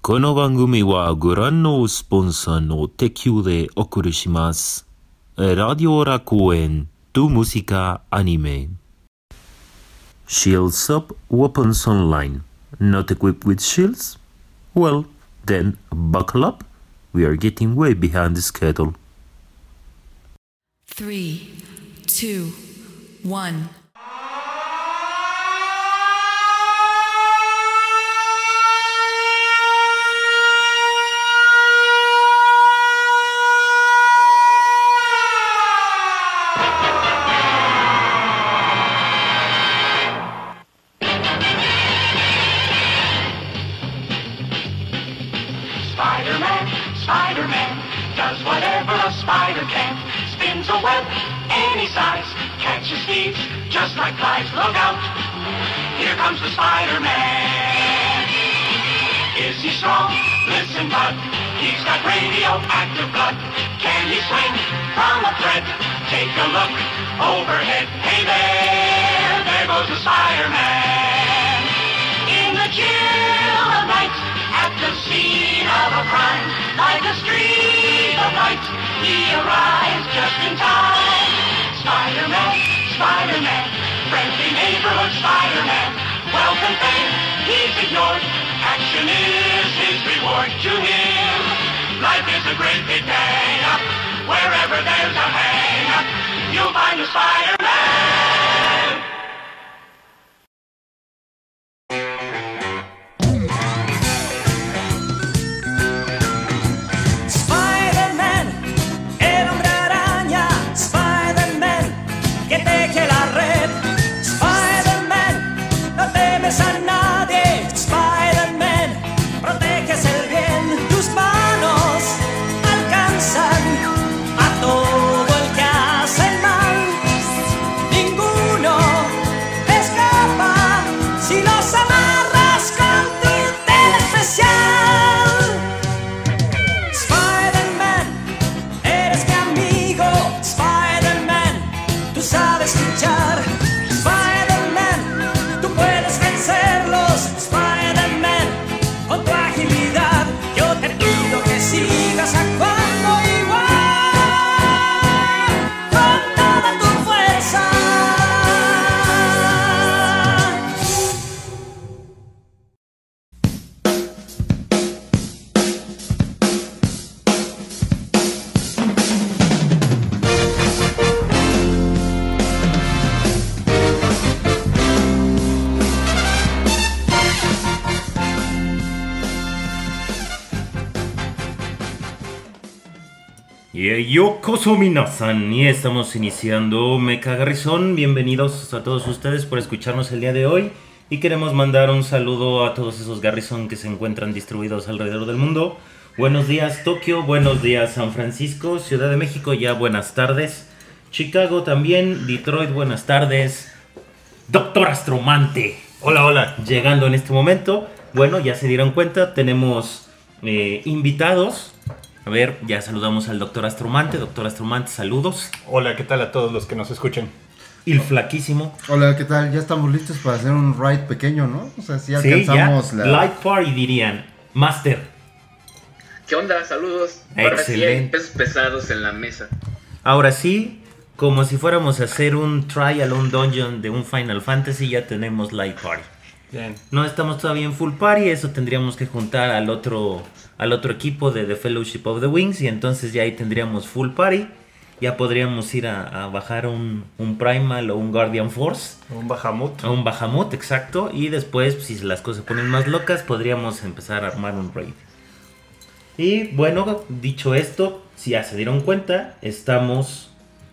この番組はご覧のスポンサーの提供でお送りします。Radio Rakuen, tu música anime. Shields Up Weapons Online. Not equipped with shields? Well, then buckle up. We are getting way behind the schedule. 3, 2, 1. Spider-Man does whatever a spider can. Spins a web any size, catches thieves just like flies. Look out, here comes the Spider-Man. Is he strong? Listen, bud, he's got radioactive blood. Can he swing from a thread? Take a look overhead. Hey there goes the Spider-Man. In the chill of night, at the scene of a crime, like a streak of light, he arrives just in time. Spider-Man, Spider-Man, friendly neighborhood Spider-Man. Wealth and fame, he's ignored. Action is his reward to him. Life is a great big hang-up. Wherever there's a hang-up, you'll find a Spider-Man. Yokoso minasan, y estamos iniciando Mecha Garrison. Bienvenidos a todos ustedes por escucharnos el día de hoy. Y queremos mandar un saludo a todos esos Garrison que se encuentran distribuidos alrededor del mundo. Buenos días Tokio, buenos días San Francisco, Ciudad de México, ya buenas tardes. Chicago también, Detroit, buenas tardes. Doctor Astromante, hola, hola. Llegando en este momento, bueno, ya se dieron cuenta, tenemos invitados. A ver, ya saludamos al Doctor Astromante. Doctor Astromante, saludos. Hola, ¿qué tal a todos los que nos escuchan? El Flaquísimo. Hola, ¿qué tal? Ya estamos listos para hacer un raid pequeño, ¿no? O sea, si alcanzamos sí, ya. Light Party dirían. Master. ¿Qué onda? Saludos. Excelente. Ahora sí hay pesos pesados en la mesa. Ahora sí, como si fuéramos a hacer un trial, un dungeon de un Final Fantasy, ya tenemos Light Party. Bien. No estamos todavía en Full Party, eso tendríamos que juntar al otro equipo de The Fellowship of the Wings, y entonces ya ahí tendríamos Full Party. Ya podríamos ir a bajar un Primal o un Guardian Force. Un Bahamut. Un Bahamut, exacto. Y después, si las cosas se ponen más locas, podríamos empezar a armar un raid. Y bueno, dicho esto, si ya se dieron cuenta, estamos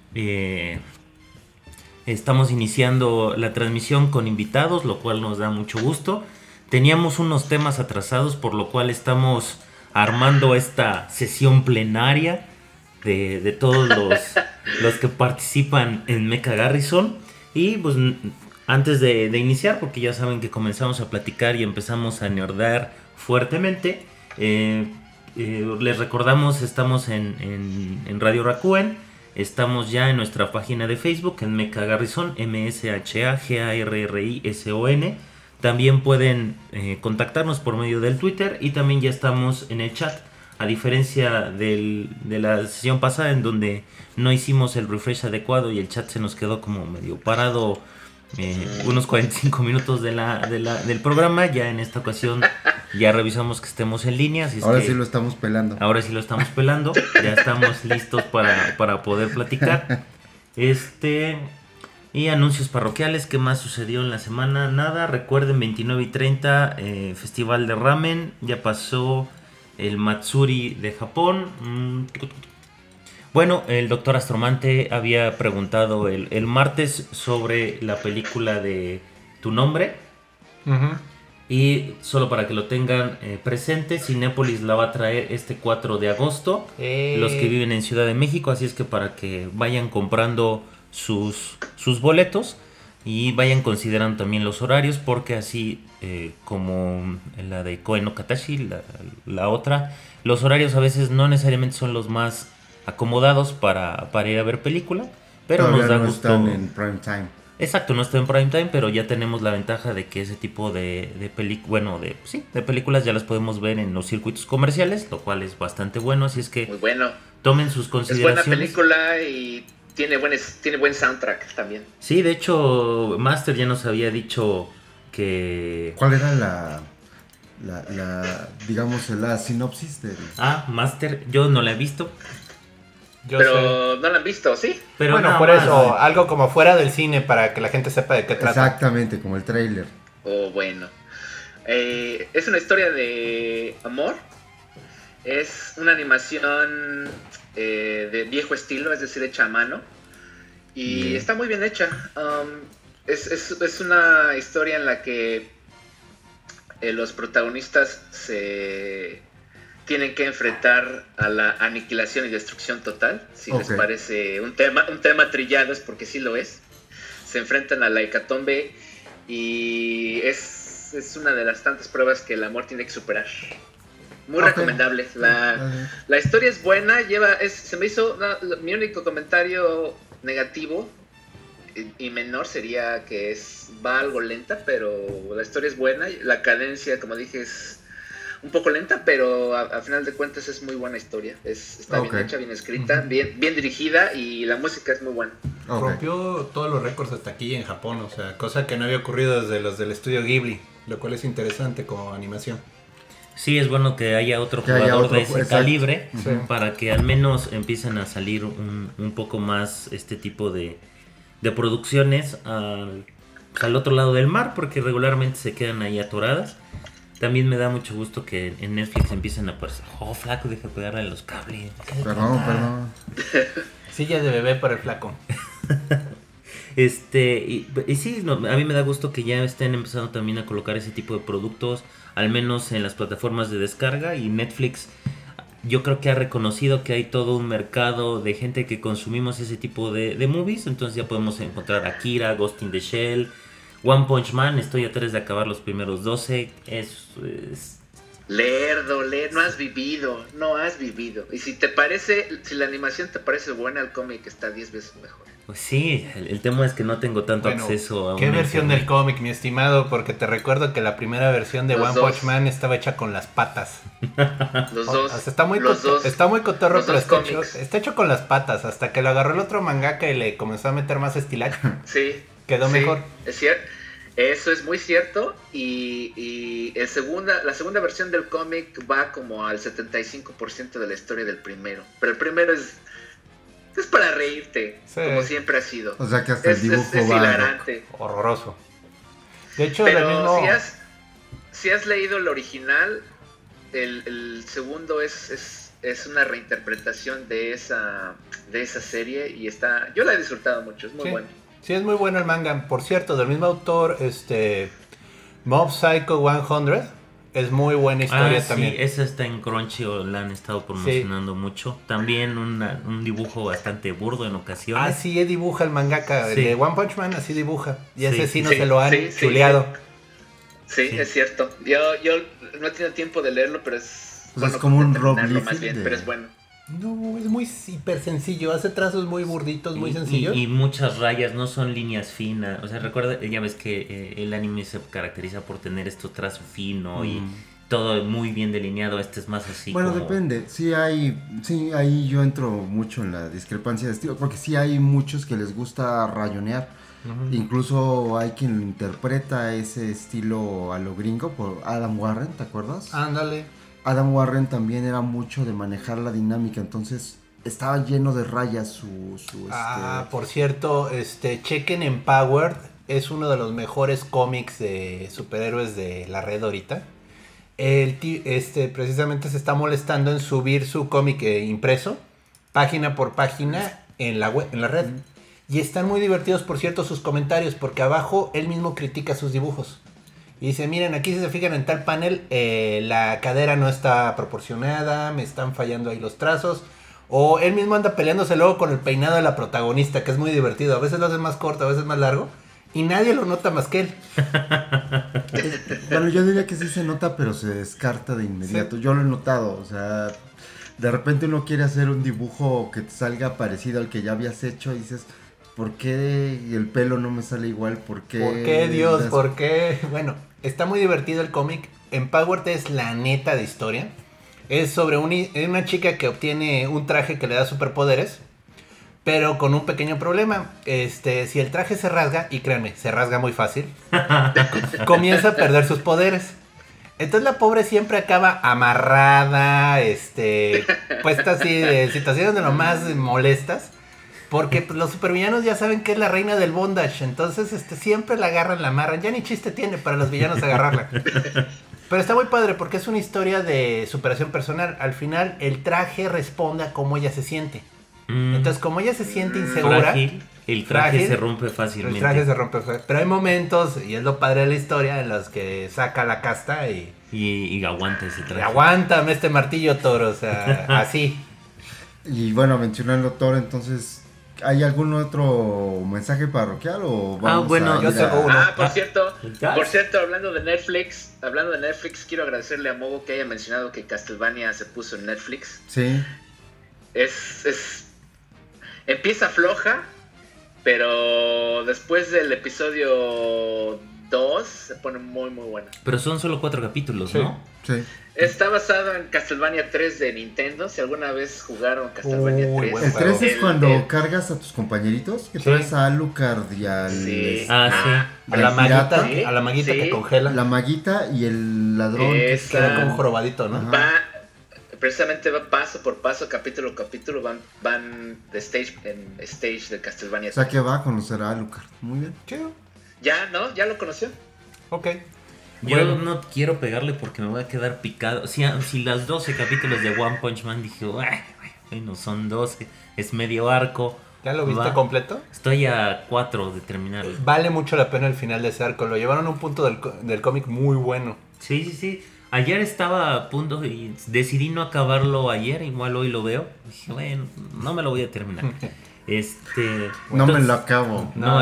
iniciando la transmisión con invitados, lo cual nos da mucho gusto. Teníamos unos temas atrasados, por lo cual estamos armando esta sesión plenaria de todos los que participan en Mecha Garrison. Y pues antes de iniciar, porque ya saben que comenzamos a platicar y empezamos a nerdear fuertemente, les recordamos, estamos en Radio Rakuen. Estamos ya en nuestra página de Facebook, en Mecha Garrison, MSHAGARRISON. También pueden contactarnos por medio del Twitter y también ya estamos en el chat. A diferencia de la sesión pasada en donde no hicimos el refresh adecuado y el chat se nos quedó como medio parado unos 45 minutos del programa, ya en esta ocasión ya revisamos que estemos en línea. Así es ahora que sí lo estamos pelando. Ahora sí lo estamos pelando, ya estamos listos para poder platicar. Y anuncios parroquiales, ¿qué más sucedió en la semana? Nada, recuerden 29 y 30, Festival de Ramen, ya pasó el Matsuri de Japón. Bueno, el doctor Astromante había preguntado el martes sobre la película de Tu Nombre. Ujú. Y solo para que lo tengan presente, Cinépolis la va a traer este 4 de agosto. Los que viven en Ciudad de México, así es que para que vayan comprando sus boletos y vayan considerando también los horarios, porque así como en la de Koe no Katashi, la otra, los horarios a veces no necesariamente son los más acomodados para ir a ver película, pero Todavía nos da no gusto. están en prime time. Exacto, no está en prime time, pero ya tenemos la ventaja de que ese tipo de películas ya las podemos ver en los circuitos comerciales, lo cual es bastante bueno, así es que Muy bueno. tomen sus Es buena consideraciones. película y tiene buen soundtrack también. Sí, de hecho, Master ya nos había dicho que... ¿Cuál era digamos, la sinopsis del... Master, yo no la he visto, Yo Pero sé. no la han visto, ¿sí? pero Bueno, nada por más. eso, algo como fuera del cine para que la gente sepa de qué trata. Exactamente, como el tráiler. Oh, bueno. Es una historia de amor. Es una animación de viejo estilo, es decir, hecha a mano. Y Bien. está muy bien hecha. Es una historia en la que los protagonistas se tienen que enfrentar a la aniquilación y destrucción total. Si les Ok. parece un tema trillado, es porque sí lo es. Se enfrentan a la hecatombe y es una de las tantas pruebas que el amor tiene que superar. Muy Ok. recomendable. La historia es buena, se me hizo mi único comentario negativo y menor sería que va algo lenta, pero la historia es buena. La cadencia, como dije, es un poco lenta, pero a final de cuentas es muy buena historia. Está Ok. bien hecha, bien escrita, bien dirigida y la música es muy buena. Ok. Rompió todos los récords hasta aquí en Japón, o sea, cosa que no había ocurrido desde los del estudio Ghibli, lo cual es interesante como animación. Sí, es bueno que haya otro Que haya jugador otro, de ese exacto. calibre Sí. para que al menos empiecen a salir un poco más este tipo de producciones al otro lado del mar, porque regularmente se quedan ahí atoradas. También me da mucho gusto que en Netflix empiecen a aparecer. Oh, flaco, deja de pegarle a los cables. Perdón. Silla de bebé para el flaco. Y sí, a mí me da gusto que ya estén empezando también a colocar ese tipo de productos, al menos en las plataformas de descarga. Y Netflix, yo creo que ha reconocido que hay todo un mercado de gente que consumimos ese tipo de movies. Entonces ya podemos encontrar Akira, Ghost in the Shell, One Punch Man. Estoy a 3 de acabar los primeros 12. Lerdo, no has vivido. Y si la animación te parece buena, el cómic está 10 veces mejor. Pues sí, el tema es que no tengo tanto Bueno, acceso a ¿qué una versión internet. del cómic, mi estimado? Porque te recuerdo que la primera versión de Los One dos. Punch Man estaba hecha con las patas. Los O dos. sea, está muy los dos. cotorro, los pero dos cómics. está hecho con las patas. Hasta que lo agarró el otro mangaka y le comenzó a meter más estilacho. Sí. Quedó sí, mejor. Es cierto. Eso es muy cierto. Y la segunda versión del cómic va como al 75% de la historia del primero. Pero el primero es para reírte, Sí. como siempre ha sido. O sea que hasta el dibujo es va. hilarante. Horroroso. De hecho, el Pero mismo... si has leído el original, el segundo es una reinterpretación de esa serie y yo la he disfrutado mucho, es muy Sí. bueno. Sí, es muy bueno el manga. Por cierto, del mismo autor, Mob Psycho 100, es muy buena historia también. Sí, esa está en Crunchyroll, la han estado promocionando mucho. También un dibujo bastante burdo en ocasiones. Así dibuja el mangaka, Sí. el de One Punch Man, así dibuja. Y Sí, ese sí no sí, se lo han sí, chuleado. Sí, es cierto. Yo no he tenido tiempo de leerlo, pero es Pues es como de un Rob terminarlo más Liefeld bien, pero es bueno. No, es muy hiper sencillo, hace trazos muy burditos, muy sencillos. Y muchas rayas, no son líneas finas. O sea, recuerda, ya ves que el anime se caracteriza por tener estos trazos finos y todo muy bien delineado. Este es más así. Bueno, como... depende. Sí, ahí yo entro mucho en la discrepancia de estilo, porque sí hay muchos que les gusta rayonear. Incluso hay quien interpreta ese estilo a lo gringo por Adam Warren, ¿te acuerdas? Ándale. Adam Warren también era mucho de manejar la dinámica, entonces estaba lleno de rayas por cierto, chequen Empowered, es uno de los mejores cómics de superhéroes de la red ahorita. Precisamente se está molestando en subir su cómic impreso, página por página, en la red. Y están muy divertidos, por cierto, sus comentarios, porque abajo él mismo critica sus dibujos. Y dice, miren, aquí si se fijan en tal panel, la cadera no está proporcionada, me están fallando ahí los trazos. O él mismo anda peleándose luego con el peinado de la protagonista, que es muy divertido. A veces lo hace más corto, a veces más largo. Y nadie lo nota más que él. Bueno, yo diría que sí se nota, pero se descarta de inmediato. Sí. Yo lo he notado, o sea, de repente uno quiere hacer un dibujo que te salga parecido al que ya habías hecho y dices... ¿Por qué el pelo no me sale igual? ¿Por qué Dios? ¿Por qué? Bueno, está muy divertido el cómic. Empowered es la neta de historia. Es sobre una chica que obtiene un traje que le da superpoderes, pero con un pequeño problema. Si el traje se rasga, y créanme, se rasga muy fácil, comienza a perder sus poderes. Entonces la pobre siempre acaba amarrada, puesta así de situaciones de lo más molestas. Porque pues, los supervillanos ya saben que es la reina del bondage. Entonces siempre la agarran, la amarran. Ya ni chiste tiene para los villanos agarrarla. Pero está muy padre porque es una historia de superación personal. Al final el traje responde a cómo ella se siente. Entonces como ella se siente insegura, frágil, el traje se rompe fácilmente. El traje se rompe fácilmente. Pero hay momentos, y es lo padre de la historia, en los que saca la casta y aguanta ese traje. Aguántame este martillo, Thor. O sea, así. Y bueno, mencionando Thor, entonces... ¿Hay algún otro mensaje parroquial o vamos yo tengo uno. Por cierto, hablando de Netflix, quiero agradecerle a Mogo que haya mencionado que Castlevania se puso en Netflix. Sí. Empieza floja, pero después del episodio 2 se pone muy muy buena. Pero son solo 4 capítulos, ¿no? Sí. Está basado en Castlevania 3 de Nintendo. Si alguna vez jugaron Castlevania 3. El 3 es cuando cargas a tus compañeritos, que traes a Alucard y al... Sí. A la maguita que congela. La maguita y el ladrón que queda como jorobadito, ¿no? Precisamente va paso por paso, capítulo a capítulo, van de stage en stage de Castlevania 3. O sea que va a conocer a Alucard. Muy bien. Chido. ¿Ya? ¿No? ¿Ya lo conoció? Ok. Yo no quiero pegarle porque me voy a quedar picado. Si las 12 capítulos de One Punch Man dije, bueno, son 12, es medio arco. ¿Ya lo viste completo? Estoy a 4 de terminarlo. Vale mucho la pena el final de ese arco. Lo llevaron a un punto del cómic muy bueno. Sí. Ayer estaba a punto y decidí no acabarlo ayer. Igual hoy lo veo. Dije, bueno, no me lo voy a terminar. No me lo acabo. No.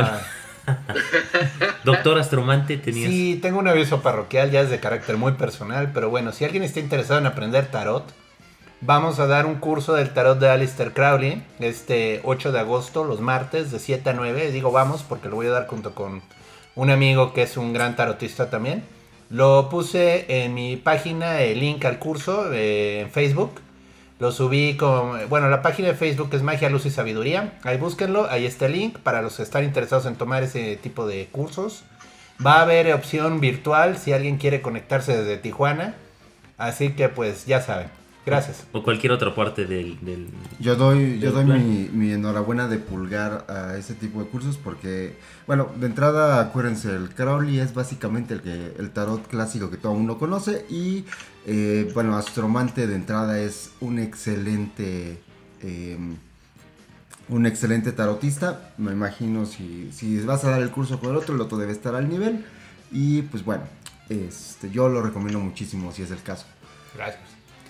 Doctor Astromante, tenías... Sí, tengo un aviso parroquial, ya es de carácter muy personal, pero bueno, si alguien está interesado en aprender tarot, vamos a dar un curso del tarot de Aleister Crowley, 8 de agosto, los martes, de 7 a 9, digo vamos, porque lo voy a dar junto con un amigo que es un gran tarotista también. Lo puse en mi página, el link al curso, en Facebook. Lo subí la página de Facebook es Magia, Luz y Sabiduría. Ahí búsquenlo, ahí está el link para los que están interesados en tomar ese tipo de cursos. Va a haber opción virtual si alguien quiere conectarse desde Tijuana. Así que pues ya saben. Gracias. O cualquier otra parte del Yo doy mi enhorabuena de pulgar a ese tipo de cursos porque, bueno, de entrada acuérdense, el Crowley es básicamente el tarot clásico que todo el mundo conoce y, Astromante de entrada es un excelente tarotista. Me imagino si vas a dar el curso con el otro debe estar al nivel y pues bueno, yo lo recomiendo muchísimo si es el caso. Gracias.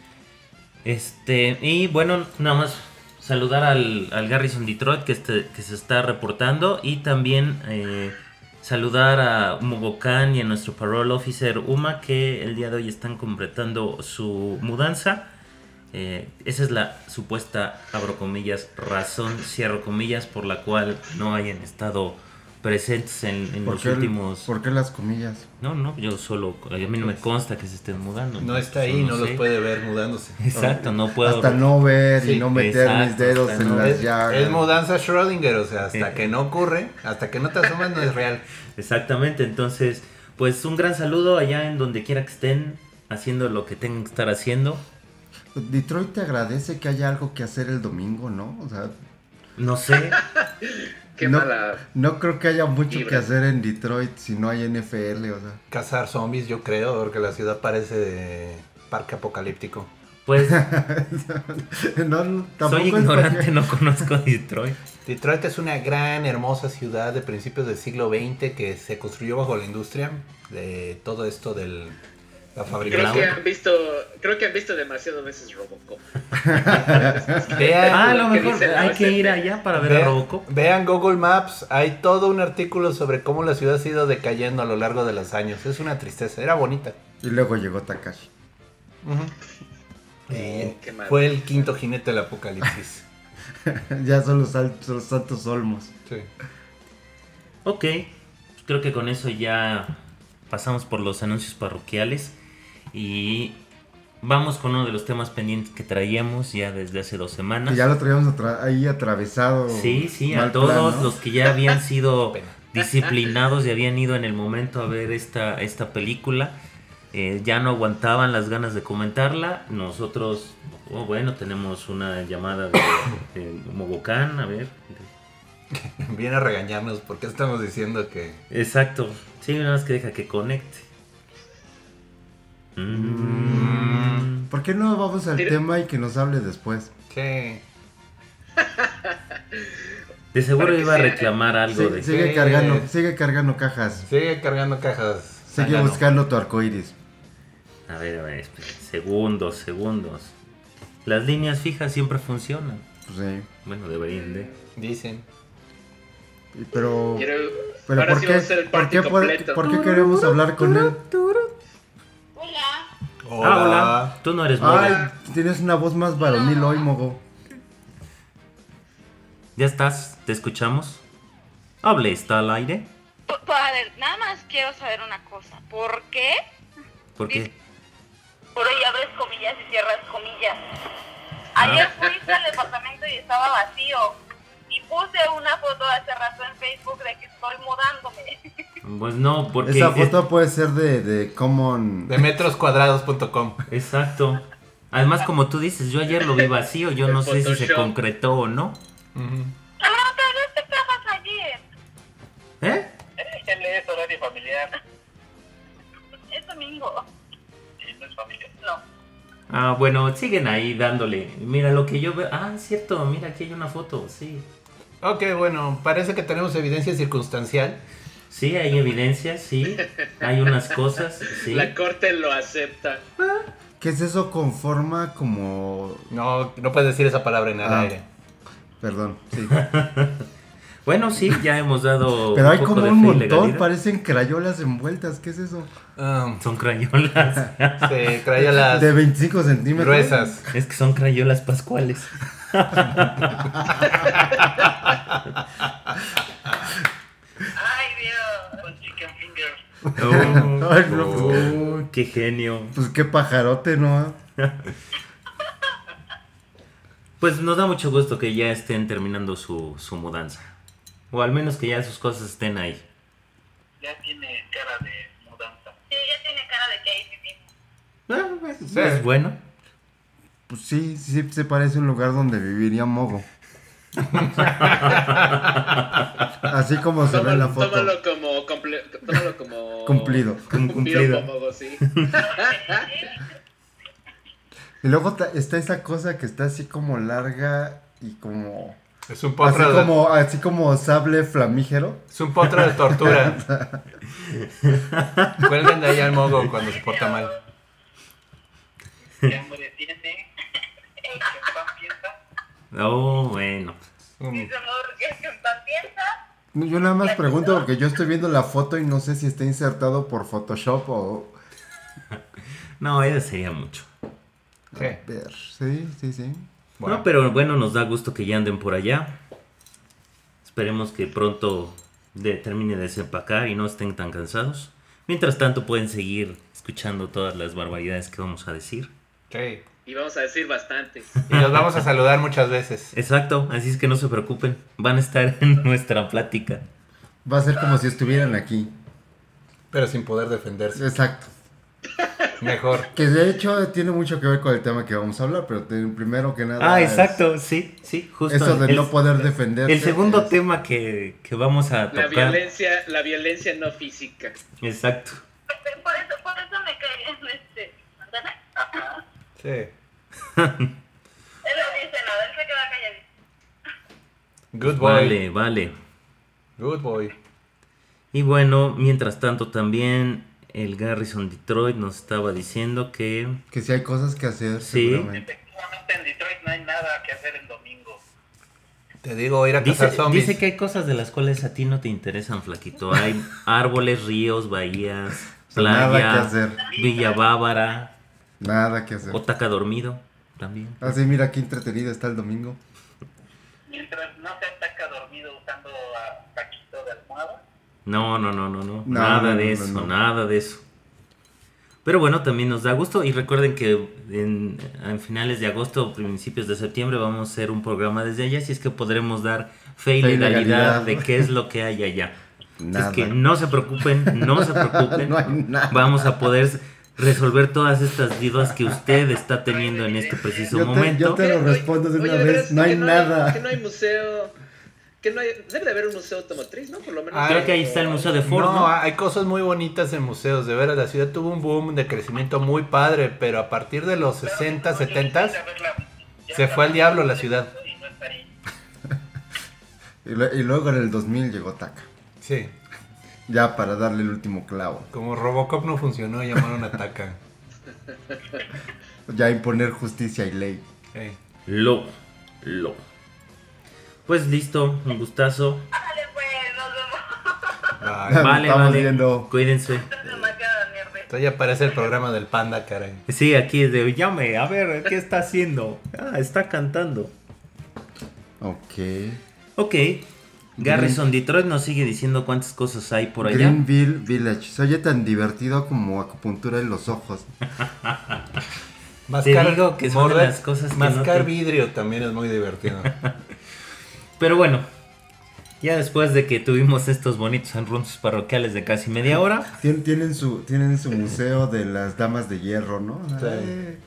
Y bueno, nada más saludar al Garrison Detroit que se está reportando y también saludar a Mogokan y a nuestro parole officer Uma que el día de hoy están completando su mudanza Esa es la supuesta, abro comillas, razón, cierro comillas, por la cual no hayan estado presentes en los últimos... ¿Por qué las comillas? No, yo solo... A mí no me consta que se estén mudando. No está ahí, no los sé. puede ver mudándose. Exacto, no puedo... Hasta no ver Sí, y no meter mis exacto, dedos hasta en no- las llagas. Es mudanza Schrödinger, o sea, hasta que no ocurre, hasta que no te asomas no es real. Exactamente, entonces, pues un gran saludo allá en donde quiera que estén haciendo lo que tengan que estar haciendo. Detroit te agradece que haya algo que hacer el domingo, ¿no? O sea, No sé, Qué no, mala. no creo que haya mucho vibra. que hacer en Detroit si no hay NFL, o sea. Cazar zombies, yo creo, porque la ciudad parece de parque apocalíptico. pues No, tampoco soy es ignorante, porque- no conozco Detroit. Detroit es una gran, hermosa ciudad de principios del siglo XX que se construyó bajo la industria de todo esto de la fabricación. Creo que han visto demasiado veces Robocop. Vean, Ah, a lo lo que mejor dice la hay que ir OCP. allá para ver a Robocop. Vean Google Maps, hay todo un artículo sobre cómo la ciudad ha ido decayendo a lo largo de los años. Es una tristeza, era bonita. Y luego llegó Takashi. Qué mal. Fue el quinto jinete del apocalipsis. Ya son los santos olmos. Sí. Ok, creo que con eso ya pasamos por los anuncios parroquiales y vamos con uno de los temas pendientes que traíamos ya desde hace 2 semanas. Que ya lo traíamos ahí atravesado. Sí, a mal todos plan, ¿no? los que ya habían sido Pena. disciplinados y habían ido en el momento a ver esta película, ya no aguantaban las ganas de comentarla. Nosotros, bueno, tenemos una llamada de Mogocán, a ver. Viene a regañarnos porque estamos diciendo que... Exacto, sí, nada más que deja que conecte. ¿Por qué no vamos al Mira. tema y que nos hable después? Sí. De seguro Para que iba a sea- reclamar algo de... Sigue cargando cajas. Sigue cargando cajas. Sigue Zángano. buscando tu arcoiris. A ver, espera, segundos. Las líneas fijas siempre funcionan. Pues sí. Bueno, deberían de... Dicen. Pero Ahora ¿por sí qué, vamos a hacer el por party qué, completo. por qué queremos hablar con él? Hola. Tú no eres Ay, Moga. tienes una voz más varonil hoy, Mogo. ¿Ya estás? ¿Te escuchamos? Hable, ¿está al aire? A ver, nada más quiero saber una cosa. ¿Por qué? ¿Por qué? Por ahí abres comillas y cierras comillas. Ayer fuiste al departamento y estaba vacío. Y puse una foto hace rato en Facebook de que estoy mudándome. Pues no, porque... Esa foto puede ser de Common. De metroscuadrados.com. Exacto. Además, como tú dices, yo ayer lo vi vacío, yo no sé si se Photoshop. concretó o no. Ah, tal vez te estabas ayer. ¿Eh? Es horario familiar. Es domingo. Y no es familiar. No. Ah, bueno, siguen ahí dándole. Mira lo que yo veo. Ah, es cierto, mira, aquí hay una foto, sí. Ok, bueno, parece que tenemos evidencia circunstancial. Sí, hay evidencias, sí. Hay unas cosas, sí. La corte lo acepta. ¿Qué es eso con forma como... No puedes decir esa palabra en el Ah. aire. Perdón, sí. Bueno, sí, ya hemos dado Pero hay poco como de un fe y montón, legalidad. parecen crayolas envueltas. ¿Qué es eso? Son crayolas. Sí, crayolas De 25 centímetros. gruesas. Es que son crayolas pascuales. Ay, Dios. Con chicken fingers. Oh, Ay, no, pues, oh, qué genio. Pues qué pajarote, ¿no? Pues nos da mucho gusto que ya estén terminando su mudanza. O al menos que ya sus cosas estén ahí. Ya tiene cara de mudanza. Sí, ya tiene cara de que hay pipí. Sí. Es bueno. Pues sí se parece a un lugar donde viviría Mogo. Así como se ve en la foto. Tómalo como Cumplido. Cumplido. Como sí. Y luego está esa cosa que está así como larga y como... Es un potro Así como sable flamígero. Es un potro de tortura. Cuelguen de ahí al Mogo cuando se porta mal. ¿Qué hambre tiene? ¿Qué pan piensa? Oh, bueno. Dice amor, que es que en pan piensa. Yo nada más pregunto porque yo estoy viendo la foto y no sé si está insertado por Photoshop o... No, eso sería mucho. Sí. A ver, sí. Bueno. No, pero bueno, nos da gusto que ya anden por allá. Esperemos que pronto termine de desempacar y no estén tan cansados. Mientras tanto pueden seguir escuchando todas las barbaridades que vamos a decir. Sí. Y vamos a decir bastante. Y los vamos a saludar muchas veces. Exacto, así es que no se preocupen. Van a estar en nuestra plática. Va a ser como si estuvieran aquí. Pero sin poder defenderse. Exacto. Mejor. Que de hecho tiene mucho que ver con el tema que vamos a hablar, pero primero que nada... Ah, es exacto, sí, justo. Eso de no poder defenderse. El segundo es- tema que vamos a La tocar. violencia no física. Exacto. Por eso me cae en Ajá. Sí. Él no dice nada, él se queda calladito. Good boy. Vale. Good boy. Y bueno, mientras tanto también el Garrison Detroit nos estaba diciendo que... Que si hay cosas que hacer, Sí. seguramente. Efectivamente en Detroit no hay nada que hacer el domingo. Te digo, ir a cazar zombies. Dice que hay cosas de las cuales a ti no te interesan, flaquito. Hay árboles, ríos, bahías, sea, nada playa, que hacer. Villa Bávara, Nada que hacer. Otaca dormido también. Así, mira qué entretenido está el domingo. Mientras no se ataca dormido usando a taquito de almohada. No. No, Nada no, de no, eso, no. nada de eso. Pero bueno, también nos da gusto. Y recuerden que en finales de agosto o principios de septiembre vamos a hacer un programa desde allá. Así es que podremos dar fe y Fe y legalidad legalidad. de qué es lo que hay allá. Así Nada. es que no se preocupen. No hay nada. Vamos a poder resolver todas estas dudas que usted está teniendo en este preciso momento. yo te lo respondo de una Oye, vez. verás, No hay que nada. Que no hay museo. Debe de haber un museo automotriz, ¿no? Por lo menos. Creo que ahí está el Museo de Ford, No, ¿no? hay cosas muy bonitas en museos. De veras, la ciudad tuvo un boom de crecimiento muy padre. Pero a partir de los 60, 70 se fue al diablo la ciudad. Y no está ahí. Y luego en el 2000 llegó Taka. Sí. Ya para darle el último clavo. Como Robocop no funcionó, llamaron a Taka. Ya imponer justicia y ley. Sí. Lo. Pues listo, un gustazo. Dale pues, nos vemos. Bye. Vale, Estamos vale. viendo. Cuídense. Demasiada mierda. Esto ya parece el programa del panda, caray. Sí, aquí es de llame, a ver, ¿qué está haciendo? Ah, está cantando. Ok. Ok. Garrison Detroit nos sigue diciendo cuántas cosas hay por allá. Greenville Village. Se oye tan divertido como acupuntura en los ojos. Te digo que son de las cosas que mascar no te- vidrio también es muy divertido. Pero bueno, ya después de que tuvimos estos bonitos anuncios parroquiales de casi media hora, Tienen su museo de las damas de hierro, ¿no? Sí.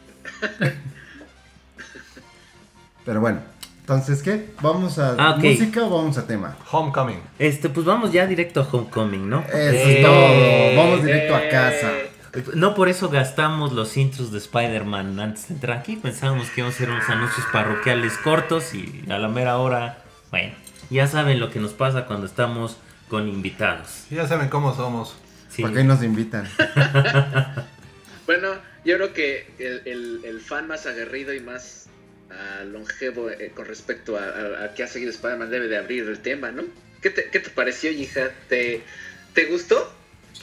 Pero bueno, entonces, ¿qué? ¿Vamos a Ah, ok. música o vamos a tema? Homecoming. pues vamos ya directo a Homecoming, ¿no? Eso es todo. Vamos directo a casa. No por eso gastamos los intros de Spider-Man antes de entrar aquí. Pensábamos que íbamos a hacer unos anuncios parroquiales cortos y a la mera hora, bueno, ya saben lo que nos pasa cuando estamos con invitados. Ya saben cómo somos. Sí. ¿Para qué nos invitan? Bueno, yo creo que el fan más aguerrido y más longevo con respecto a que ha seguido Spider-Man debe de abrir el tema, ¿no? ¿Qué te pareció, hija? ¿Te gustó?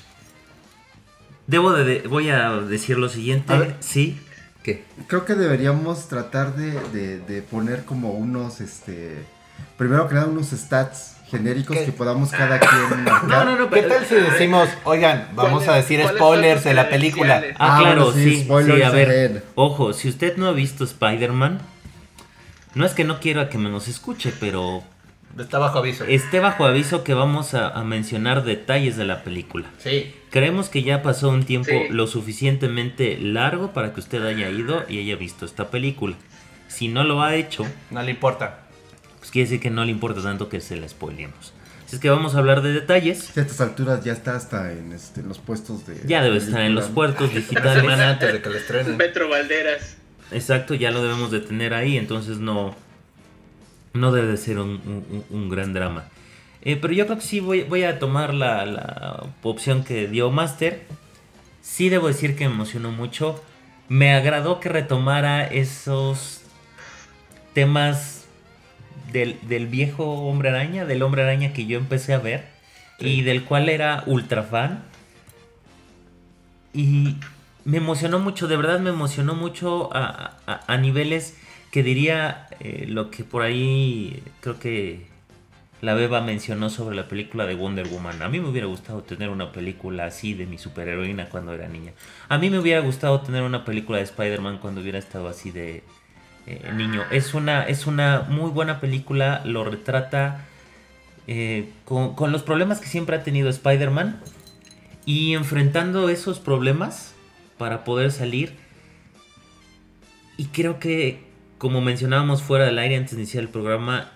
Voy a decir lo siguiente. A ver. Sí. ¿Qué? Creo que deberíamos tratar de poner como unos, primero que nada, unos stats genéricos ¿Qué? que podamos cada quien marcar. No, ¿Qué tal si decimos, oigan, vamos a decir ¿Cuáles spoilers son de la tus película? credenciales? Ah, claro, bueno, sí, sí. spoilers Sí, a ver. ahead. Ojo, si usted no ha visto Spider-Man, no es que no quiera que me nos escuche, pero Está bajo aviso. esté bajo aviso que vamos a mencionar detalles de la película. Sí. Creemos que ya pasó un tiempo Sí. lo suficientemente largo para que usted haya ido y haya visto esta película. Si no lo ha hecho, No le importa. pues quiere decir que no le importa tanto que se la spoileemos. Así es que vamos a hablar de detalles. Que a estas alturas ya está hasta en los puestos de... Ya debe estar en los película. puertos Una digitales. semana antes de que lo estrenen. Metro Valderas. Exacto, ya lo debemos de tener ahí, entonces no debe de ser un gran drama. Pero yo creo que sí voy a tomar la opción que dio Master. Sí debo decir que me emocionó mucho. Me agradó que retomara esos temas del viejo Hombre Araña, del Hombre Araña que yo empecé a ver y del cual era ultra fan. Y me emocionó mucho, de verdad me emocionó mucho a niveles que diría lo que por ahí creo que la Beba mencionó sobre la película de Wonder Woman. A mí me hubiera gustado tener una película así de mi superheroína cuando era niña. A mí me hubiera gustado tener una película de Spider-Man cuando hubiera estado así de niño. Es una muy buena película, lo retrata con los problemas que siempre ha tenido Spider-Man y enfrentando esos problemas para poder salir. Y creo que, como mencionábamos fuera del aire antes de iniciar el programa,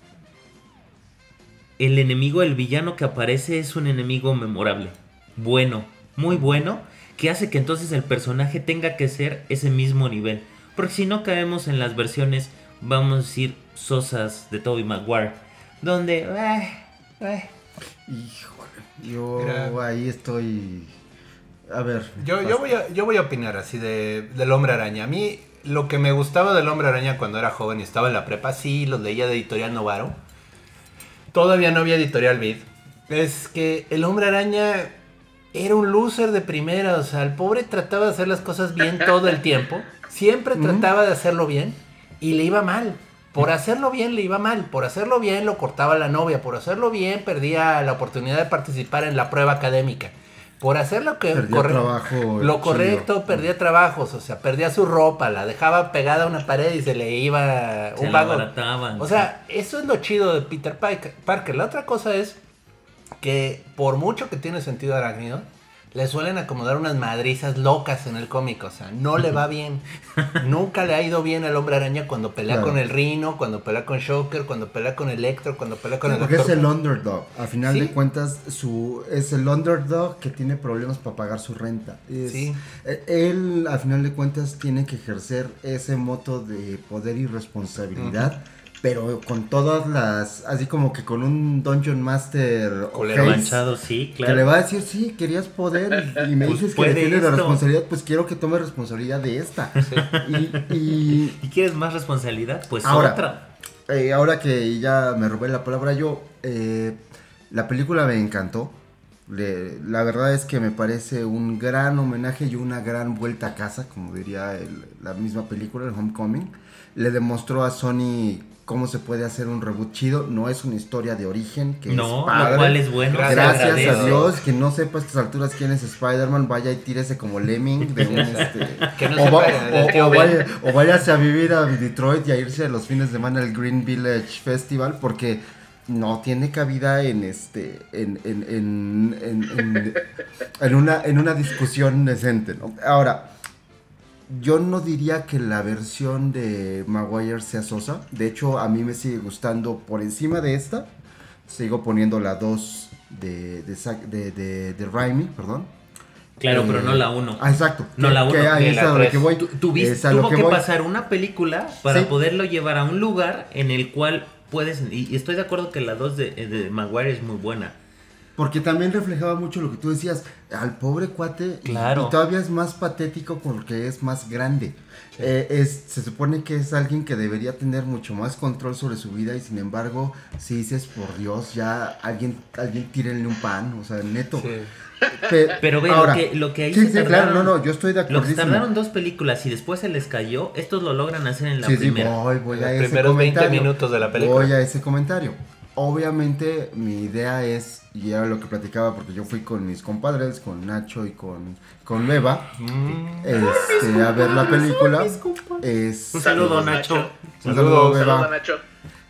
el enemigo, el villano que aparece es un enemigo memorable, bueno, muy bueno, que hace que entonces el personaje tenga que ser ese mismo nivel. Porque si no caemos en las versiones, vamos a decir, sosas de Tobey Maguire, donde... Híjole, yo Mira. ahí estoy... A ver. Yo voy a opinar así del Hombre Araña. A mí lo que me gustaba del Hombre Araña cuando era joven y estaba en la prepa, sí, los leía de Editorial Novaro. Todavía no había Editorial Vid. Es que el Hombre Araña era un loser de primera. O sea, el pobre trataba de hacer las cosas bien todo el tiempo. Siempre trataba de hacerlo bien y le iba mal. Por hacerlo bien le iba mal. Por hacerlo bien lo cortaba la novia. Por hacerlo bien perdía la oportunidad de participar en la prueba académica. Por hacer lo que lo correcto, perdía trabajos, o sea, perdía su ropa, la dejaba pegada a una pared y se le iba un vago. O sea, eso es lo chido de Peter Parker. La otra cosa es que por mucho que tiene sentido arácnido, le suelen acomodar unas madrizas locas en el cómic, o sea, no le va bien. Nunca le ha ido bien al Hombre Araña cuando pelea con el Rhino, cuando pelea con Shocker, cuando pelea con Electro, cuando pelea con el Porque Doctor. es el underdog. Al final ¿Sí? de cuentas, es el underdog que tiene problemas para pagar su renta. Sí. Él, al final de cuentas, tiene que ejercer ese moto de poder y responsabilidad. Pero con todas las... Así como que con un Dungeon Master... Colero manchado, sí, claro. Que le va a decir, sí, querías poder y me Pues dices que tienes la esto. responsabilidad, pues quiero que tome responsabilidad de esta. Sí. Y ¿Y quieres más responsabilidad? Pues Ahora, otra. ahora que ya me robé la palabra yo, la película me encantó. La verdad es que me parece un gran homenaje y una gran vuelta a casa, como diría la misma película, el Homecoming. Le demostró a Sony cómo se puede hacer un reboot chido. No es una historia de origen, que No, es padre. lo cual es bueno. se Gracias agradece. a Dios, que no sepa a estas alturas quién es Spider-Man, vaya y tírese como Lemming de un Que no sepa el tío Ben. o váyase a vivir a Detroit y a irse a los fines de semana al Green Village Festival, porque no tiene cabida en una discusión decente, ¿no? Ahora, yo no diría que la versión de Maguire sea sosa. De hecho, a mí me sigue gustando por encima de esta. Sigo poniendo la 2 de Raimi, perdón. Claro, pero no la 1. Exacto. No la 1, ahí ni es la a donde 3. que voy. Tuvo lo que voy. pasar una película para Sí. poderlo llevar a un lugar en el cual puedes... Y estoy de acuerdo que la 2 de Maguire es muy buena. Porque también reflejaba mucho lo que tú decías, al pobre cuate, Claro. y todavía es más patético porque es más grande. Se supone que es alguien que debería tener mucho más control sobre su vida y sin embargo, si dices, por Dios, ya alguien tírenle un pan, o sea, neto. Sí. Pero ve, ahora, lo que ahí sí, se sí, tardaron... claro, no, yo estoy de acuerdo. Lo que tardaron 2 películas y después se les cayó, estos lo logran hacer en la Sí, primera. voy a Los ese primeros 20 comentario. minutos de la película. Voy a ese comentario. Obviamente mi idea es, y era lo que platicaba porque yo fui con mis compadres, con Nacho y con Beba, a ver la película. Un saludo, Nacho. Un saludo, Beba. Saludos, Nacho.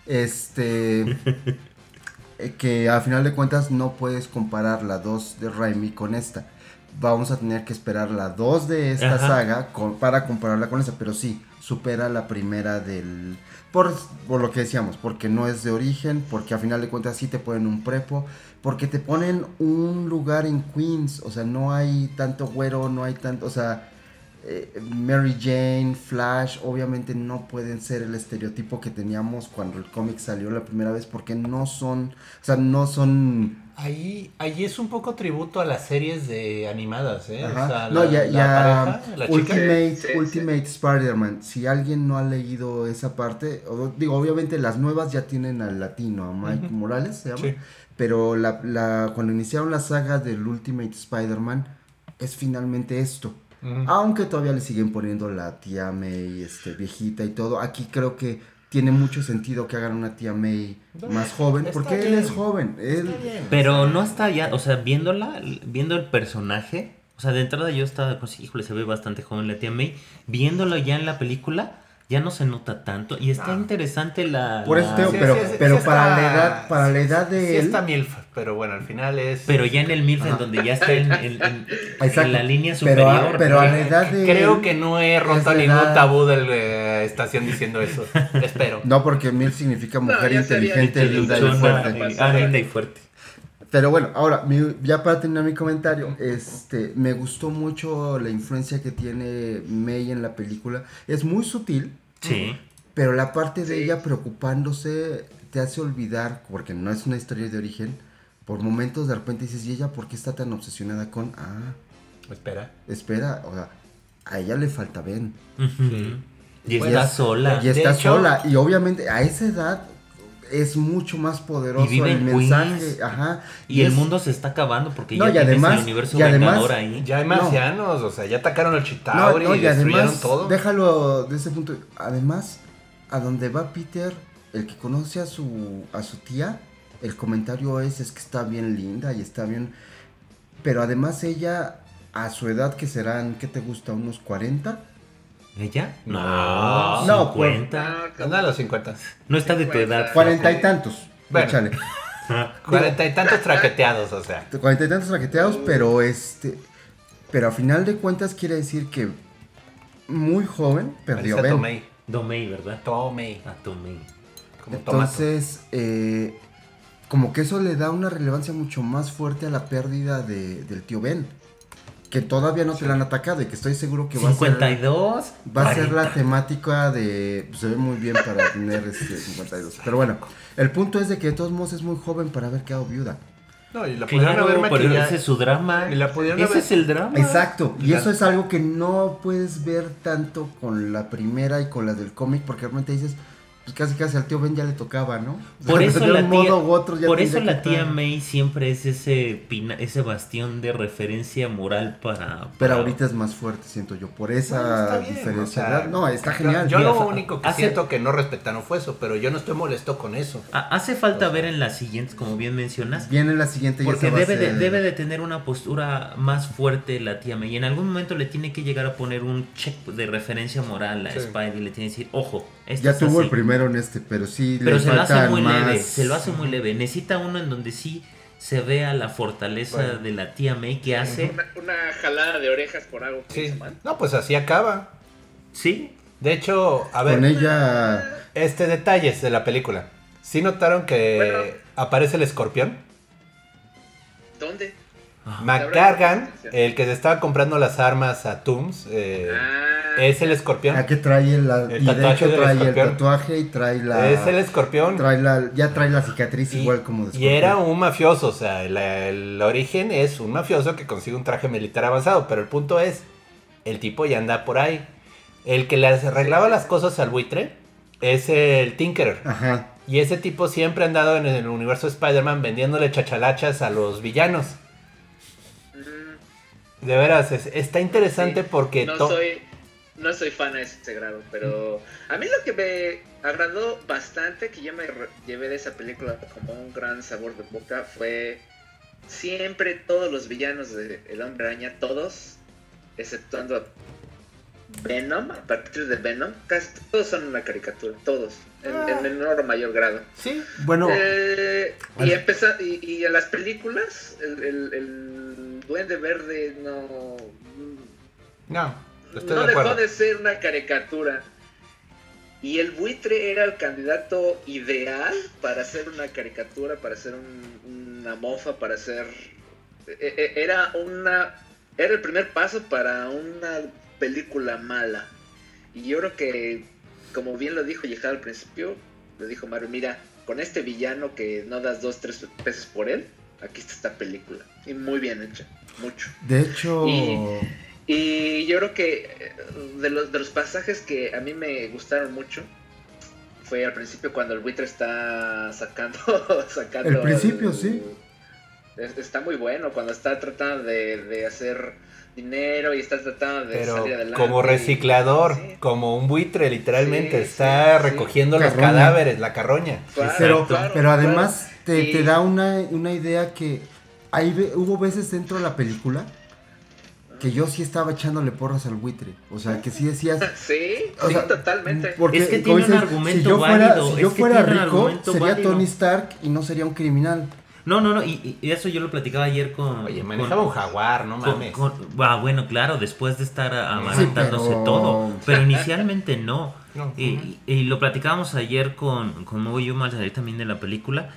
Que a final de cuentas no puedes comparar la 2 de Raimi con esta. Vamos a tener que esperar la 2 de esta Ajá. saga para compararla con esta, pero sí, supera la primera por lo que decíamos, porque no es de origen, porque a final de cuentas sí te ponen un prepo, porque te ponen un lugar en Queens, o sea, no hay tanto güero, no hay tanto, o sea, Mary Jane, Flash, obviamente no pueden ser el estereotipo que teníamos cuando el cómic salió la primera vez, porque no son. Ahí es un poco tributo a las series de animadas, ¿eh? Ajá. O sea, No, ya pareja, la chica. Ultimate Spider-Man. Si alguien no ha leído esa parte, obviamente las nuevas ya tienen al latino, a Mike Morales, se llama. Sí. Pero cuando iniciaron la saga del Ultimate Spider-Man, es finalmente esto. Aunque todavía le siguen poniendo la tía May viejita y todo. Aquí creo que tiene mucho sentido que hagan una tía May más joven, porque él es joven. Pero no está ya, o sea, viendo el personaje, o sea, de entrada yo estaba, pues, híjole, se ve bastante joven la tía May. Viéndolo ya en la película, ya no se nota tanto. Y está interesante la... Por eso tengo, Sí, pero sí para está- la edad de Sí él... está MILF, pero bueno, al final es... Pero ya en el MILF, en donde ya está en Exacto. la línea Pero superior. a la edad de Creo él, que no he roto es la ningún edad- tabú de la estación diciendo eso. Espero. No, porque Mil significa mujer ya se había inteligente, dicho, linda y luchona, fuerte. linda y fuerte. Pero bueno, ahora, ya para terminar mi comentario, me gustó mucho la influencia que tiene May en la película. Es muy sutil, Sí. pero la parte de Sí. ella preocupándose te hace olvidar, porque no es una historia de origen, por momentos de repente dices, ¿y ella por qué está tan obsesionada con, Espera. espera, o sea, a ella le falta Ben? Ujú. Y Bueno, está sola. Y está hecho- sola, y obviamente a esa edad es mucho más poderoso Y vive el en mensaje, Queens. ajá. Y el es- mundo se está acabando porque No, ya y tienes además- el universo y además- vengador ahí. Ya hay No. marcianos, o sea, ya atacaron el No, Chitauri no, y y destruyeron además, todo. déjalo de ese punto. Además, a donde va Peter, el que conoce a su tía, el comentario es que está bien linda y está bien. Pero además ella, a su edad, que serán, ¿qué te gusta? ¿Unos 40? ¿Ella? No, no, 50. Anda a los 50. No está de tu edad. 40 y tantos. Bueno. Échale. 40 y tantos traqueteados, o sea. 40 y tantos raqueteados, pero pero a final de cuentas quiere decir que muy joven perdió Marisa Ben. Tomei. Domei, ¿verdad? Tomei. Ah, Tomei. Como tomato. Entonces, como que eso le da una relevancia mucho más fuerte a la pérdida del tío Ben. Que todavía no te la han atacado y que estoy seguro que va a ser 52. la 40. temática de... Pues, se ve muy bien para tener 52. Pero bueno, el punto es de que de todos modos es muy joven para haber quedado viuda. No, y la pudieron Claro, haber pero maquillado. ese es su drama. Y la pudieron Ese haber- es el drama. Exacto, y La- eso es algo que no puedes ver tanto con la primera y con la del cómic, porque realmente dices, pues casi al tío Ben ya le tocaba, ¿no? Por eso de la un tía, modo u otro ya por tendría eso que la tía estar. May siempre es ese bastión de referencia moral para... Pero ahorita es más fuerte, siento yo, por esa Bueno, está bien, diferencia. o sea, no, está genial. Yo Mira, lo único que hace- siento que no respetaron fue eso, pero yo no estoy molesto con eso. Hace falta ver en las siguientes, como bien mencionas, Viene la siguiente y porque esa va a debe ser- debe de tener una postura más fuerte la tía May. Y en algún momento le tiene que llegar a poner un check de referencia moral a Sí. Spidey. Le tiene que decir, ojo, esto Ya es tuvo así. el primero en pero sí Pero le se lo hace faltan muy más... leve, se lo hace muy leve. Necesita uno en donde sí se vea la fortaleza Bueno. de la tía May que hace. Una jalada de orejas por algo que Sí. hizo mal. No, pues así acaba. Sí, De hecho, a ver, Con ella... detalles de la película. ¿Sí notaron que Bueno. aparece el escorpión? ¿Dónde? McGargan, el que se estaba comprando las armas a Tooms, es el escorpión. ¿A qué trae el El y de tatuaje hecho del trae el escorpión. tatuaje y trae la... Es el escorpión. ya trae la cicatriz igual como de y era escorpión. un mafioso, o sea, el origen es un mafioso que consigue un traje militar avanzado, pero el punto es, el tipo ya anda por ahí. El que le arreglaba las cosas al buitre es el Tinkerer. Ajá. Y ese tipo siempre ha andado en el universo de Spider-Man vendiéndole chachalachas a los villanos. De veras, está interesante Sí, porque... no soy fan a ese grado, pero a mí lo que me agradó bastante, que yo me llevé de esa película como un gran sabor de boca, fue siempre todos los villanos de El Hombre Araña, todos, exceptuando a Venom, a partir de Venom, casi todos son una caricatura, todos, en menor o mayor grado. Sí, Bueno, Y en las películas, el Duende Verde no estoy no de dejó acuerdo. de ser una caricatura. Y el buitre era el candidato ideal para hacer una caricatura, para hacer una mofa, para hacer... Era el primer paso para una película mala. Y yo creo que, como bien lo dijo Yehal al principio, le dijo Mario, mira, con este villano que no das 2-3 pesos por él, aquí está esta película. Y muy bien hecha, mucho. de hecho... Y yo creo que de los pasajes que a mí me gustaron mucho fue al principio cuando el buitre está sacando El principio, sí. Está muy bueno cuando está tratando de hacer dinero y estás tratando de Pero salir adelante. como reciclador, Sí. como un buitre, literalmente, Sí, está sí, sí. recogiendo los Carroña. cadáveres, la carroña. Pero, Claro, pero además claro. te Y- da una idea que hubo veces dentro de la película que yo sí estaba echándole porras al buitre. O sea, que sí decías... Sí, o sí, sea, totalmente. Porque, Es que como tiene un dices, argumento si yo fuera, válido, si yo es que fuera tiene un rico, argumento sería válido. Tony Stark y no sería un criminal. No, y eso yo lo platicaba ayer con... Oye, con- manejaba un jaguar, no mames. bueno, claro, después de estar amamantándose pero- todo, pero inicialmente no. No. Y lo platicábamos ayer con Mogo y yo al salir también de la película.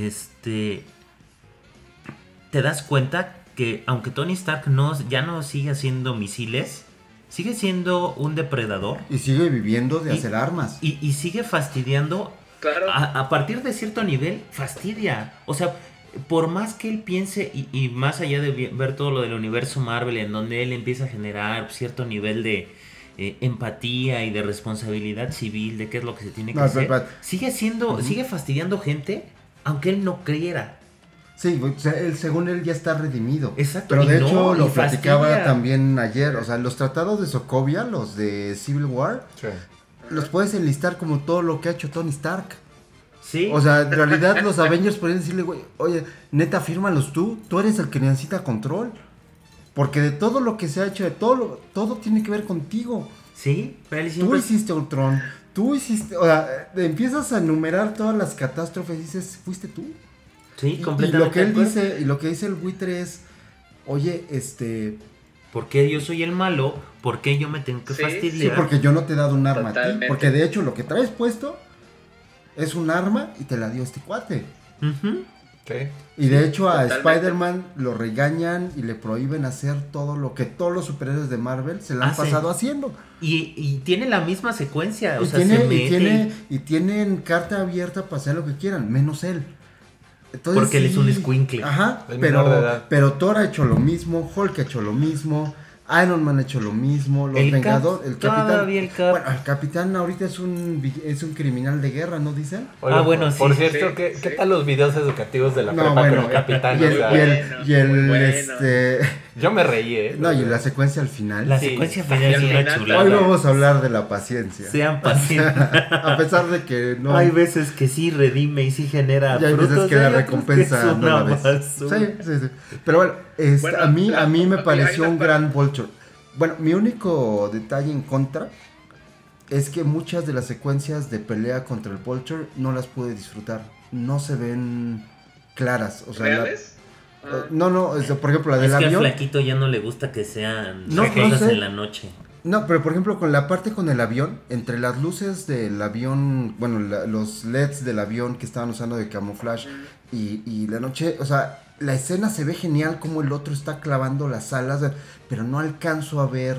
Te das cuenta que aunque Tony Stark ya no sigue haciendo misiles, sigue siendo un depredador Y sigue viviendo de Y- hacer armas. y sigue fastidiando. Claro. A partir de cierto nivel, fastidia. O sea, por más que él piense, y más allá de ver todo lo del universo Marvel, en donde él empieza a generar cierto nivel de empatía y de responsabilidad civil, de qué es lo que se tiene que No, hacer, pero- sigue fastidiando gente, aunque él no creyera. Sí, o sea, según él ya está redimido. Exacto, Pero y de no, hecho y lo platicaba fastidia. también ayer. O sea, los tratados de Sokovia, los de Civil War, Sí. los puedes enlistar como todo lo que ha hecho Tony Stark. Sí, O sea, en realidad los Avengers podrían decirle, güey, oye, neta, fírmalos tú eres el que necesita control. Porque de todo lo que se ha hecho, todo tiene que ver contigo. sí, pero él Tú siempre... hiciste Ultron, tú hiciste, o sea, empiezas a enumerar todas las catástrofes y dices, ¿fuiste tú? Sí, Y completamente. lo que él de acuerdo. dice, y lo que dice el buitre es, oye, ¿Por qué yo soy el malo? ¿Por qué yo me tengo que Sí, sí, fastidiar? porque yo no te he dado un arma a ti, Totalmente. porque de hecho lo que traes puesto es un arma y te la dio este cuate. Ujú. Sí. Y de hecho a totalmente. Spider-Man lo regañan y le prohíben hacer todo lo que todos los superhéroes de Marvel se la han Hacen. pasado haciendo. Y tiene la misma secuencia, o Y, sea, tiene- se y mete tiene- y tienen carta abierta para hacer lo que quieran, menos él. Entonces, Porque él es un escuincle. Ajá, Es menor de edad. pero Thor ha hecho lo mismo, Hulk ha hecho lo mismo, Iron Man ha hecho lo mismo, los El Vengadores, Cap, el Capitán. todavía el Cap. Bueno, el Capitán ahorita es un criminal de guerra, ¿no dicen? Oiga, bueno, por sí. cierto, Sí, ¿qué sí. tal los videos educativos de la No, prepa bueno, con el capitán? y el, O sea, y el- y el, muy bueno. yo me reí, ¿eh? no, y la secuencia al final. La Sí. secuencia Y final al es una final chulada. Hoy vamos a hablar de la paciencia. Sean pacientes. A pesar de que no. Hay veces que sí redime y sí genera Y hay veces frutos, que la hay otros recompensa que es no la una ves. basura. Sí. Pero bueno, Bueno, a mí me hay pareció una un gran Vulture. Bueno, mi único detalle en contra es que muchas de las secuencias de pelea contra el Vulture no las pude disfrutar. No se ven claras. O sea, ¿Reales? no, por ejemplo, la del Es que al avión. flaquito ya no le gusta que sean No, cosas no sé. en la noche. No, pero por ejemplo, con la parte con el avión, entre las luces del avión, bueno, los LEDs del avión que estaban usando de camuflaje y la noche, o sea, la escena se ve genial como el otro está clavando las alas, pero no alcanzo a ver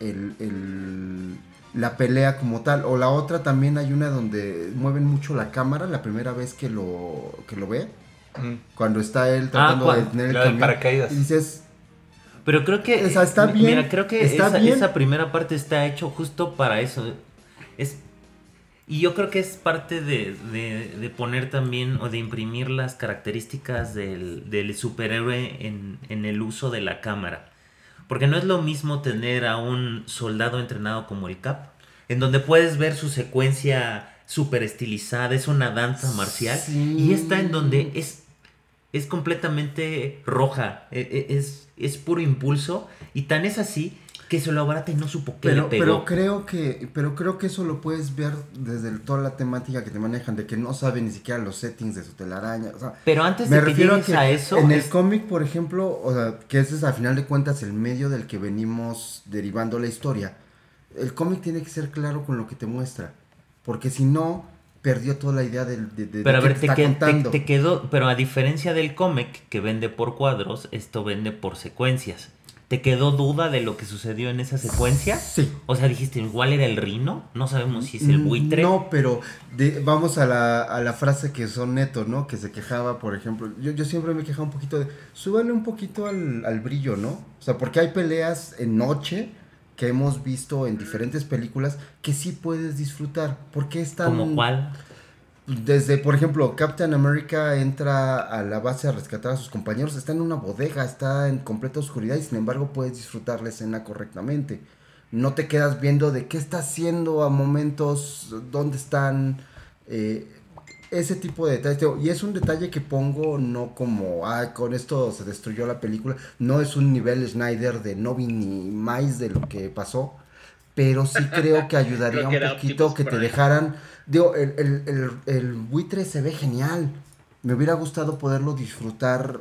la pelea como tal. O la otra también hay una donde mueven mucho la cámara la primera vez que lo ve, Mm. cuando está él tratando de ¿cuál? tener el La del camión. paracaídas. Y dices, Pero creo que... O sea, está bien, Mira, creo que está bien. esa primera parte está hecho justo para eso. Y yo creo que es parte de poner también o de imprimir las características del superhéroe en el uso de la cámara. Porque no es lo mismo tener a un soldado entrenado como el Cap, en donde puedes ver su secuencia súper estilizada, es una danza marcial, Sí. y esta en donde es completamente roja, es puro impulso, y tan es así que se lo abarata y no supo qué le pegó. Pero creo que eso lo puedes ver desde toda la temática que te manejan, de que no saben ni siquiera los settings de su telaraña. O sea, Pero antes me de que refiero llegues a eso, en el cómic, por ejemplo, o sea, que ese es a final de cuentas el medio del que venimos derivando la historia. El cómic tiene que ser claro con lo que te muestra, porque si no, perdió toda la idea de pero a qué ver, te está contando. te quedó, pero a diferencia del cómic que vende por cuadros, esto vende por secuencias. ¿Te quedó duda de lo que sucedió en esa secuencia? Sí. O sea, dijiste, igual era el Rino, no sabemos si es el buitre. No, pero vamos a la frase que son Neto, ¿no? Que se quejaba, por ejemplo. Yo siempre me quejaba un poquito de. Súbale un poquito al brillo, ¿no? O sea, porque hay peleas en noche que hemos visto en diferentes películas que sí puedes disfrutar. ¿Por qué es tan. ¿Como cuál? Desde, por ejemplo, Captain America entra a la base a rescatar a sus compañeros, está en una bodega, está en completa oscuridad y sin embargo puedes disfrutar la escena correctamente. No te quedas viendo de qué está haciendo a momentos, dónde están, ese tipo de detalles. Y es un detalle que pongo no como, con esto se destruyó la película. No es un nivel Snyder de no vi ni más de lo que pasó. Pero sí creo que ayudaría un poquito que te dejaran. Digo, el buitre se ve genial. Me hubiera gustado poderlo disfrutar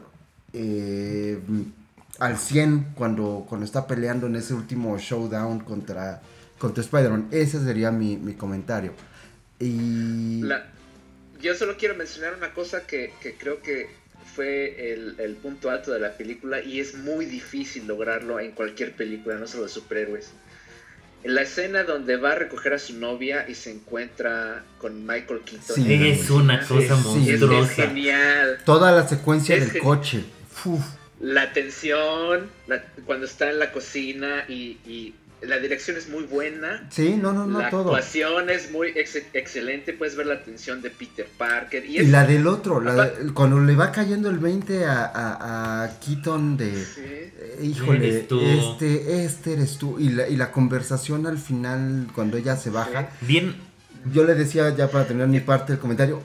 al 100 cuando está peleando en ese último showdown contra Spider-Man. Ese sería mi comentario. Y... Yo solo quiero mencionar una cosa que creo que fue el punto alto de la película y es muy difícil lograrlo en cualquier película, no solo de superhéroes. En la escena donde va a recoger a su novia y se encuentra con Michael Keaton. Sí, es una cosa monstruosa. Es genial. Toda la secuencia del coche. Uf. La tensión, cuando está en la cocina y la dirección es muy buena. Sí, no, la todo. La actuación es muy excelente. Puedes ver la tensión de Peter Parker. Y la del otro, cuando le va cayendo el 20 a Keaton de... Sí. Híjole, eres tú. Este eres tú. Y la conversación al final, cuando ella se baja. Sí. Bien. Yo le decía, ya para terminar mi parte del comentario,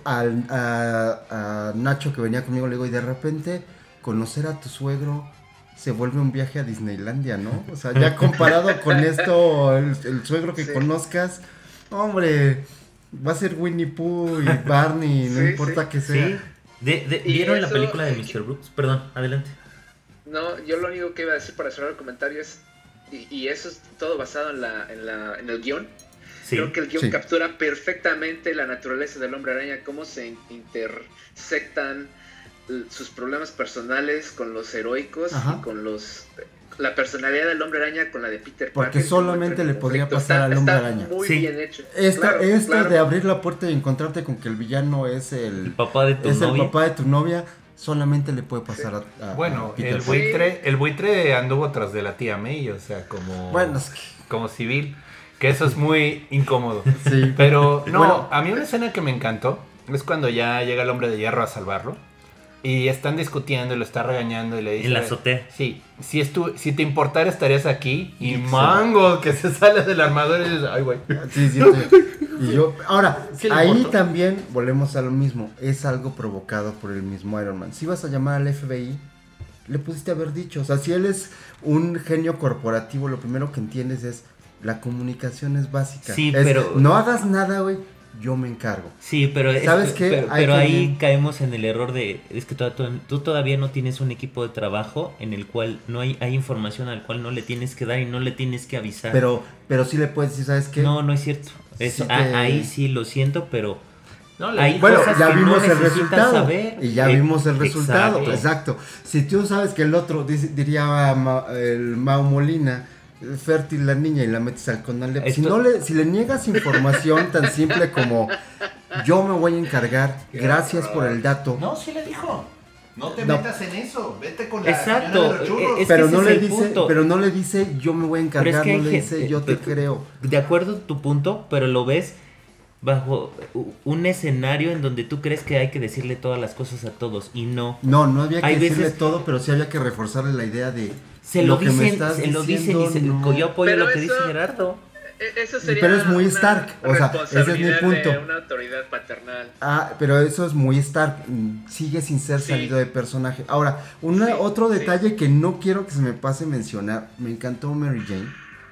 a Nacho que venía conmigo, le digo, y de repente conocer a tu suegro se vuelve un viaje a Disneylandia, ¿no? O sea, ya comparado con esto, el suegro que conozcas, hombre, va a ser Winnie Pooh y Barney, no importa que sea. Sí. ¿Vieron la película de Mr. Brooks? Perdón, adelante. No, yo lo único que iba a decir para cerrar el comentario es, y eso es todo basado en el guión. Sí. Creo que el guión captura perfectamente la naturaleza del Hombre Araña, cómo se intersectan sus problemas personales con los heroicos y con la personalidad del Hombre Araña con la de Peter Parker. Porque solamente le podría pasar al Hombre Araña. Muy bien hecho. Claro. De abrir la puerta y encontrarte con que el villano es el papá de tu novia. El papá de tu novia, solamente le puede pasar a bueno, Peter el buitre anduvo tras de la tía May, o sea, como civil, que eso es muy incómodo. Sí. Pero no, a mí una escena que me encantó es cuando ya llega el Hombre de Hierro a salvarlo. Y están discutiendo y lo está regañando y le dice... En la azotea. Sí, si te importara estarías aquí. Y Mango, que se sale del armador y dice, ay, güey. Sí. Y yo... Ahora, ahí también volvemos a lo mismo. Es algo provocado por el mismo Iron Man. Si vas a llamar al FBI, le pudiste haber dicho. O sea, si él es un genio corporativo, lo primero que entiendes es... La comunicación es básica. Sí, pero... No hagas nada, güey. Yo me encargo. Sí, pero ¿sabes qué? Pero ahí caemos en el error de es que tú todavía no tienes un equipo de trabajo en el cual no hay información al cual no le tienes que dar y no le tienes que avisar. Pero sí le puedes decir, ¿sabes qué? No es cierto. Ahí sí lo siento, pero hay cosas ya vimos el resultado saber. Y ya vimos el resultado. Exacto. Si tú sabes que el otro diría el Mau Molina, fértil la niña y la metes al Conalep. Si le niegas información tan simple como yo me voy a encargar, gracias por el dato. No, sí le dijo. No te metas en eso, vete con la exacto. De los churros. Pero no le dice yo me voy a encargar, no le dice yo te creo. De acuerdo a tu punto, pero lo ves bajo un escenario en donde tú crees que hay que decirle todas las cosas a todos y no. No había que decirle todo, pero sí había que reforzarle la idea de lo dicen yo apoyo lo que dice Gerardo. Eso sería pero es muy Stark, o sea, ese es mi punto. De una autoridad paternal. Pero eso es muy Stark, sigue sin ser salido de personaje. Ahora, otro detalle que no quiero que se me pase mencionar, me encantó Mary Jane.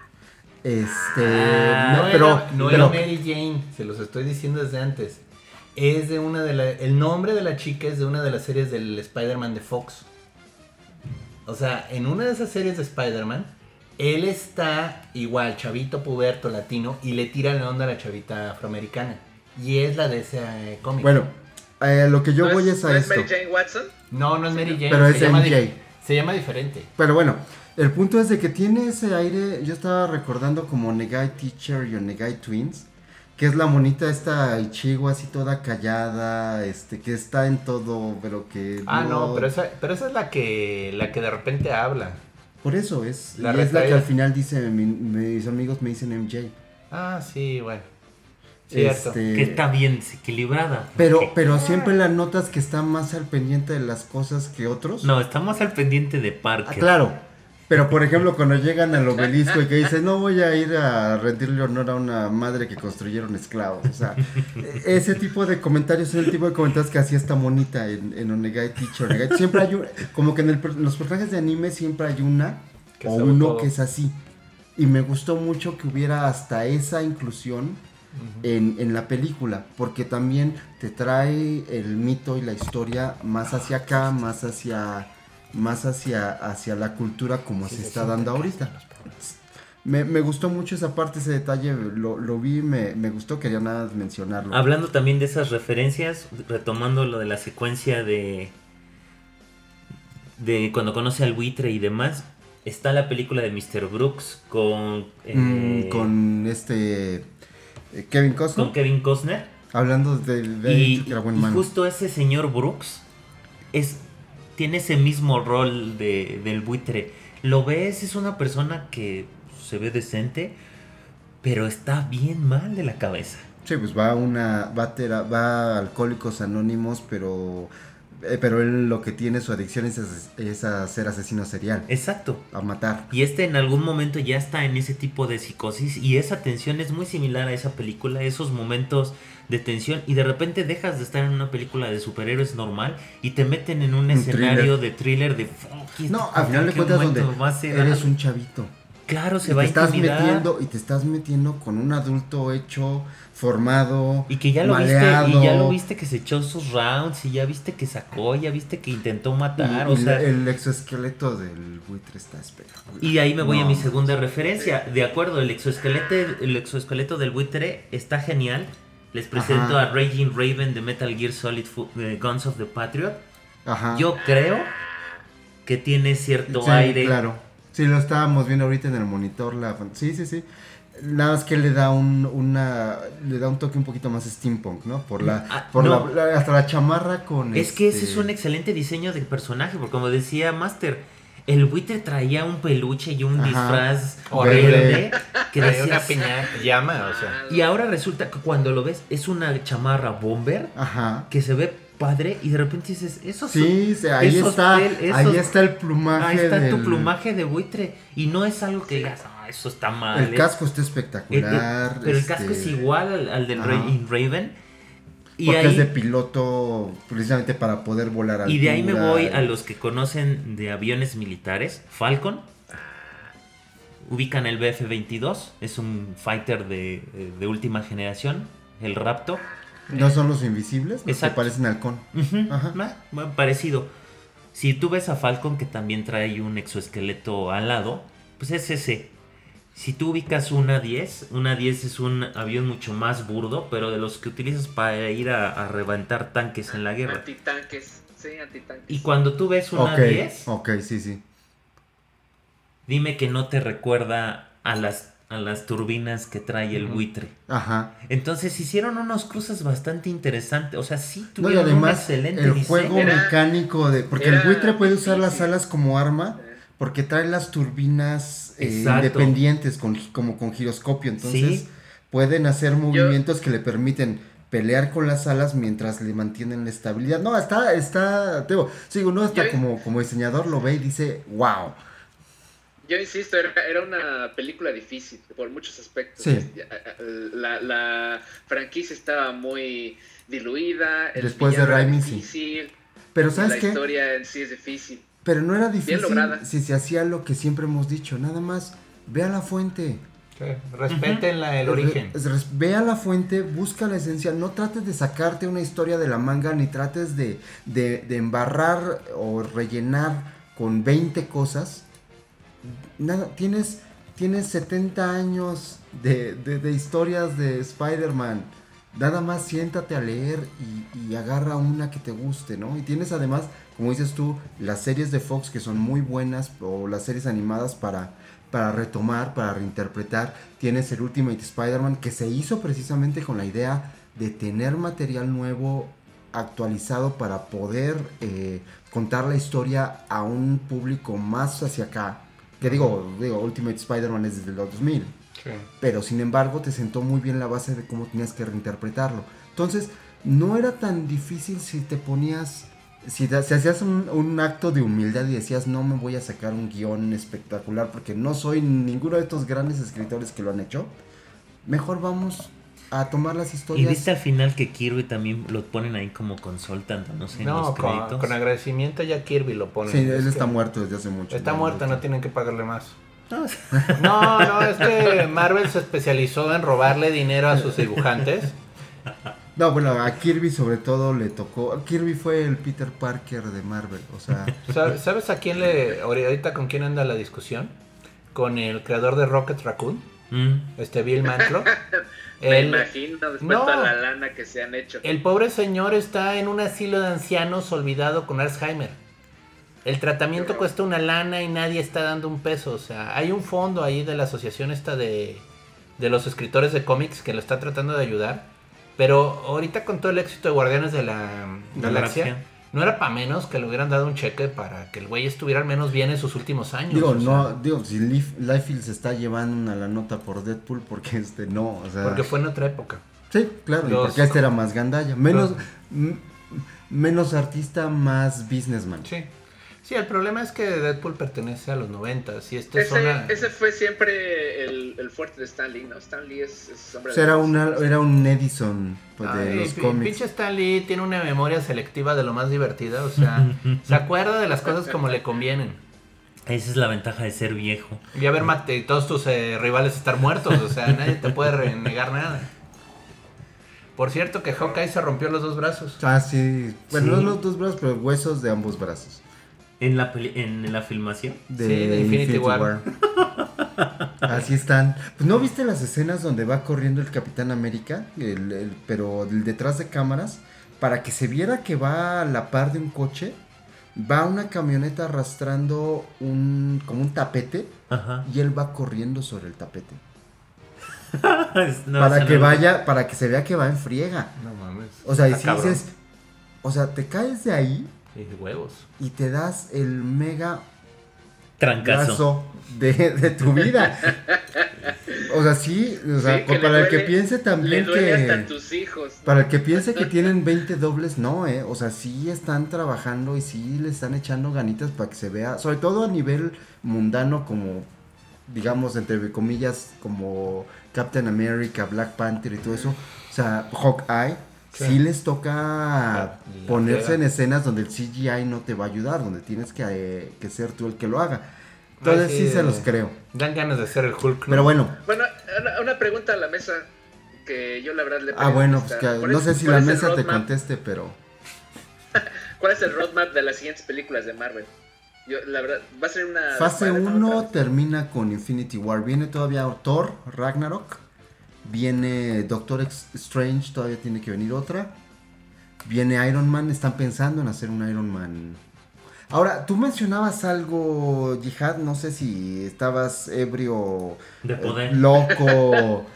No era Mary Jane, se los estoy diciendo desde antes. Es de el nombre de la chica es de una de las series del Spider-Man de Fox. O sea, en una de esas series de Spider-Man, él está igual, chavito puberto latino, y le tira la onda a la chavita afroamericana. Y es la de ese cómic. Bueno, lo que yo voy es a esto. ¿No es Mary Jane Watson? No es Mary Jane. Pero es MJ. Se llama diferente. Pero bueno, el punto es de que tiene ese aire, yo estaba recordando como Negai Teacher y Negai Twins, que es la monita esta Ichigo así toda callada, que está en todo, pero que pero esa es la que de repente habla. Por eso es la que al final dice, mis amigos me dicen MJ. Sí, bueno. Cierto. Que está bien desequilibrada. Pero siempre la notas que está más al pendiente de las cosas que otros. No, está más al pendiente de Parker. Claro. Pero por ejemplo, cuando llegan al obelisco y que dicen, no voy a ir a rendirle honor a una madre que construyeron esclavos. O sea, ese tipo de comentarios son el tipo de comentarios que hacía esta monita en Onegai Teacher. Onegai. Siempre hay como que en los personajes de anime siempre hay una Que o sabe uno todo. que es así. Y me gustó mucho que hubiera hasta esa inclusión en la película, porque también te trae el mito y la historia más hacia acá, más hacia la cultura como se está dando ahorita. Me gustó mucho esa parte, ese detalle, lo vi, me gustó, quería nada más mencionarlo. Hablando también de esas referencias, retomando lo de la secuencia de cuando conoce al buitre y demás, está la película de Mr. Brooks con Kevin Costner. con Kevin Costner. Hablando de Y que era buen y mano. justo ese señor Brooks tiene ese mismo rol del buitre. Lo ves, es una persona que se ve decente, pero está bien mal de la cabeza. Sí, pues va a Alcohólicos Anónimos, pero él lo que tiene su adicción es a ser asesino serial, Exacto. a matar. Y en algún momento ya está en ese tipo de psicosis, y esa tensión es muy similar a esa película, esos momentos de tensión, y de repente dejas de estar en una película de superhéroes normal y te meten en un escenario de thriller de fuck. No, al final de cuentas donde eres un chavito. Claro, se Y va a te estás intimidar. te estás metiendo con un adulto hecho, formado, Y que ya lo maleado. viste, y ya lo viste que se echó sus rounds, y ya viste que sacó, ya viste que intentó matar, Y o sea, el exoesqueleto del buitre está espectacular. y de ahí me voy a mi No, segunda referencia. De acuerdo, el exoesqueleto del buitre está genial. Les presento Ajá. a Raging Raven de Metal Gear Solid Guns of the Patriot. Ajá. Yo creo que tiene cierto Sí, aire. claro. Sí, lo estábamos viendo ahorita en el monitor. Sí. Nada más que le da un toque un poquito más steampunk, ¿no? No. Hasta la chamarra con Es que ese es un excelente diseño de personaje, porque como decía Master, el buitre traía un peluche y un Ajá. disfraz Horrible. verde que Traía una decías, piña llama, o sea. y ahora resulta que cuando lo ves es una chamarra bomber Ajá. que se ve padre, y de repente dices, eso Sí, ahí está el plumaje. ahí está tu plumaje de buitre, y no es algo que digas, eso está mal. El casco está espectacular. Pero el casco es igual al del Ajá. Raven. Y Porque ahí, es de piloto precisamente para poder volar al y de ahí me voy a los que conocen de aviones militares. Falcon. Ubican el BF-22. Es un fighter de última generación. El Raptor. ¿No son los invisibles? Los que Exacto. parecen halcón. Ujú, Ajá. parecido. Si tú ves a Falcon, que también trae un exoesqueleto al lado, pues es ese. Si tú ubicas una 10 es un avión mucho más burdo, pero de los que utilizas para ir a reventar tanques en la guerra. Antitanques, sí, antitanques. Y cuando tú ves una Ok, 10, ok, sí. dime que no te recuerda a las turbinas que trae el buitre. Ajá. Entonces hicieron unos cruces bastante interesantes. O sea, sí No, y tuvieron un además excelente el diseño. juego mecánico porque el era buitre puede usar las difícil. alas como arma, porque trae las turbinas Exacto. independientes como con giroscopio, entonces Sí. pueden hacer movimientos que le permiten pelear con las alas mientras le mantienen la estabilidad. No, uno hasta Yo- como diseñador lo ve y dice, wow. Yo insisto, era una película difícil por muchos aspectos. Sí. La franquicia estaba muy diluida. El Después de villano era Raimi, sí. difícil. Pero La ¿sabes qué? historia en sí es difícil. Pero no era difícil lograda. si se hacía lo que siempre hemos dicho, nada más ve a la fuente. Sí, respeten el origen. Ve a la fuente, busca la esencia, no trates de sacarte una historia de la manga, ni trates de embarrar o rellenar con 20 cosas. Nada, tienes 70 años de historias de Spider-Man. Nada más siéntate a leer y agarra una que te guste, ¿no? Y tienes además, como dices tú, las series de Fox que son muy buenas, o las series animadas para retomar, para reinterpretar. Tienes el Ultimate Spider-Man, que se hizo precisamente con la idea de tener material nuevo, actualizado, para poder contar la historia a un público más hacia acá. Que digo, Ultimate Spider-Man es desde los 2000. Sí. Pero sin embargo te sentó muy bien la base de cómo tenías que reinterpretarlo. Entonces, no era tan difícil si te ponías, si hacías un acto de humildad y decías, no me voy a sacar un guión espectacular porque no soy ninguno de estos grandes escritores que lo han hecho. Mejor vamos a tomar las ¿Y historias. viste al final que Kirby también lo ponen ahí como consultant, no sé, en los No, créditos? con agradecimiento ya Kirby lo pone. Sí, él Es está que muerto desde hace mucho. Está muerto, no tienen que pagarle más. No, No, es que Marvel se especializó en robarle dinero a sus dibujantes. No, bueno, a Kirby sobre todo le tocó. Kirby fue el Peter Parker de Marvel, o sea. ¿Sabes a quién ahorita con quién anda la discusión? Con el creador de Rocket Raccoon, Bill Mantlo. Me imagino después No. toda la lana que se han hecho. El pobre señor está en un asilo de ancianos olvidado con Alzheimer. El tratamiento cuesta una lana y nadie está dando un peso. O sea, hay un fondo ahí de la asociación esta de los escritores de cómics que lo está tratando de ayudar. Pero ahorita con todo el éxito de Guardianes de la Galaxia, no era para menos que le hubieran dado un cheque para que el güey estuviera al menos bien en sus últimos años. Digo, si Liefeld se está llevando una la nota por Deadpool, porque no, o sea. Porque fue en otra época. Sí, claro, y porque este era más gandalla. Menos artista, más businessman. Sí. Sí, el problema es que Deadpool pertenece a los 90s y Ese fue siempre el fuerte de Stan Lee, ¿no? Stan Lee es hombre O sea, era un Edison de los cómics. Pinche Stan Lee tiene una memoria selectiva de lo más divertida, o sea, se acuerda de las cosas como le convienen. Esa es la ventaja de ser viejo. Y a ver, Mate, todos tus rivales estar muertos, o sea, nadie te puede renegar nada. Por cierto que Hawkeye se rompió los dos brazos. Ah, sí. Bueno, Sí. no los dos brazos, pero huesos de ambos brazos. ¿En la filmación? De Infinity War. Así están. Pues ¿no viste las escenas donde va corriendo el Capitán América? Pero detrás de cámaras, para que se viera que va a la par de un coche, va una camioneta arrastrando como un tapete. Ajá. Y él va corriendo sobre el tapete. No, Para que se vea que va en friega. No mames. O sea, y Está si cabrón. dices, o sea, te caes de ahí Y huevos. y te das el mega trancazo. brazo de tu vida. O sea, sí, o sea, Sí, que para le el que duele- piense también Le duele hasta a que... tus hijos. Para el que piense que tienen 20 dobles, no, o sea, sí están trabajando y sí le están echando ganitas para que se vea, sobre todo a nivel mundano como, digamos, entre comillas, como Captain America, Black Panther y todo eso. O sea, Hawkeye, sí les toca ponerse friega. en escenas donde el CGI no te va a ayudar, donde tienes que ser tú el que lo haga. Entonces Ay, sí sí, se los creo. Dan ganas de ser el Hulk, ¿no? Pero bueno, Bueno, una pregunta a la mesa que yo la verdad le bueno, pues que ¿Cuál no es- sé si cuál la es el mesa te roadmap? conteste, pero... ¿Cuál es el roadmap de las siguientes películas de Marvel? Yo, la verdad, va a ser una... Fase Spider-Man 1 otra vez. termina con Infinity War. Viene todavía Thor, Ragnarok. Viene Doctor Strange, todavía tiene que venir otra. Viene Iron Man, están pensando en hacer un Iron Man. Ahora, tú mencionabas algo, Jihad, no sé si estabas ebrio, De poder. loco,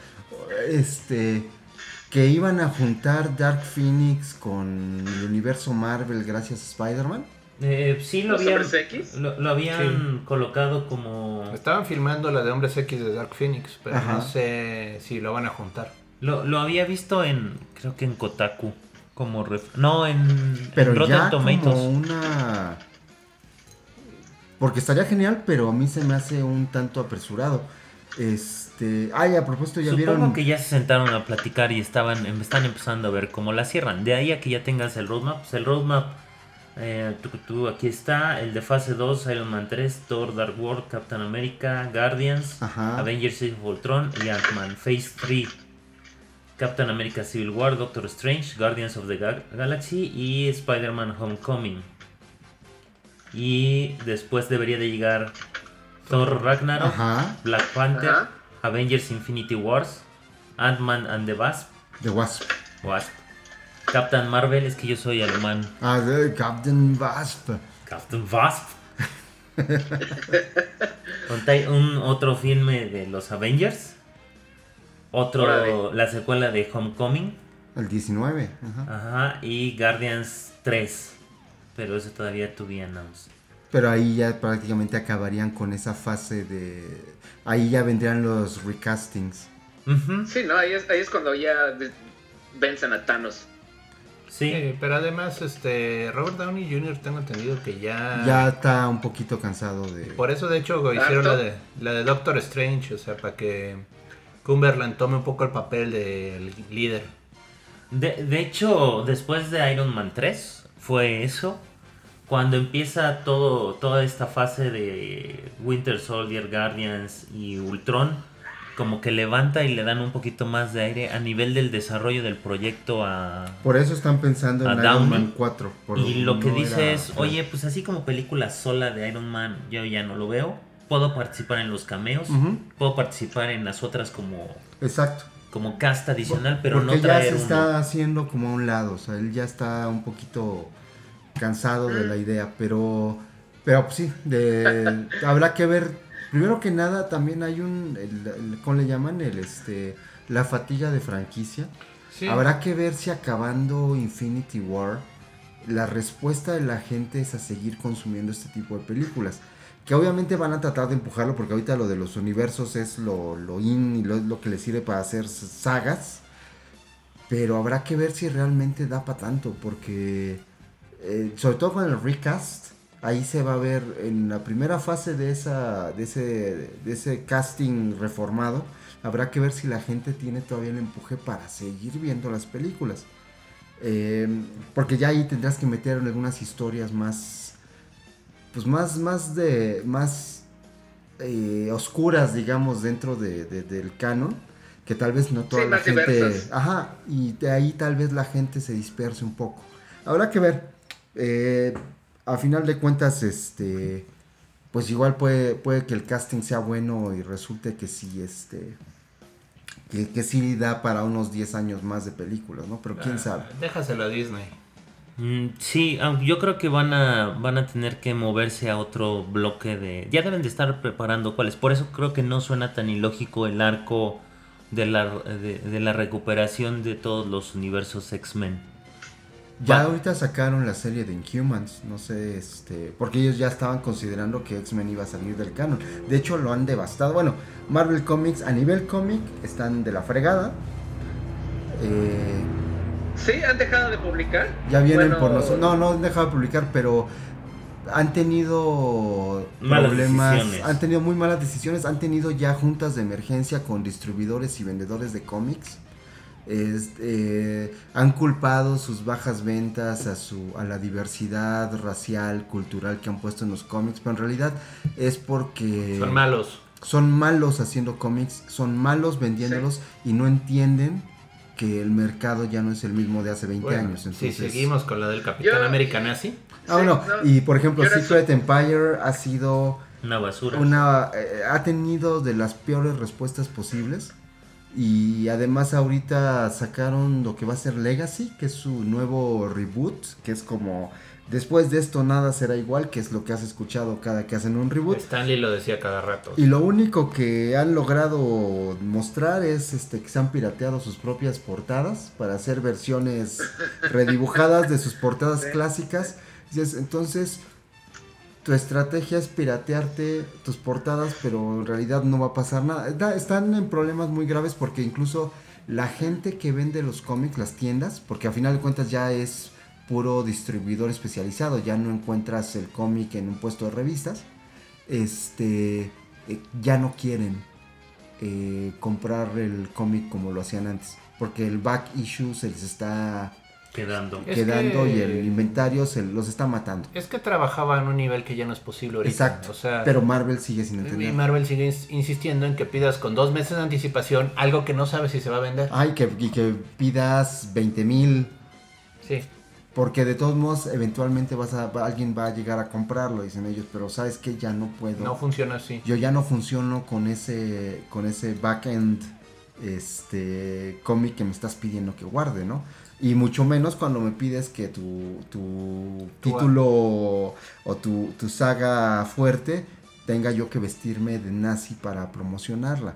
que iban a juntar Dark Phoenix con el universo Marvel gracias a Spider-Man. Sí, ¿Los Hombres X? lo habían colocado como... Estaban filmando la de Hombres X de Dark Phoenix, pero Ajá. no sé si lo van a juntar. Lo había visto creo que en Kotaku. Como Pero en Rotten ya Tomatoes. como una... Porque estaría genial, pero a mí se me hace un tanto apresurado. A propósito, ya Supongo vieron... que ya se sentaron a platicar y están empezando a ver cómo la cierran. De ahí a que ya tengas el roadmap. Pues el roadmap, tú aquí está. El de fase 2, Iron Man 3, Thor, Dark World, Captain America, Guardians, Ajá. Avengers Age of Ultron y Ant-Man. Phase 3, Captain America Civil War, Doctor Strange, Guardians of the Galaxy y Spider-Man Homecoming. Y después debería de llegar Thor Ragnarok, Ajá. Black Panther, Ajá. Avengers Infinity Wars, Ant-Man and the Wasp, The Wasp. Captain Marvel, es que yo soy alemán, De Captain Wasp. Captain Wasp. Otro filme de los Avengers, Órale. la secuela de Homecoming, El 19. Ajá. ajá, y Guardians 3, pero eso todavía to be announced. Pero ahí ya prácticamente acabarían con esa fase de... Ahí ya vendrían los recastings. Ujú. Sí, ¿no? Ahí es cuando ya vencen a Thanos. Sí. Pero además, Robert Downey Jr. tengo entendido que Ya está un poquito cansado de... Por eso, de hecho, hicieron la de Doctor Strange, o sea, para que Cumberland tome un poco el papel del líder. De hecho, después de Iron Man 3, fue eso. Cuando empieza toda esta fase de Winter Soldier, Guardians y Ultron, como que levanta y le dan un poquito más de aire a nivel del desarrollo del proyecto a... Por eso están pensando a en Iron Downey. Man 4. Y lo que no dice era- es, oye, pues así como película sola de Iron Man, yo ya no lo veo. Puedo participar en los cameos, Ujú. puedo participar en las otras Exacto. como cast adicional, pero Porque no ya traer se uno. está haciendo como a un lado, o sea, él ya está un poquito cansado de la idea, pero pues sí, habrá que ver. Primero que nada, también hay ¿cómo le llaman? La fatiga de franquicia. Sí. Habrá que ver si acabando Infinity War, la respuesta de la gente es a seguir consumiendo este tipo de películas. Que obviamente van a tratar de empujarlo porque ahorita lo de los universos es lo in y lo que les sirve para hacer sagas. Pero habrá que ver si realmente da para tanto porque sobre todo con el recast, ahí se va a ver en la primera fase de ese casting reformado. Habrá que ver si la gente tiene todavía el empuje para seguir viendo las películas. Porque ya ahí tendrás que meter en algunas historias más pues más oscuras, digamos, dentro del canon, que tal vez no toda Sí, la más gente, diversas. ajá, y de ahí tal vez la gente se disperse un poco. Habrá que ver. A final de cuentas, pues igual puede que el casting sea bueno y resulte que sí, que sí da para unos 10 años más de películas, ¿no? Pero quién sabe. Déjaselo a Disney. Sí, aunque yo creo que van a tener que moverse a otro bloque ya deben de estar preparando cuáles. Por eso creo que no suena tan ilógico el arco de la recuperación de todos los universos X-Men. Ya ahorita sacaron la serie de Inhumans, no sé, porque ellos ya estaban considerando que X-Men iba a salir del canon. De hecho, lo han devastado. Bueno, Marvel Comics a nivel cómic están de la fregada. ¿Sí? ¿Han dejado de publicar? Ya vienen Bueno, por nosotros. No han dejado de publicar, pero han tenido Malas problemas, decisiones. han tenido muy malas decisiones, han tenido ya juntas de emergencia con distribuidores y vendedores de cómics. Han culpado sus bajas ventas a la diversidad racial, cultural que han puesto en los cómics, pero en realidad es porque Son malos. son malos haciendo cómics, son malos vendiéndolos y no entienden que el mercado ya no es el mismo de hace 20 Bueno, años. Entonces, si seguimos con la del Capitán Yo- América nazi. bueno, no, y por ejemplo, yo era Secret Empire ha sido Una basura. ha tenido de las peores respuestas posibles. Y además ahorita sacaron lo que va a ser Legacy, que es su nuevo reboot, que es como después de esto nada será igual, que es lo que has escuchado cada que hacen un reboot. Stanley lo decía cada rato. Y lo único que han logrado mostrar es que se han pirateado sus propias portadas para hacer versiones redibujadas de sus portadas clásicas. Entonces, tu estrategia es piratearte tus portadas, pero en realidad no va a pasar nada. Están en problemas muy graves porque incluso la gente que vende los cómics, las tiendas, porque a final de cuentas ya es puro distribuidor especializado, ya no encuentras el cómic en un puesto de revistas, ya no quieren comprar el cómic como lo hacían antes, porque el back issue se les está Quedando. Es quedando que- y el inventario los está matando. Es que trabajaba en un nivel que ya no es posible ahorita. Exacto, O sea, pero Marvel sigue sin y entender. Marvel sigue insistiendo en que pidas con 2 meses de anticipación algo que no sabes si se va a vender. Ay, y que pidas 20,000, Sí. porque de todos modos eventualmente alguien va a llegar a comprarlo, dicen ellos, pero sabes que ya no puedo. No funciona así. Yo ya no funciono con ese backend cómic que me estás pidiendo que guarde, ¿no? Y mucho menos cuando me pides que tu título o tu saga fuerte tenga yo que vestirme de nazi para promocionarla.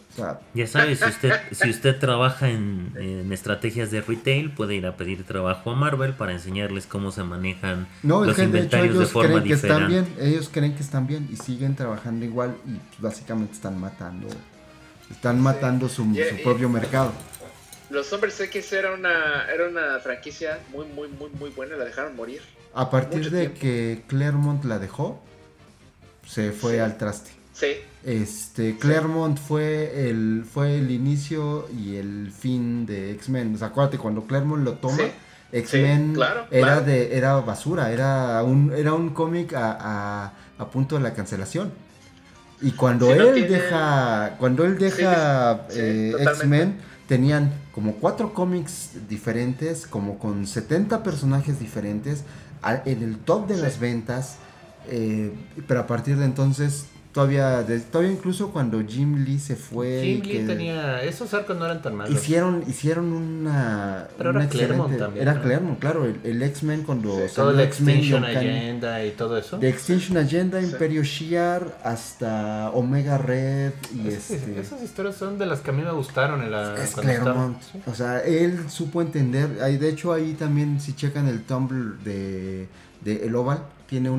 O sea, Ya sabes, si usted trabaja en estrategias de retail, puede ir a pedir trabajo a Marvel para enseñarles cómo se manejan no, es los que de hecho inventarios de ellos forma creen que están diferente. bien, ellos creen que están bien y siguen trabajando igual y pues, básicamente están matando su propio mercado. Los Hombres X era una franquicia muy, muy, muy, muy buena. La dejaron morir. A partir Mucho de tiempo. que Claremont la dejó, se fue Sí. al traste. Sí. Claremont fue el inicio y el fin de X-Men. O sea, acuérdate, cuando Claremont lo toma, Sí. X-Men Sí, claro, era claro. era basura, era un cómic a punto de la cancelación. Y cuando Si no él tiene- deja Sí, totalmente. X-Men, tenían como 4 cómics diferentes, como con 70 personajes diferentes, en el top de Sí. las ventas. Pero a partir de entonces, todavía incluso cuando Jim Lee se fue, Jim y Lee que tenía... Esos arcos no eran tan malos. hicieron una... Pero una era Claremont también, Era ¿no? Claremont, claro, el X-Men cuando Todo salió el X-Men Extinction y Uncanny- Agenda y todo eso. de Extinction Agenda, Sí. Imperio Shi'ar hasta Omega Red y Esas historias son de las que a mí me gustaron en la... es cuando estaba- Claremont. sí. O sea, él supo entender. De hecho, ahí también, si checan el Tumblr de El Oval, tiene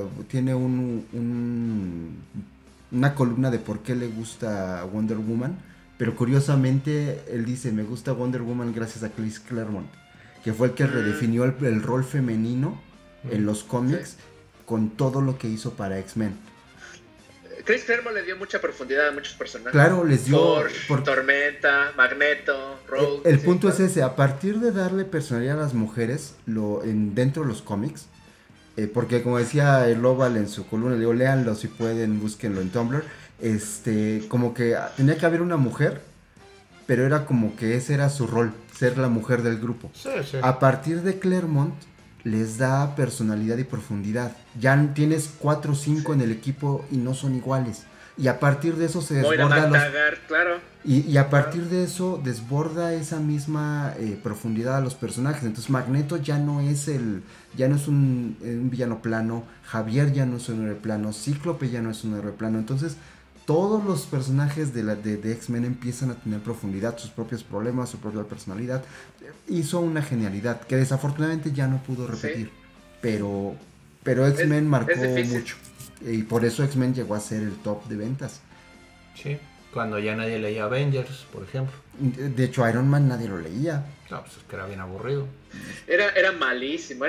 una columna de por qué le gusta Wonder Woman. Pero curiosamente, él dice: me gusta Wonder Woman gracias a Chris Claremont, que fue el que redefinió el rol femenino en los cómics con todo lo que hizo para X-Men. Chris Claremont le dio mucha profundidad a muchos personajes. Claro, les dio... Forge, Tormenta, Magneto, Rogue. El sí, punto claro. es ese: a partir de darle personalidad a las mujeres dentro de los cómics, porque como decía el Oval en su columna, le digo, léanlo si pueden, búsquenlo en Tumblr, como que tenía que haber una mujer, pero era como que ese era su rol, ser la mujer del grupo. Sí, sí. A partir de Claremont les da personalidad y profundidad. Ya tienes 4 o 5 en el equipo y no son iguales. Y a partir de eso se Moira desborda McTaggart, claro. y a partir de eso desborda esa misma profundidad a los personajes. Entonces Magneto ya no es un villano plano, Javier ya no es un héroe plano, Cíclope ya no es un héroe plano. Entonces todos los personajes de X-Men empiezan a tener profundidad, sus propios problemas, su propia personalidad. Hizo una genialidad que desafortunadamente ya no pudo repetir. Pero X-Men marcó es difícil. mucho. Y por eso X-Men llegó a ser el top de ventas. Sí. Cuando ya nadie leía Avengers, por ejemplo. De hecho, Iron Man nadie lo leía. No, pues es que era bien aburrido. Era malísimo,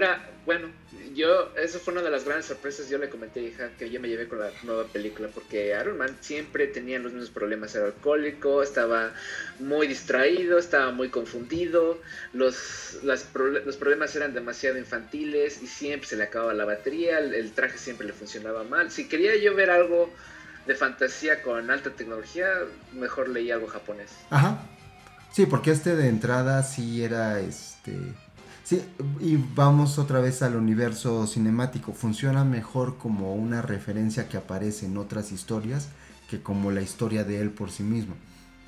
eso fue una de las grandes sorpresas. Yo le comenté a hija que yo me llevé con la nueva película, porque Iron Man siempre tenía los mismos problemas. Era alcohólico, estaba muy distraído, estaba muy confundido, los problemas eran demasiado infantiles y siempre se le acababa la batería, el traje siempre le funcionaba mal. Si quería yo ver algo de fantasía con alta tecnología, mejor leí algo japonés. Ajá. Sí, porque de entrada sí era Sí, y vamos otra vez al universo cinemático. Funciona mejor como una referencia que aparece en otras historias que como la historia de él por sí mismo.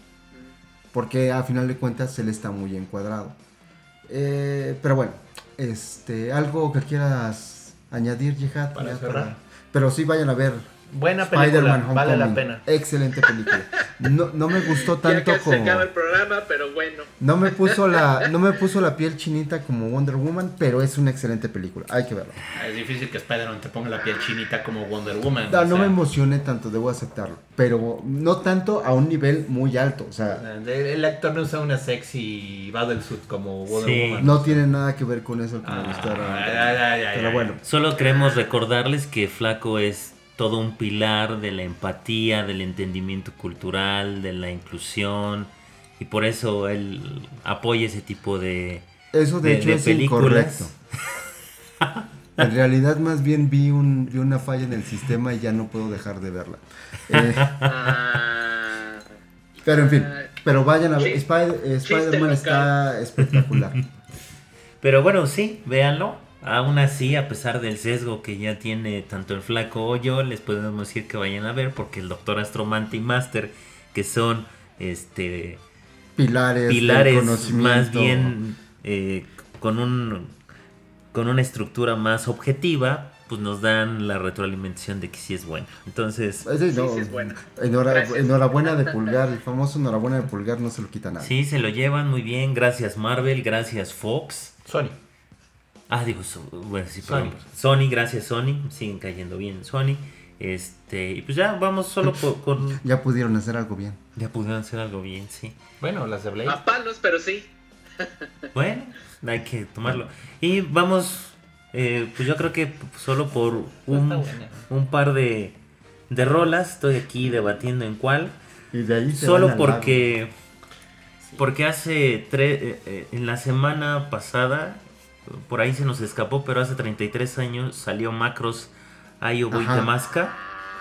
Porque a final de cuentas él está muy encuadrado. Pero bueno, algo que quieras añadir, Jihad. Para cerrar. Pero sí vayan a ver Buena película, vale la Homecoming. pena. Excelente película. No me gustó Ya tanto casi se como... acaba el programa, pero bueno. No me puso la piel chinita como Wonder Woman, pero es una excelente película. Hay que verla. Es difícil que Spider-Man te ponga la piel chinita como Wonder Woman. No me emocioné tanto, debo aceptarlo. Pero no tanto a un nivel muy alto. O sea, El actor no usa una sexy battlesuit como Wonder Sí. Woman. no tiene nada que ver con eso que me gustaron. Pero bueno. Solo queremos recordarles que Flaco es todo un pilar de la empatía, del entendimiento cultural, de la inclusión, y por eso él apoya ese tipo de Eso de hecho es películas. incorrecto. En realidad más bien vi una falla en el sistema y ya no puedo dejar de verla. Pero en fin, pero vayan a ver. Spider-Man está espectacular. Pero bueno, sí, véanlo. Aún así, a pesar del sesgo que ya tiene tanto el Flaco o yo, les podemos decir que vayan a ver, porque el Doctor Astromante y Master, que son pilares del conocimiento, más bien con una estructura más objetiva, pues nos dan la retroalimentación de que sí es buena. Entonces, Sí, Sí, sí es buena. Gracias. Enhorabuena de Pulgar, el famoso enhorabuena de Pulgar no se lo quita nadie. sí, se lo llevan muy bien. Gracias Marvel, gracias Fox. Sony. Digo, bueno, sí, perdón. Sony, gracias Sony. Siguen cayendo bien Sony. Y pues ya vamos solo con... Ya pudieron hacer algo bien. Ya pudieron hacer algo bien, sí. Bueno, las de Blade. A palos, pero sí. Bueno, hay que tomarlo. Y vamos, pues yo creo que solo por un par de rolas, estoy aquí debatiendo en cuál. Y de ahí se Solo van al porque hace en la semana pasada, por ahí se nos escapó, pero hace 33 años salió Macross Ayo Boy Ajá. Temasca.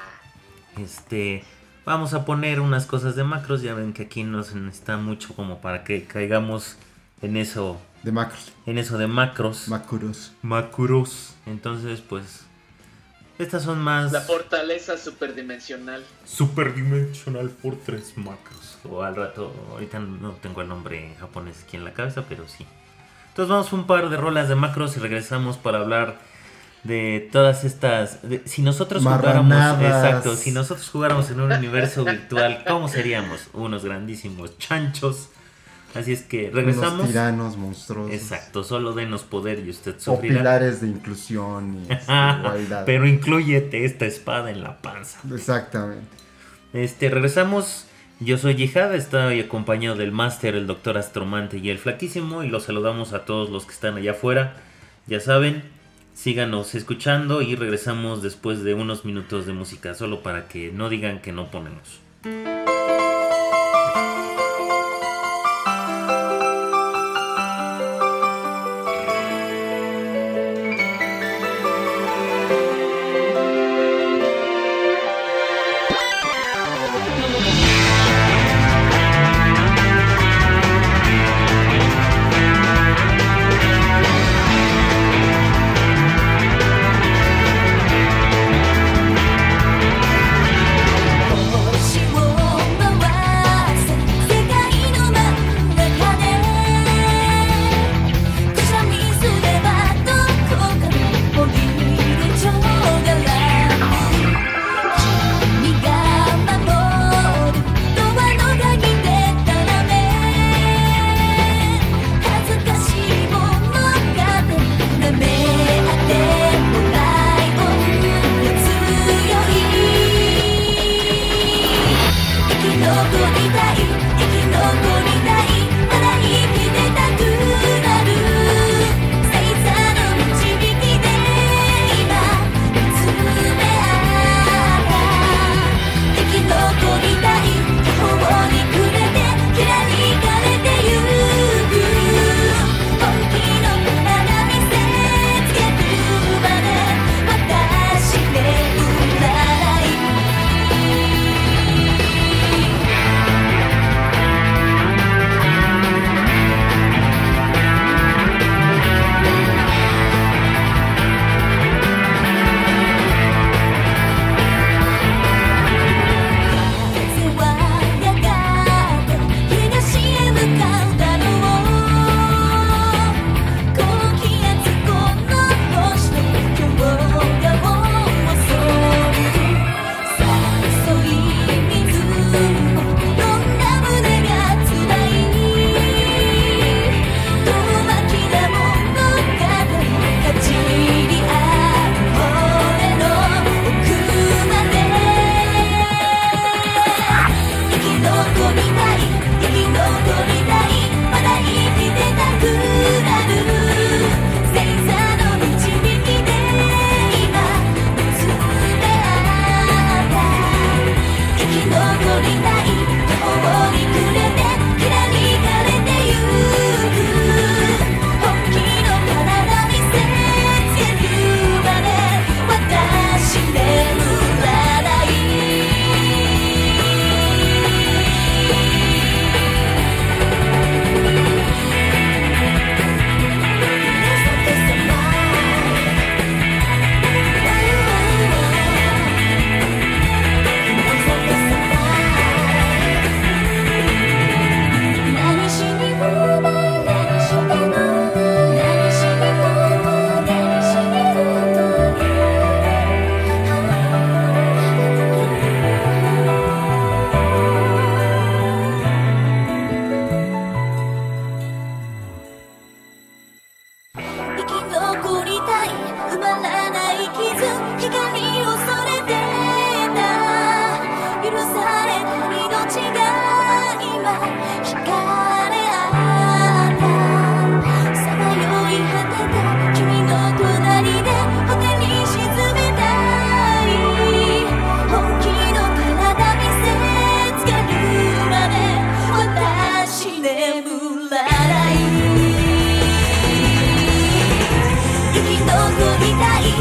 Vamos a poner unas cosas de Macross, ya ven que aquí no se necesita mucho como para que caigamos en eso de Macros. de Macross. Macross. Entonces, pues estas son más La fortaleza superdimensional. Super Dimensional Fortress Macross. O al rato, ahorita no tengo el nombre en japonés aquí en la cabeza, pero sí. Entonces vamos a un par de rolas de Macross y regresamos para hablar de todas estas... si nosotros jugáramos... Marranadas. Exacto, si nosotros jugáramos en un universo virtual, ¿cómo seríamos? Unos grandísimos chanchos. Así es que regresamos. Unos tiranos monstruosos. Exacto, solo denos poder y usted O sufrirá. pilares de inclusión y igualdad. Pero inclúyete esta espada en la panza. Exactamente. Regresamos. Yo soy Yihad, estoy acompañado del máster, el doctor Astromante y el Flaquísimo. Y los saludamos a todos los que están allá afuera. Ya saben, síganos escuchando y regresamos después de unos minutos de música. Solo para que no digan que no ponemos.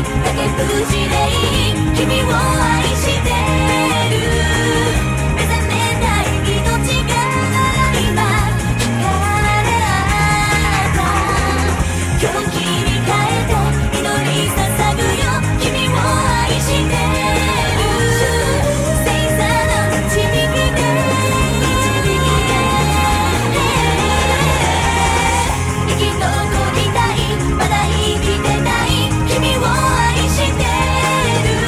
生き残りたいまだ生きてない君を愛してる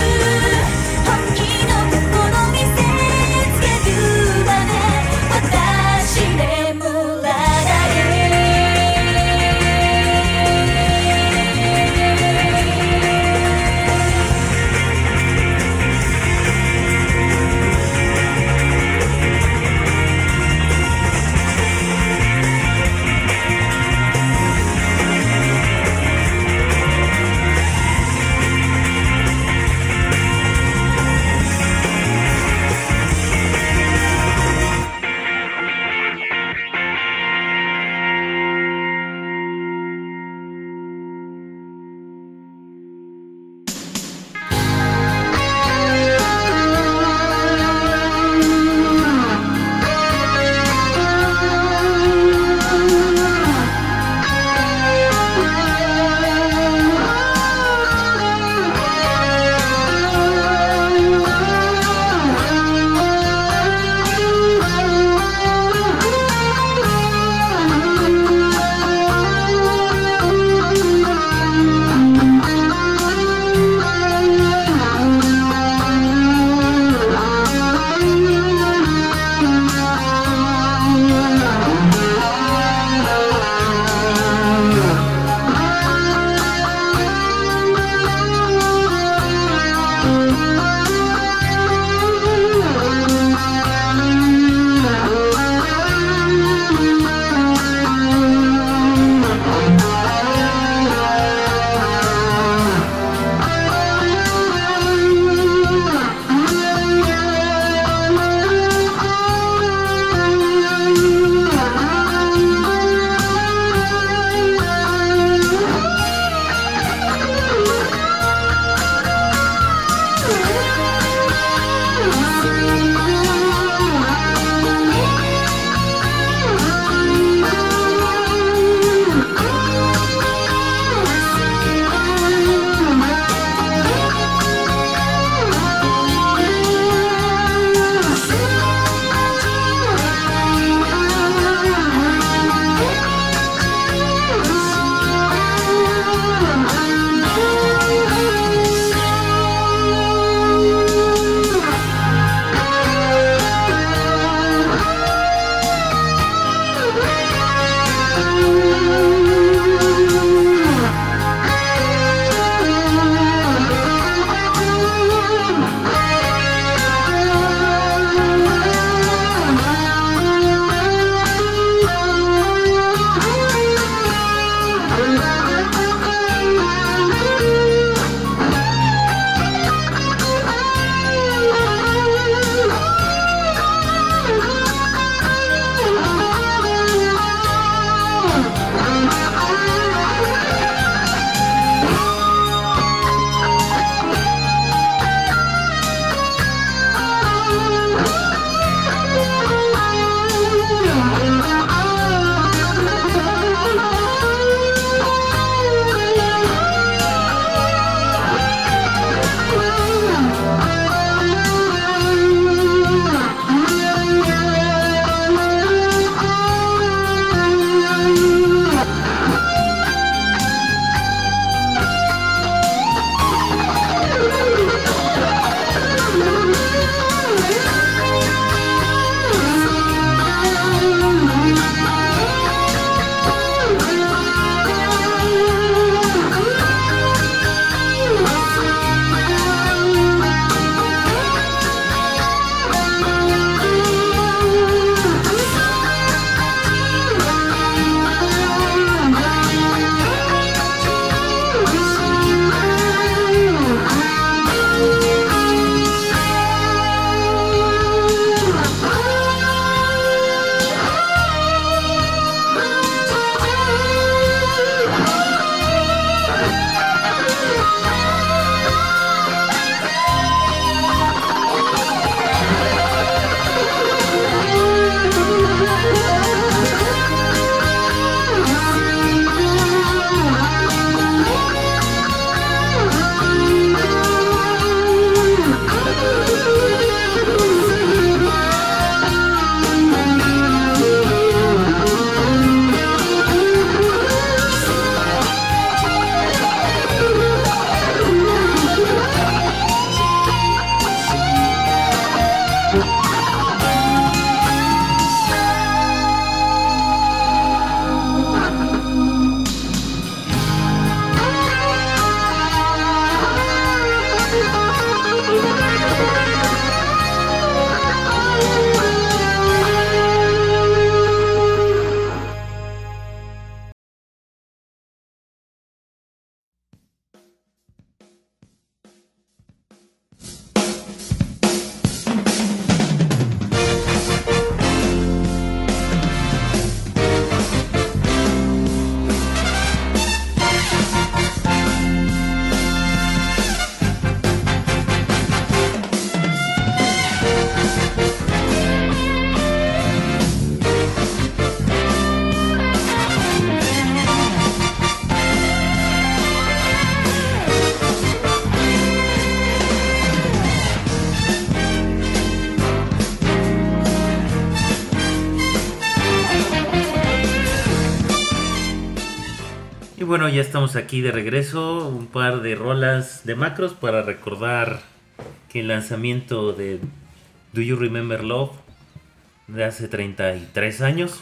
Y bueno, ya estamos aquí de regreso, un par de rolas de macros para recordar que el lanzamiento de Do You Remember Love de hace 33 años.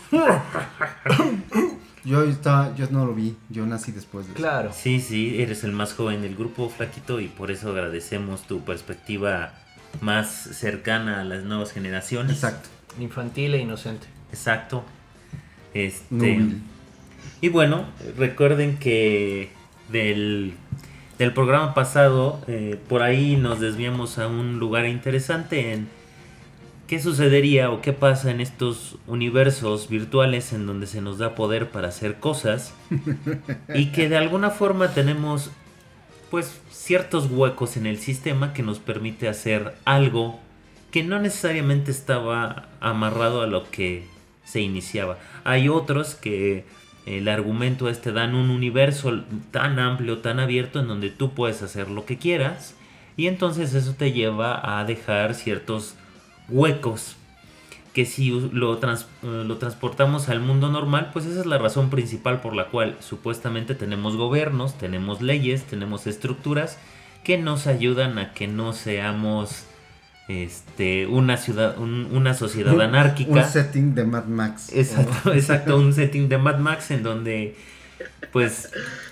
Yo no lo vi, yo nací después de eso. Claro. Sí, eres el más joven del grupo, Flaquito, y por eso agradecemos tu perspectiva más cercana a las nuevas generaciones. Exacto. Infantil e inocente. Exacto. Núbil. Y bueno, recuerden que del programa pasado, por ahí nos desviamos a un lugar interesante en qué sucedería o qué pasa en estos universos virtuales en donde se nos da poder para hacer cosas y que de alguna forma tenemos pues ciertos huecos en el sistema que nos permite hacer algo que no necesariamente estaba amarrado a lo que se iniciaba. Hay otros que el argumento dan un universo tan amplio, tan abierto en donde tú puedes hacer lo que quieras y entonces eso te lleva a dejar ciertos huecos que si lo transportamos al mundo normal, pues esa es la razón principal por la cual supuestamente tenemos gobiernos, tenemos leyes, tenemos estructuras que nos ayudan a que no seamos una sociedad anárquica. Un setting de Mad Max. Exacto, un setting de Mad Max en donde pues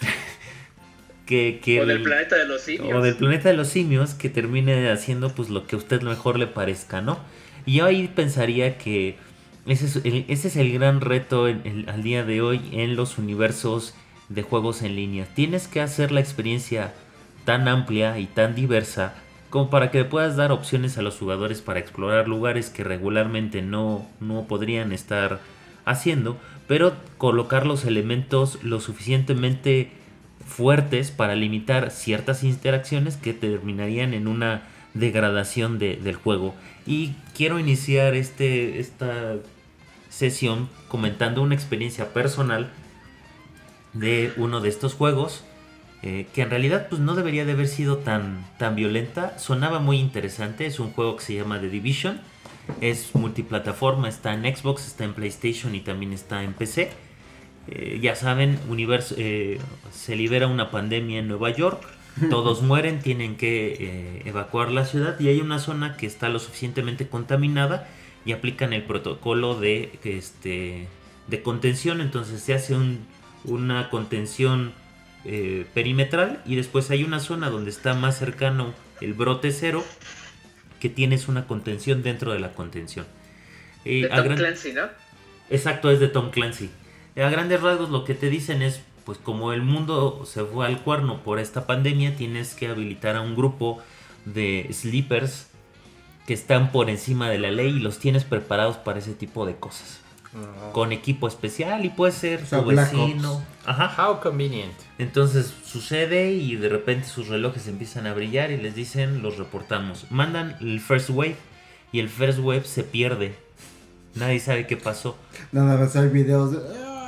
o del planeta de los simios. O del planeta de los simios que termine haciendo pues lo que a usted mejor le parezca, ¿no? Y yo ahí pensaría que ese es el gran reto al día de hoy en los universos de juegos en línea. Tienes que hacer la experiencia tan amplia y tan diversa como para que puedas dar opciones a los jugadores para explorar lugares que regularmente no podrían estar haciendo, pero colocar los elementos lo suficientemente fuertes para limitar ciertas interacciones que terminarían en una degradación del juego. Y quiero iniciar esta sesión comentando una experiencia personal de uno de estos juegos que en realidad pues no debería de haber sido tan violenta. Sonaba muy interesante. Es un juego que se llama The Division, es multiplataforma, está en Xbox, está en PlayStation y también está en PC. Ya saben, se libera una pandemia en Nueva York, todos mueren, tienen que evacuar la ciudad y hay una zona que está lo suficientemente contaminada y aplican el protocolo de contención. Entonces se hace una contención perimetral y después hay una zona donde está más cercano el brote cero que tienes una contención dentro de la contención. De Tom Clancy, ¿no? Exacto, es de Tom Clancy. A grandes rasgos lo que te dicen es, pues como el mundo se fue al cuerno por esta pandemia, tienes que habilitar a un grupo de sleepers que están por encima de la ley y los tienes preparados para ese tipo de cosas. Con equipo especial y puede ser su vecino. Ajá. How convenient. Entonces sucede y de repente sus relojes empiezan a brillar y les dicen, los reportamos. Mandan el first wave y el first wave se pierde. Nadie sabe qué pasó. Nada más hay videos de...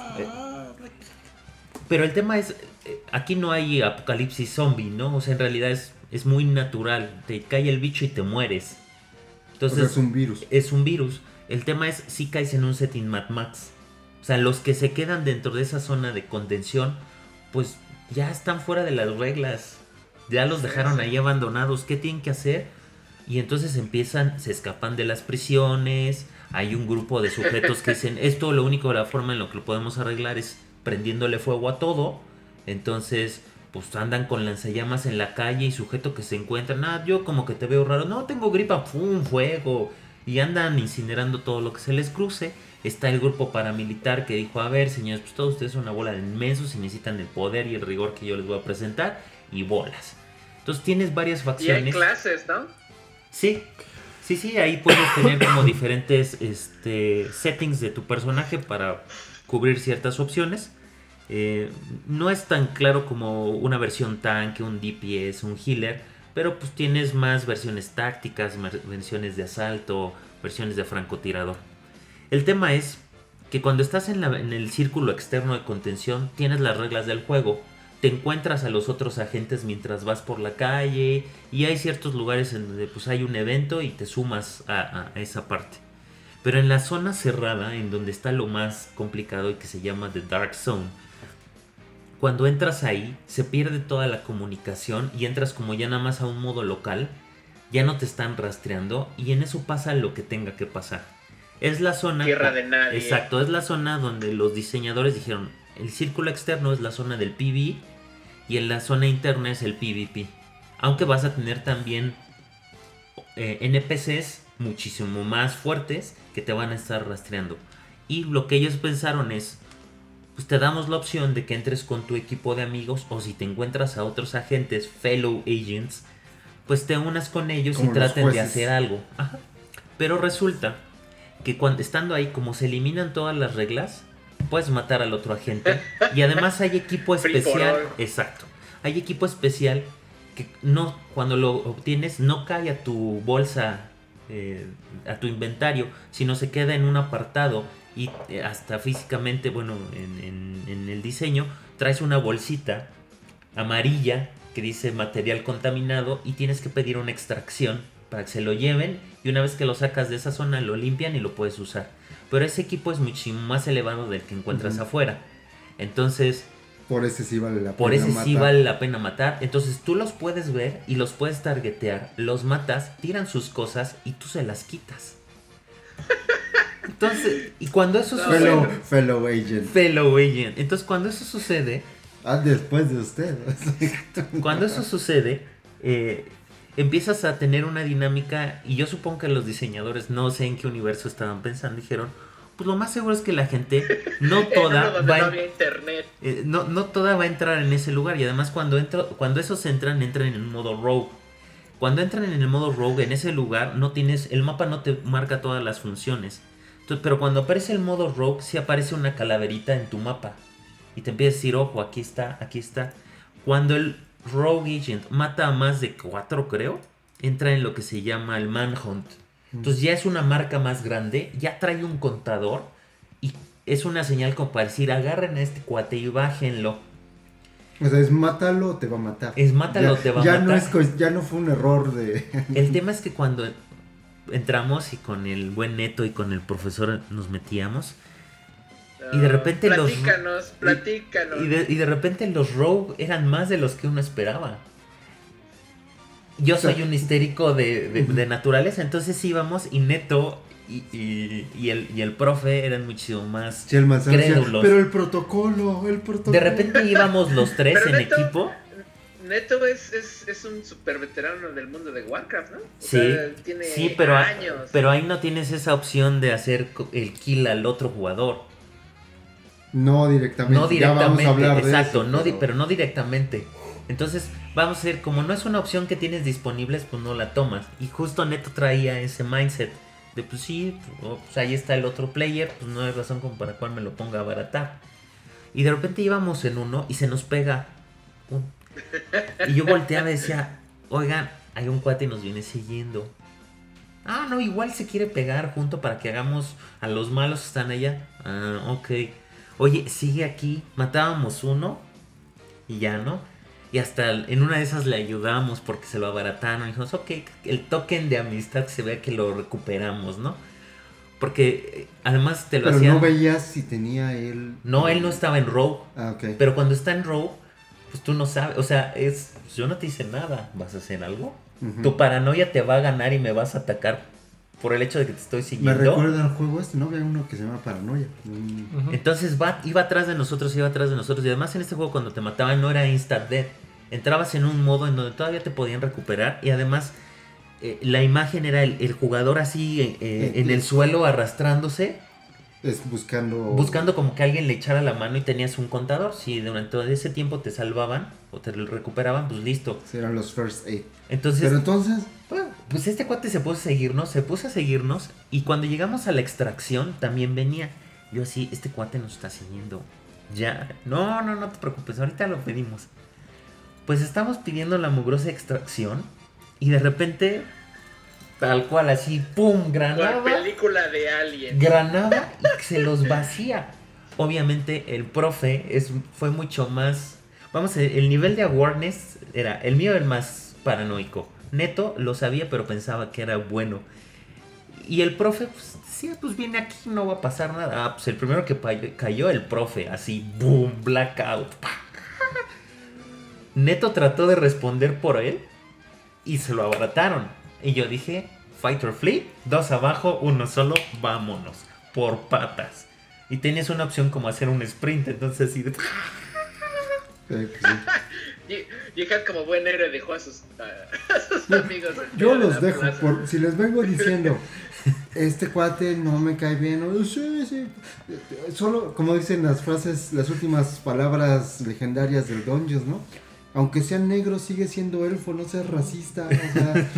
Pero el tema es, aquí no hay apocalipsis zombie, ¿no? O sea, en realidad es muy natural. Te cae el bicho y te mueres. Entonces, o sea, es un virus. Es un virus. El tema es si caes en un setting Mad Max. O sea, los que se quedan dentro de esa zona de contención, pues ya están fuera de las reglas. Ya los dejaron ahí abandonados. ¿Qué tienen que hacer? Y entonces se escapan de las prisiones. Hay un grupo de sujetos que dicen, esto la forma en lo que lo podemos arreglar es prendiéndole fuego a todo. Entonces, pues andan con lanzallamas en la calle y sujeto que se encuentran, yo como que te veo raro, no, tengo gripa, ¡pum! Fuego. Y andan incinerando todo lo que se les cruce. Está el grupo paramilitar que dijo, a ver, señores, pues todos ustedes son una bola de inmensos y necesitan el poder y el rigor que yo les voy a presentar. Y bolas. Entonces tienes varias facciones. Y hay clases, ¿no? Sí, ahí puedes tener como diferentes settings de tu personaje para cubrir ciertas opciones. No es tan claro como una versión tanque, un DPS, un healer, pero pues tienes más versiones tácticas, versiones de asalto, versiones de francotirador. El tema es que cuando estás en el círculo externo de contención, tienes las reglas del juego. Te encuentras a los otros agentes mientras vas por la calle y hay ciertos lugares en donde pues hay un evento y te sumas a esa parte. Pero en la zona cerrada, en donde está lo más complicado y que se llama The Dark Zone, cuando entras ahí se pierde toda la comunicación y entras como ya nada más a un modo local, ya no te están rastreando y en eso pasa lo que tenga que pasar. Es la zona... Tierra de nadie. Exacto, es la zona donde los diseñadores dijeron, el círculo externo es la zona del PvE y en la zona interna es el PvP. Aunque vas a tener también NPCs muchísimo más fuertes que te van a estar rastreando. Y lo que ellos pensaron es, pues te damos la opción de que entres con tu equipo de amigos o si te encuentras a otros agentes, fellow agents, pues te unas con ellos Como y los traten de jueces. hacer algo. Ajá. Pero resulta que cuando estando ahí, como se eliminan todas las reglas, puedes matar al otro agente. Y además hay equipo Free for especial. all. Exacto. Hay equipo especial que no, cuando lo obtienes, no cae a tu bolsa, a tu inventario, sino se queda en un apartado. Y hasta físicamente, bueno, en el diseño, traes una bolsita amarilla que dice material contaminado y tienes que pedir una extracción para que se lo lleven y una vez que lo sacas de esa zona lo limpian y lo puedes usar. Pero ese equipo es muchísimo más elevado del que encuentras afuera. Entonces, Por ese sí vale la por pena ese sí matar. vale la pena matar. Entonces tú los puedes ver y los puedes targetear, los matas, tiran sus cosas y tú se las quitas. Entonces, y cuando eso sucede... Fellow agent. Fellow agent. Entonces cuando eso sucede... Después de usted. Cuando eso sucede, empiezas a tener una dinámica y yo supongo que los diseñadores no sé en qué universo estaban pensando, dijeron, pues lo más seguro es que la gente no toda donde va no a, había internet. no toda va a entrar en ese lugar y además cuando esos entran en el modo rogue. Cuando entran en el modo rogue en ese lugar no tienes, el mapa no te marca todas las funciones. Entonces, pero cuando aparece el modo rogue sí aparece una calaverita en tu mapa. Y te empieza a decir, ojo, aquí está, aquí está. Cuando el Rogue Agent mata a más de 4, creo, entra en lo que se llama el Manhunt. Entonces ya es una marca más grande, ya trae un contador y es una señal como para decir, agarren a este cuate y bájenlo. O sea, es mátalo o te va a matar. Es mátalo o te va a matar. Ya no fue un error de... El tema es que cuando entramos y con el buen Neto y con el profesor nos metíamos... Y de repente platícanos. Y de repente los rogue eran más de los que uno esperaba. Yo soy un histérico de naturaleza, entonces íbamos y Neto y el profe eran muchísimo más Sí, el manzano decía, crédulos. pero el protocolo. De repente íbamos los tres Pero en Neto- equipo. Neto es un super veterano del mundo de Warcraft, ¿no? O Sí, sea, tiene sí, pero años. ahí no tienes esa opción de hacer el kill al otro jugador. No directamente. No Ya vamos directamente, a hablar de exacto, eso, pero no directamente. Entonces, vamos a ver, como no es una opción que tienes disponibles, pues no la tomas. Y justo Neto traía ese mindset de, pues sí, pues ahí está el otro player, pues no hay razón como para cual me lo ponga a abaratar. Y de repente íbamos en uno y se nos pega. Y yo volteaba y decía, oigan, hay un cuate y nos viene siguiendo. Ah, no, igual se quiere pegar junto para que hagamos a los malos que están allá. Ah, ok. Oye, sigue aquí. Matábamos uno y ya, ¿no? Y hasta en una de esas le ayudamos porque se lo abarataron. Y dijimos, ok, el token de amistad se ve que lo recuperamos, ¿no? Porque además te lo Pero hacían... no veías si tenía él... No, él no estaba en Rogue. Ah, ok. Pero cuando está en Rogue, pues tú no sabes. O sea, yo no te hice nada. ¿Vas a hacer algo? Ujú. Tu paranoia te va a ganar y me vas a atacar por el hecho de que te estoy Me siguiendo. recuerda al juego este, ¿no? Había uno que se llama Paranoia. Entonces iba atrás de nosotros. Y además en este juego cuando te mataban no era instant death. Entrabas en un modo en donde todavía te podían recuperar. Y además la imagen era el jugador así en el suelo arrastrándose. Es buscando Buscando como que alguien le echara la mano y tenías un contador. Si durante todo ese tiempo te salvaban o te lo recuperaban, pues listo. Sí, eran los first aid. Entonces, Pero entonces... bueno, pues este cuate se puso a seguirnos y cuando llegamos a la extracción también venía. Yo así, este cuate nos está siguiendo. Ya, no te preocupes, ahorita lo pedimos. Pues estamos pidiendo la mugrosa extracción y de repente, tal cual así, ¡pum! Granada. Por película de Alien. Granada y se los vacía. Obviamente el profe fue mucho más... Vamos a ver, el nivel de awareness era... El mío era el más paranoico. Neto lo sabía pero pensaba que era bueno. Y el profe, pues decía, pues viene aquí, no va a pasar nada. Ah, pues el primero que cayó el profe, así, boom, blackout. Neto trató de responder por él y se lo abarataron. Y yo dije, fight or flee, 2 abajo, 1 solo, vámonos, por patas. Y tenías una opción como hacer un sprint, entonces así de... Y Hat como buen héroe dejó a sus amigos. Yo los dejo, si les vengo diciendo, este cuate no me cae bien, o, sí. Solo, como dicen las frases, las últimas palabras legendarias del Dungeons, ¿no? Aunque sea negro, sigue siendo elfo, no seas racista, o sea,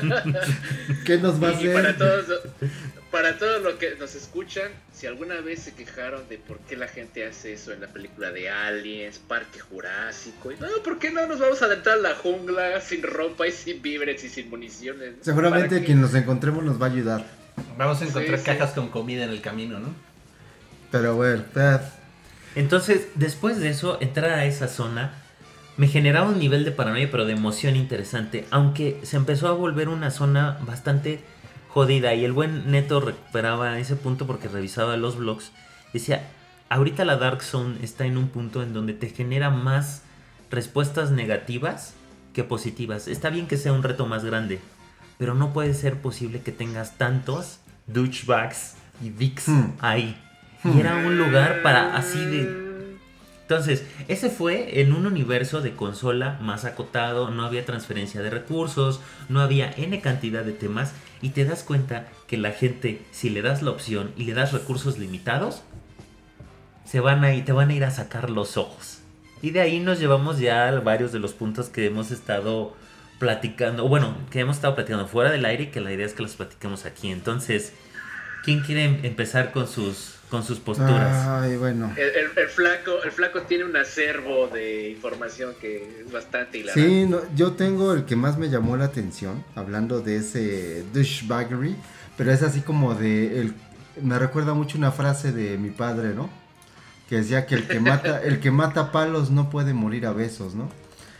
¿qué nos va a hacer? Para todos los que nos escuchan, si alguna vez se quejaron de por qué la gente hace eso en la película de Aliens, Parque Jurásico, y no, ¿por qué no nos vamos a adentrar a la jungla sin ropa y sin víveres y sin municiones? ¿No? Seguramente quien nos encontremos nos va a ayudar. Vamos a encontrar cajas con comida en el camino, ¿no? Pero bueno, Entonces, después de eso, entrar a esa zona me generaba un nivel de paranoia, pero de emoción interesante. Aunque se empezó a volver una zona bastante jodida. Y el buen Neto recuperaba ese punto porque revisaba los blogs. Decía, ahorita la Dark Zone está en un punto en donde te genera más respuestas negativas que positivas. Está bien que sea un reto más grande, pero no puede ser posible que tengas tantos douchebags y dicks ahí. Y era un lugar para así de... Entonces, ese fue en un universo de consola más acotado, no había transferencia de recursos, no había N cantidad de temas, y te das cuenta que la gente, si le das la opción y le das recursos limitados, te van a ir a sacar los ojos. Y de ahí nos llevamos ya a varios de los puntos que hemos estado platicando, fuera del aire, y que la idea es que los platiquemos aquí. Entonces, ¿quién quiere empezar con sus posturas? Ay, bueno. El flaco tiene un acervo de información que es bastante hilarante. Sí, no, yo tengo el que más me llamó la atención, hablando de ese douchebaggery, pero es así como me recuerda mucho una frase de mi padre, ¿no? Que decía que el que mata palos no puede morir a besos, ¿no?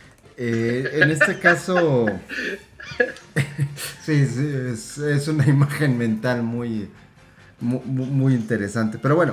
En este caso, sí, es una imagen mental muy interesante. Pero bueno,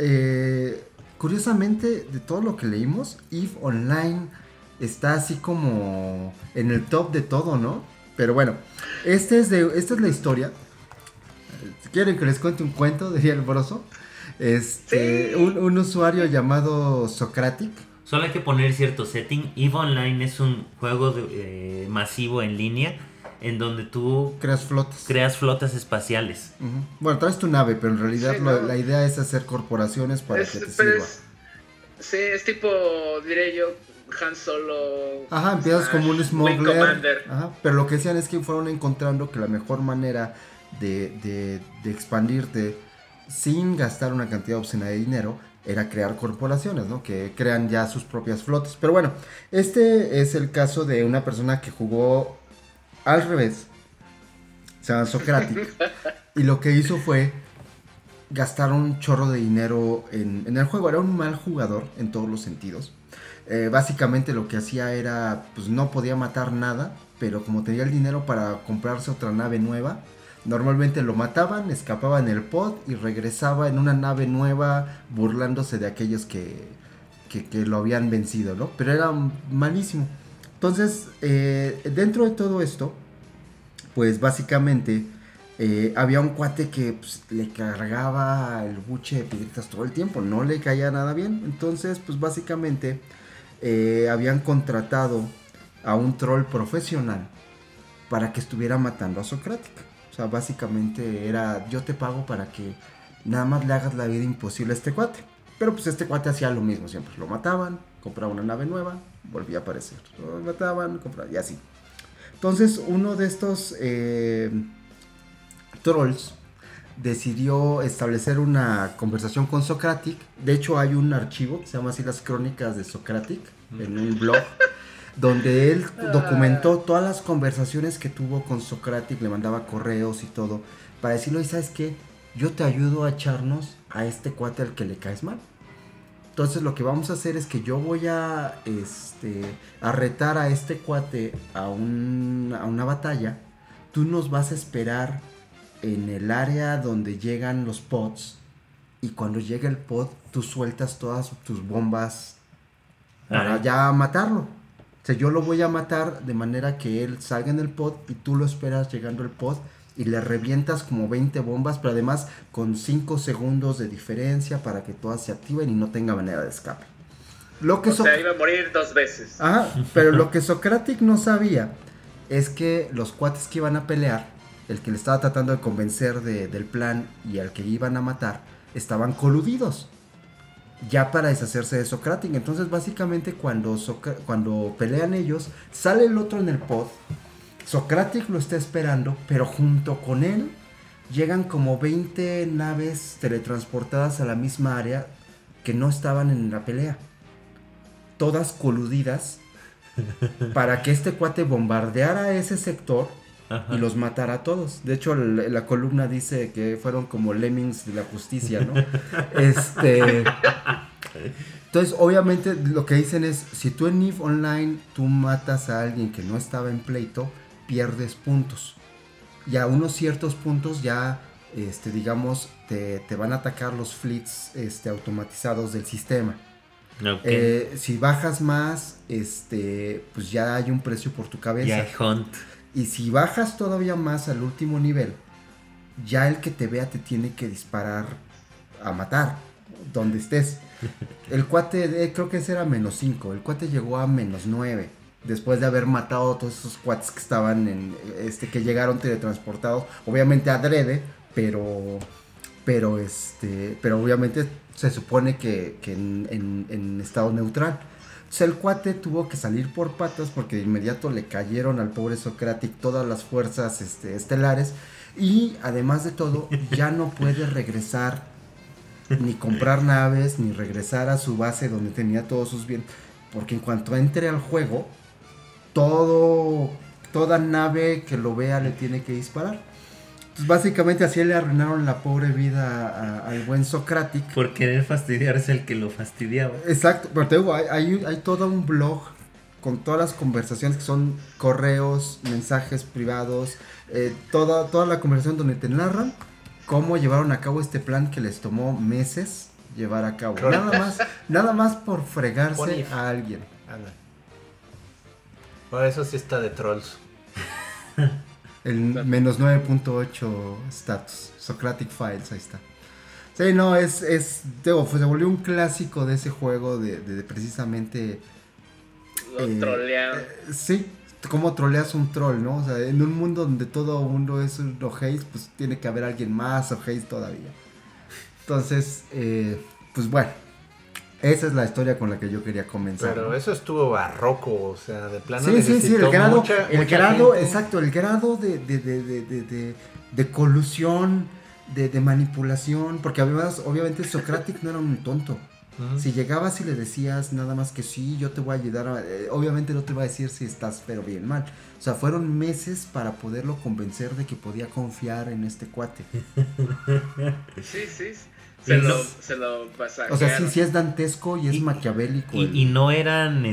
curiosamente, de todo lo que leímos, EVE Online está así como en el top de todo, ¿no? Pero bueno, esta es la historia. Si quieren que les cuente un cuento, diría el broso. Sí. Un usuario llamado Socratic. Solo hay que poner cierto setting. EVE Online es un juego masivo en línea en donde tú creas flotas espaciales. Uh-huh. Bueno, traes tu nave, pero en realidad la idea es hacer corporaciones para que te sirva. Es tipo, diré yo, Han Solo. Ajá, empiezas como un smuggler. Ajá, pero lo que decían es que fueron encontrando que la mejor manera de expandirte sin gastar una cantidad obscena de dinero era crear corporaciones, ¿no? Que crean ya sus propias flotas. Pero bueno, este es el caso de una persona que jugó al revés, se llama Socratic, y lo que hizo fue gastar un chorro de dinero en el juego. Era un mal jugador en todos los sentidos. Básicamente lo que hacía era, pues no podía matar nada, pero como tenía el dinero para comprarse otra nave nueva, normalmente lo mataban, escapaba en el pod y regresaba en una nave nueva burlándose de aquellos que lo habían vencido, ¿no? Pero era malísimo. Entonces, dentro de todo esto, pues básicamente había un cuate que pues, le cargaba el buche de piedritas todo el tiempo, no le caía nada bien. Entonces, pues básicamente habían contratado a un troll profesional para que estuviera matando a Socratic. O sea, básicamente era, yo te pago para que nada más le hagas la vida imposible a este cuate. Pero pues este cuate hacía lo mismo siempre, lo mataban, compraba una nave nueva, volvía a aparecer, lo mataban, compraban, y así. Entonces uno de estos trolls decidió establecer una conversación con Socratic. De hecho hay un archivo que se llama así Las Crónicas de Socratic, en un blog, donde él documentó todas las conversaciones que tuvo con Socratic, le mandaba correos y todo, para decirle, ¿y sabes qué? Yo te ayudo a echarnos a este cuate al que le caes mal. Entonces lo que vamos a hacer es que yo voy a retar a este cuate a una batalla. Tú nos vas a esperar en el área donde llegan los pods. Y cuando llegue el pod, tú sueltas todas tus bombas para ya matarlo. O sea, yo lo voy a matar de manera que él salga en el pod y tú lo esperas llegando al pod y le revientas como 20 bombas, pero además con 5 segundos de diferencia para que todas se activen y no tenga manera de escape. Lo que O sea, iba a morir 2 veces. Ajá, pero lo que Socratic no sabía es que los cuates que iban a pelear, el que le estaba tratando de convencer del plan y al que iban a matar, estaban coludidos ya para deshacerse de Socratic. Entonces básicamente cuando pelean ellos, sale el otro en el pod, Socratic lo está esperando, pero junto con él llegan como 20 naves teletransportadas a la misma área que no estaban en la pelea, todas coludidas para que este cuate bombardeara ese sector. Ajá. Y los matara a todos. De hecho, la columna dice que fueron como lemmings de la justicia, ¿no? Entonces, obviamente, lo que dicen es, si tú en EVE Online tú matas a alguien que no estaba en pleito, pierdes puntos. Y a unos ciertos puntos ya, digamos, te van a atacar los fleets automatizados del sistema. Okay. Si bajas más, pues ya hay un precio por tu cabeza. Ya hay hunt. Y si bajas todavía más al último nivel, ya el que te vea te tiene que disparar a matar, donde estés. El cuate, creo que ese era -5, el cuate llegó a -9, después de haber matado a todos esos cuates que estaban que llegaron teletransportados, obviamente adrede, pero obviamente se supone que en estado neutral. Entonces el cuate tuvo que salir por patas porque de inmediato le cayeron al pobre Socratic todas las fuerzas estelares y además de todo ya no puede regresar ni comprar naves ni regresar a su base donde tenía todos sus bienes, porque en cuanto entre al juego toda nave que lo vea le tiene que disparar. Entonces básicamente así le arruinaron la pobre vida al buen Socratic. Por querer fastidiarse el que lo fastidiaba. Exacto, pero te digo, hay todo un blog con todas las conversaciones que son correos, mensajes privados, toda la conversación donde te narran cómo llevaron a cabo este plan que les tomó meses llevar a cabo. Nada más por fregarse a alguien. Por eso sí está de trolls. El -9.8 status, Socratic Files, ahí está. Sí, no, se volvió un clásico de ese juego de precisamente... Lo trolearon. Sí, cómo troleas un troll, ¿no? O sea, en un mundo donde todo mundo es un Ojais, pues tiene que haber alguien más Ojais todavía. Entonces, pues bueno, esa es la historia con la que yo quería comenzar. Pero ¿no? Eso estuvo barroco, o sea, de plano sí, necesitó el grado, mucha gente. Exacto, el grado de colusión, de manipulación, porque además, obviamente, Socratic no era un tonto. Uh-huh. Si llegabas y le decías nada más que sí, yo te voy a ayudar, obviamente no te va a decir si estás pero bien mal. O sea, fueron meses para poderlo convencer de que podía confiar en este cuate. Sí. Se lo pasaron. O sea, sí es dantesco y es maquiavélico. Y no eran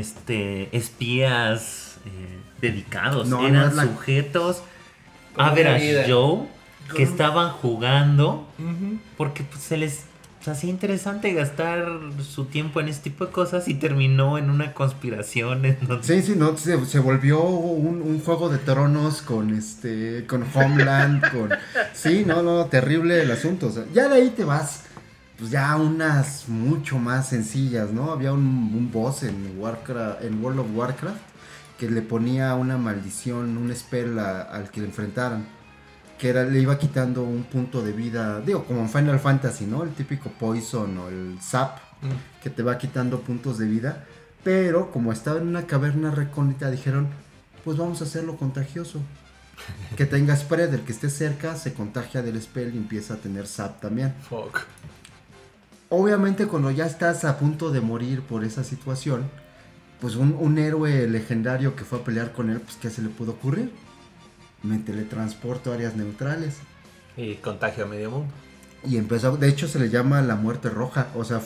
espías dedicados, eran sujetos average Joe que estaban jugando porque pues, se les hacía interesante gastar su tiempo en este tipo de cosas y terminó en una conspiración. Sí, no, se volvió un juego de tronos con Homeland, sí, no, terrible el asunto. O sea, ya de ahí te vas. Pues ya unas mucho más sencillas, ¿no? Había un boss en World of Warcraft que le ponía una maldición, un spell al que le enfrentaran, que le iba quitando un punto de vida, digo, como en Final Fantasy, ¿no? El típico Poison o el Zap, que te va quitando puntos de vida, pero como estaba en una caverna recóndita, dijeron, pues vamos a hacerlo contagioso. Que tenga spread, el que esté cerca se contagia del spell y empieza a tener Zap también. Fuck. Obviamente cuando ya estás a punto de morir por esa situación, pues un héroe legendario que fue a pelear con él, pues ¿qué se le pudo ocurrir? Me teletransporto a áreas neutrales. Y contagio a medio mundo. Y empezó, de hecho se le llama la muerte roja, o sea,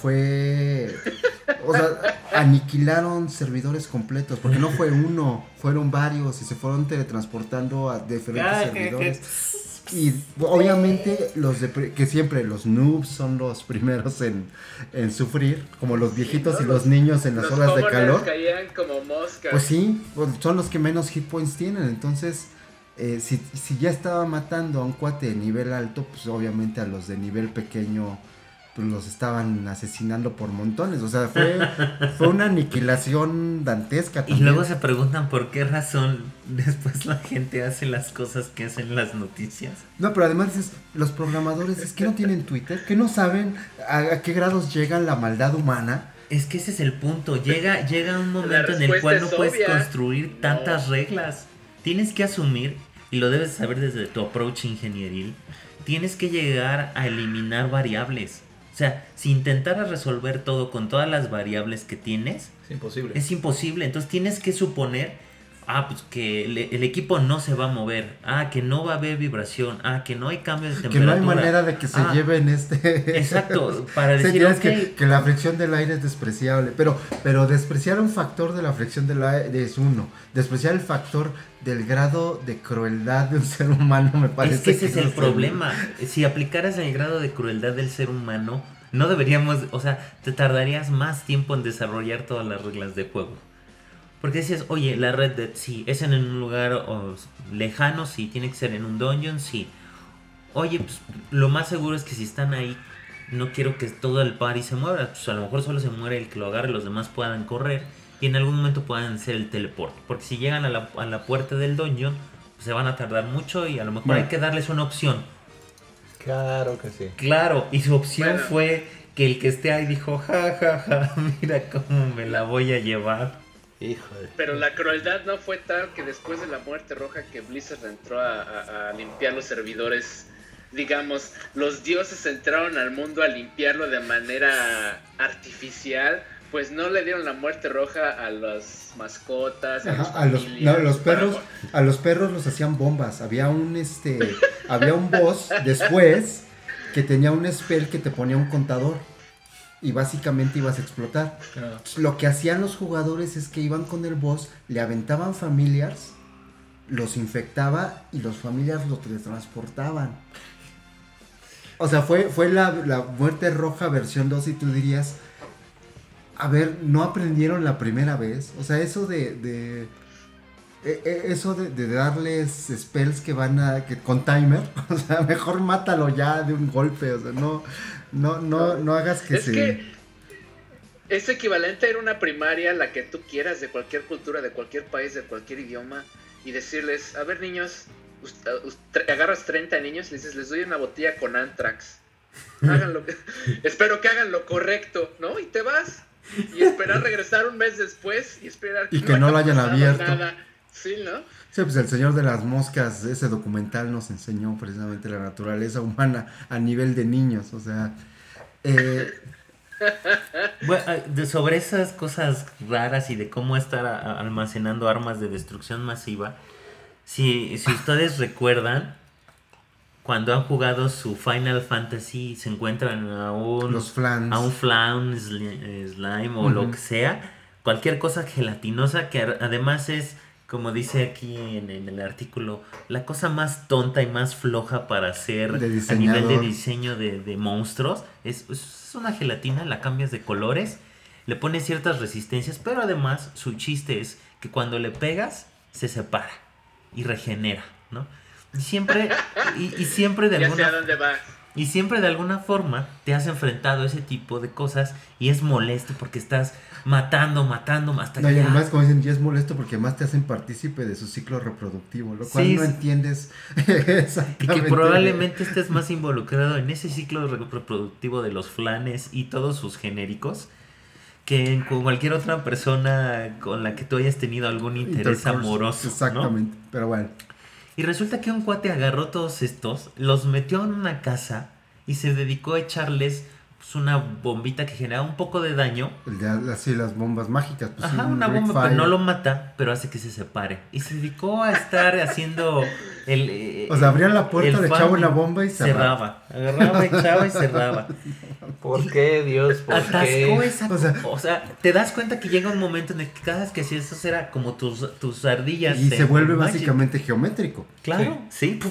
aniquilaron servidores completos, porque no fue uno, fueron varios y se fueron teletransportando a diferentes servidores. Y obviamente que siempre los noobs son los primeros en sufrir, como los viejitos y los niños en las los horas de jóvenes calor. caían como moscas. Pues sí, pues son los que menos hit points tienen. Entonces, si ya estaba matando a un cuate de nivel alto, pues obviamente a los de nivel pequeño pues los estaban asesinando por montones. O sea, fue una aniquilación dantesca Y también. luego se preguntan por qué razón después la gente hace las cosas que hacen las noticias. No, pero además dices, los programadores es que no tienen Twitter, que no saben a qué grados llega la maldad humana. Es que ese es el punto. Llega un momento en el respuesta cual no es puedes obvia. construir tantas reglas. Tienes que asumir, y lo debes saber desde tu approach ingenieril, tienes que llegar a eliminar variables. O sea, si intentaras resolver todo con todas las variables que tienes, Es imposible. es imposible. Entonces tienes que suponer, pues que el equipo no se va a mover, que no va a haber vibración, que no hay cambio de Que temperatura. no hay manera de que se lleven Exacto, para Sí, decir, tienes ok, que la fricción del aire es despreciable, pero despreciar un factor de la fricción del aire es uno. Despreciar el factor del grado de crueldad de un ser humano me parece es que ese es el no problema. Si aplicaras el grado de crueldad del ser humano, no deberíamos, o sea, te tardarías más tiempo en desarrollar todas las reglas de juego. Porque decías, oye, la Red Dead sí, es en un lugar lejano, sí, tiene que ser en un dungeon, sí. Oye, pues lo más seguro es que si están ahí, no quiero que todo el party se mueva. Pues a lo mejor solo se muere el que lo agarre, los demás puedan correr y en algún momento puedan hacer el teleport. Porque si llegan a la puerta del dungeon, pues se van a tardar mucho y a lo mejor hay que darles una opción. Claro que sí. Claro, y su opción fue que el que esté ahí dijo, ja, mira cómo me la voy a llevar. Híjole. Pero la crueldad no fue tal que después de la muerte roja que Blizzard entró a limpiar los servidores, digamos, los dioses entraron al mundo a limpiarlo de manera artificial, pues no le dieron la muerte roja a las mascotas, a los perros los hacían bombas. Había un boss después que tenía un spell que te ponía un contador. Y básicamente ibas a explotar. Lo que hacían los jugadores es que iban con el boss, le aventaban familiars, los infectaba y los familiars los teletransportaban. O sea, fue la muerte roja versión 2 y tú dirías, a ver, ¿no aprendieron la primera vez? O sea, eso de darles spells que con timer, o sea, mejor mátalo ya de un golpe, o sea, no hagas que es equivalente a ir a una primaria, la que tú quieras, de cualquier cultura, de cualquier país, de cualquier idioma, y decirles, a ver niños, agarras 30 niños y les doy una botella con Antrax. Espero que hagan lo correcto, ¿no? Y te vas. Y esperar regresar un mes después y esperar que no lo hayan abierto. Nada. Sí, ¿no? Sí, pues el Señor de las Moscas, ese documental nos enseñó precisamente la naturaleza humana a nivel de niños, o sea... Bueno, sobre esas cosas raras y de cómo estar almacenando armas de destrucción masiva, si ustedes recuerdan, cuando han jugado su Final Fantasy, se encuentran a un flan, slime o lo que sea, cualquier cosa gelatinosa que además es, como dice aquí en el artículo, la cosa más tonta y más floja para hacer a nivel de diseño de monstruos. Es una gelatina, la cambias de colores, le pones ciertas resistencias, pero además su chiste es que cuando le pegas se separa y regenera, ¿no? Y siempre de ya alguna sé a dónde va. Y siempre de alguna forma te has enfrentado a ese tipo de cosas y es molesto porque estás matando hasta y además, como dicen, ya es molesto porque más te hacen partícipe de su ciclo reproductivo, lo cual no entiendes exactamente. Y que probablemente estés más involucrado en ese ciclo reproductivo de los flanes y todos sus genéricos que con cualquier otra persona con la que tú hayas tenido algún interés amoroso. Exactamente, ¿no? Pero bueno. Y resulta que un cuate agarró todos estos, los metió en una casa y se dedicó a echarles pues, una bombita que generaba un poco de daño. Así las bombas mágicas. Pues, ajá, una bomba que no lo mata, pero hace que se separe. Y se dedicó a estar haciendo o sea, abrían la puerta, le echaba una bomba y cerraba. Agarraba, echaba y cerraba. ¿Por qué, Dios? ¿Por atascó qué? Esa o sea, te das cuenta que llega un momento en el que cada vez que hacías eso era como tus ardillas. Y se vuelve básicamente geométrico. Claro, sí.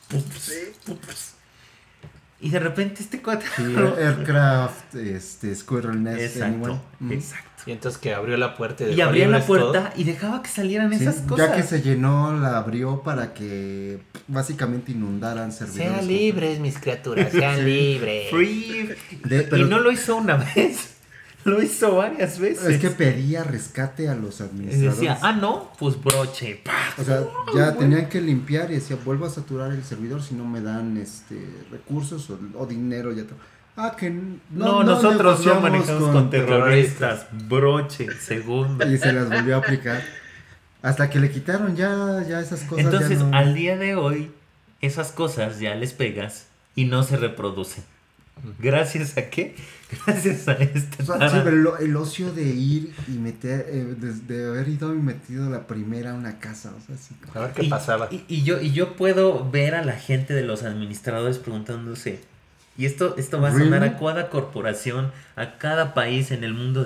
Y de repente este cuate... Sí, Aircraft, Squirrel Nest, Exacto, Anyone. exacto. Y entonces que abrió la puerta y Y dejó abría la libres puerta todo. y dejaba que salieran Sí, esas cosas. ya que se llenó, la abrió para que básicamente inundaran servidores. Sean libres, mis criaturas, sean libres. Free. Pero Y no lo hizo una vez. Lo hizo varias veces. es que pedía rescate a los Y administradores. decía, no, pues broche. O sea, ya tenían que limpiar y decía, vuelvo a saturar el servidor si no me dan recursos o dinero. Que No, nosotros no negociamos manejamos con terroristas. Broche, segundo. Y se las volvió a aplicar. Hasta que le quitaron ya esas cosas. Entonces, ya no... al día de hoy, esas cosas ya les pegas y no se reproducen. ¿Gracias a qué? Gracias a este O sea, sí, tarado. pero el ocio de ir y meter, de haber ido y metido la primera a una casa, o sea, así como... A ver qué pasaba. Y yo puedo ver a la gente de los administradores preguntándose, y esto va a sonar ¿Really? a cada corporación, a cada país en el mundo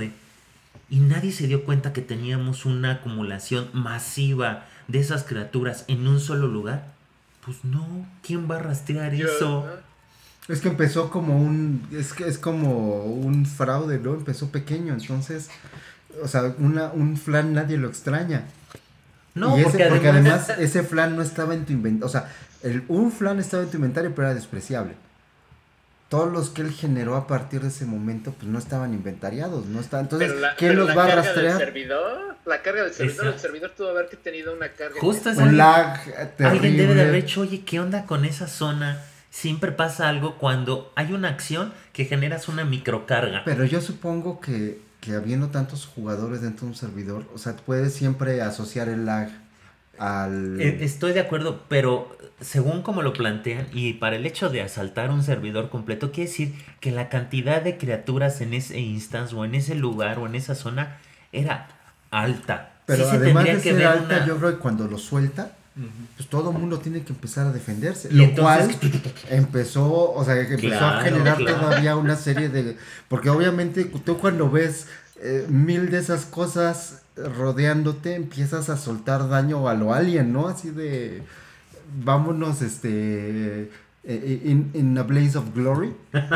y nadie se dio cuenta que teníamos una acumulación masiva de esas criaturas en un solo lugar. Pues no, ¿quién va a rastrear eso? Es que empezó como es como un fraude, ¿no? Empezó pequeño, entonces, o sea, un flan nadie lo extraña. No, Y porque porque además además ese flan no estaba en tu inventario, o sea, un flan estaba en tu inventario pero era despreciable. Todos los que él generó a partir de ese momento pues no estaban inventariados, no estaban. Entonces, ¿quién los va a rastrear? La carga del servidor, Exacto. el servidor tuvo que haber tenido una carga. justo es Un lag terrible. alguien debe de haber hecho, oye, ¿qué onda con esa zona? Siempre pasa algo cuando hay una acción que generas una microcarga. Pero yo supongo que habiendo tantos jugadores dentro de un servidor, o sea, puedes siempre asociar el lag al... Estoy de acuerdo, pero según como lo plantean, y para el hecho de asaltar un servidor completo, quiere decir que la cantidad de criaturas en ese instance o en ese lugar o en esa zona era alta. Pero Sí se además tendría de que ser ver alta, una- yo creo que cuando lo suelta, pues todo el mundo tiene que empezar a defenderse. Y Lo entonces- cual empezó, o sea, que empezó a Claro, generar claro. todavía una serie de... Porque obviamente tú cuando ves 1000 de esas cosas rodeándote, empiezas a soltar daño a lo alien, ¿no? Así de... Vámonos, in a blaze of glory.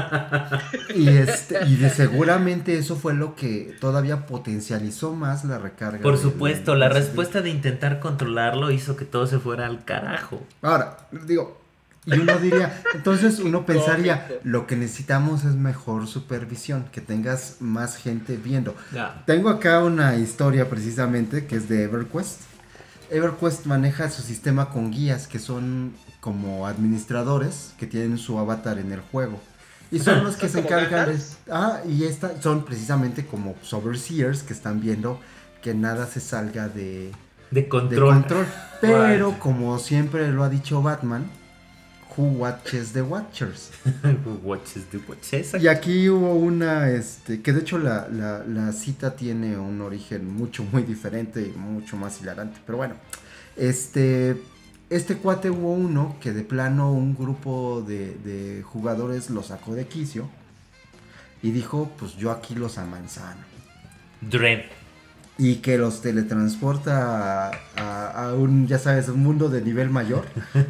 Y seguramente eso fue lo que todavía potencializó más la recarga. Por del- supuesto, la del- respuesta de intentar controlarlo hizo que todo se fuera al carajo. Ahora, digo, y uno diría, entonces uno pensaría, lo que necesitamos es mejor supervisión, que tengas más gente viendo. Ya. Tengo acá una historia precisamente que es de EverQuest. EverQuest maneja su sistema con guías que son como administradores que tienen su avatar en el juego. Y son los que se ¿Son como encargan de... gatas? Y son precisamente como overseers que están viendo que nada se salga de De control. control. Pero como siempre lo ha dicho Batman, who watches the watchers. Watches the watches. Y aquí hubo una, que de hecho la cita tiene un origen muy diferente y mucho más hilarante. Pero bueno, este cuate hubo uno que de plano un grupo de jugadores lo sacó de quicio y dijo, pues yo aquí los amanzano. Dread. Y que los teletransporta a un, ya sabes, un mundo de nivel mayor.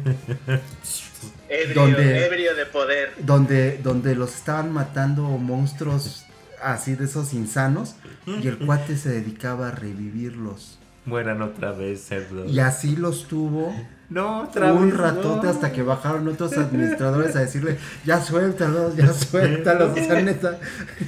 Ebrio de poder. Donde los estaban matando monstruos así de esos insanos. Y el cuate se dedicaba a revivirlos. Mueran otra vez, cerdo. Y así los tuvo No, otra un vez, ratote no. hasta que bajaron otros administradores a decirle, ya suéltalos. O sea, neta,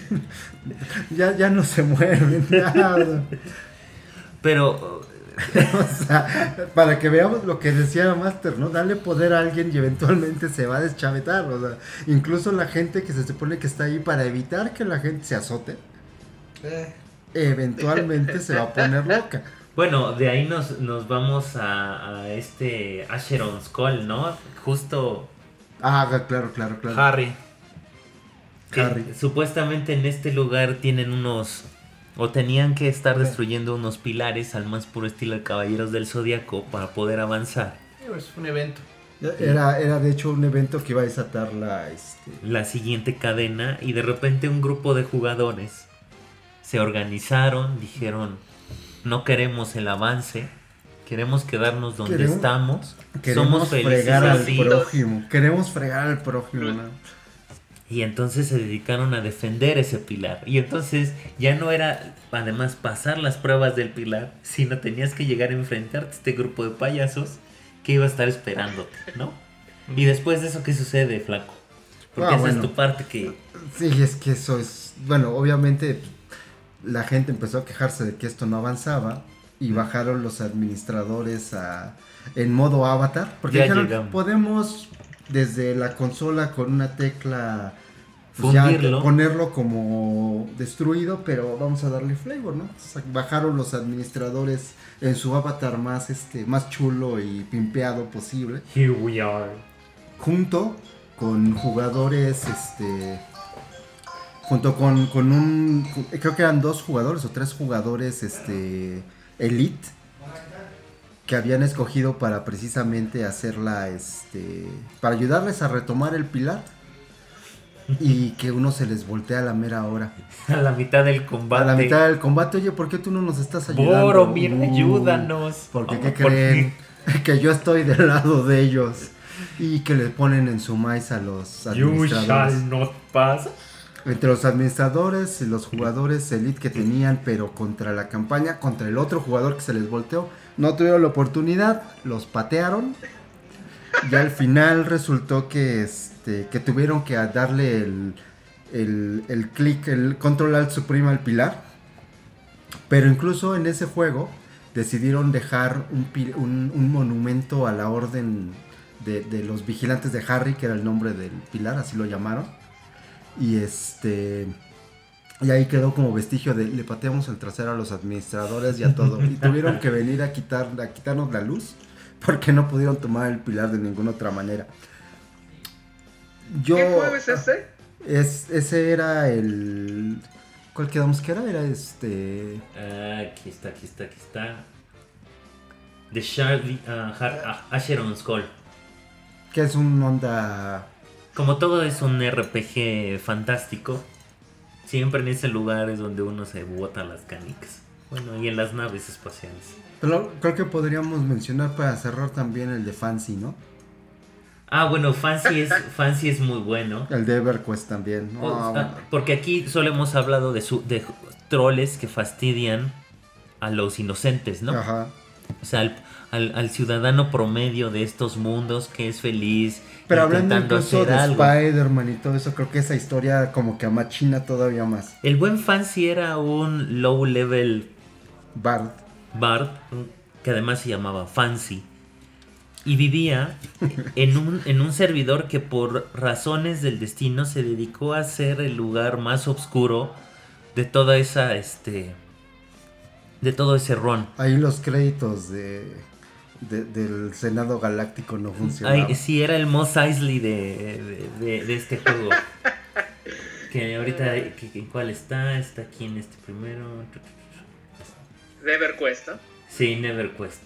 ya no se mueven. Ya. Pero O sea, para que veamos lo que decía Master, ¿no? Dale poder a alguien y eventualmente se va a deschavetar. O sea, incluso la gente que se supone que está ahí para evitar que la gente se azote, eventualmente se va a poner loca. bueno, de ahí nos vamos a Asheron's Skull, ¿no? Justo Claro. Harry. que Harry. supuestamente en este lugar tienen o tenían que estar destruyendo unos pilares al más puro estilo de Caballeros del Zodíaco para poder avanzar. Es un evento. Era de hecho un evento que iba a desatar La siguiente cadena y de repente un grupo de jugadores se organizaron, dijeron no queremos el avance Queremos quedarnos donde Queremos- estamos. Queremos Somos felices fregar al así. prójimo. Queremos fregar al prójimo. ¿no? Y entonces se dedicaron a defender ese pilar. Y entonces ya no era, además, pasar las pruebas del pilar, sino tenías que llegar a enfrentarte a este grupo de payasos que iba a estar esperándote, ¿no? Y después de eso, ¿qué sucede, flaco? Porque esa bueno. es tu parte que... Sí, es que eso es... Bueno, obviamente la gente empezó a quejarse de que esto no avanzaba y bajaron los administradores en modo avatar. Porque Ya dijeron, llegamos. podemos desde la consola con una tecla pues, ya Fundirlo. ponerlo como destruido, pero vamos a darle flavor, ¿no? O sea, bajaron los administradores en su avatar más chulo y pimpeado posible. Here we are. Junto con jugadores, junto con creo que eran 2 jugadores o 3 jugadores, elite, que habían escogido para precisamente hacerla, para ayudarles a retomar el pilar, y que uno se les voltea a la mera hora. A la mitad del combate. A la mitad del combate, oye, ¿por qué tú no nos estás ayudando? Boromir, ayúdanos. Porque, Oh, ¿qué ¿por creen? Que yo estoy del lado de ellos. Y que le ponen en su maíz a los You administradores. shall not pass. Entre los administradores y los jugadores elite que tenían, pero contra la campaña, contra el otro jugador que se les volteó, no tuvieron la oportunidad, los patearon. Y al final resultó que que tuvieron que darle el clic, el control alt supremo al pilar. Pero incluso en ese juego decidieron dejar un monumento a la orden de los vigilantes de Harry, que era el nombre del pilar, así lo llamaron. Y y ahí quedó como vestigio de le pateamos el trasero a los administradores y a todo. Y tuvieron que venir a quitarnos la luz porque no pudieron tomar el pilar de ninguna otra manera. ¿Qué juego es ese? Ese era el... ¿Cuál quedamos que era? Era Aquí está. The Shard Asheron Skull. Que es un onda... Como todo es un RPG fantástico, siempre en ese lugar es donde uno se bota las canicas. Bueno, y en las naves espaciales. Pero creo que podríamos mencionar para cerrar también el de Fancy, ¿no? Ah, bueno, Fancy es muy bueno. El de EverQuest también. ¿No? Bueno. Porque aquí solo hemos hablado de troles que fastidian a los inocentes, ¿no? Ajá. O sea, al ciudadano promedio de estos mundos que es feliz. Pero hablando intentando incluso hacer de algo. Spider-Man y todo eso, creo que esa historia como que amachina todavía más. El buen Fancy era un low level Bard, que además se llamaba Fancy. Y vivía en un servidor que por razones del destino se dedicó a ser el lugar más oscuro de toda esa de todo ese ron. ahí los créditos del Senado Galáctico no funcionaban. Ay, sí, era el Mos Eisley de este juego. Que ahorita, ¿cuál está? Está aquí en este primero. De EverQuest, ¿no? Sí, NeverQuest.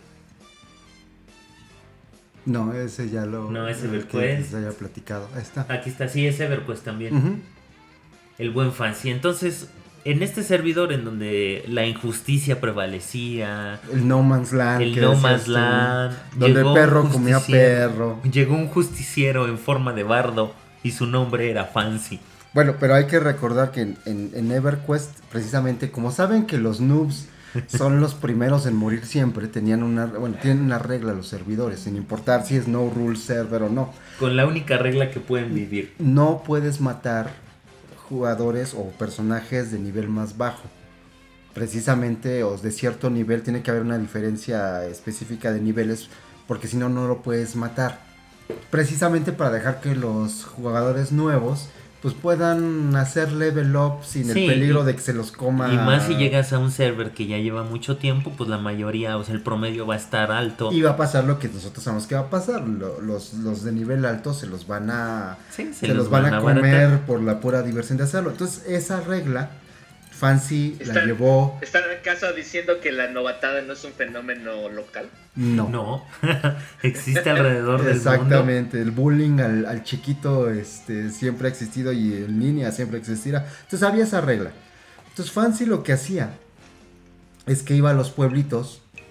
No, ese ya lo... No, es el EverQuest. que les haya platicado. Ahí está. Aquí está, sí, es EverQuest también. Ujú. El buen Fancy. Entonces, en este servidor en donde la injusticia prevalecía, El No Man's Land. el que No decías Man's tú, Land, donde llegó perro un comía justiciero. perro. Llegó un justiciero en forma de bardo y su nombre era Fancy. Bueno, pero hay que recordar que en EverQuest, precisamente, como saben que los noobs son los primeros en morir siempre, tienen una regla los servidores, sin importar si es no rule server o no. Con la única regla que pueden vivir. No puedes matar jugadores o personajes de nivel más bajo. Precisamente, o de cierto nivel, tiene que haber una diferencia específica de niveles, porque si no, no lo puedes matar. Precisamente para dejar que los jugadores nuevos pues puedan hacer level up sin Sí, el peligro de que se los coma. Y más si llegas a un server que ya lleva mucho tiempo, pues la mayoría, o sea, el promedio va a estar alto. Y va a pasar lo que nosotros sabemos que va a pasar. Los de nivel alto se los van a... Sí, se los van a comer abaratar. por la pura diversión de hacerlo. Entonces esa regla Fancy la ¿Están- llevó... ¿Están acaso diciendo que la novatada no es un fenómeno local? No. No, existe alrededor del mundo. Exactamente, el bullying al chiquito siempre ha existido y en línea siempre existirá. Entonces había esa regla. Entonces Fancy lo que hacía es que iba a los pueblitos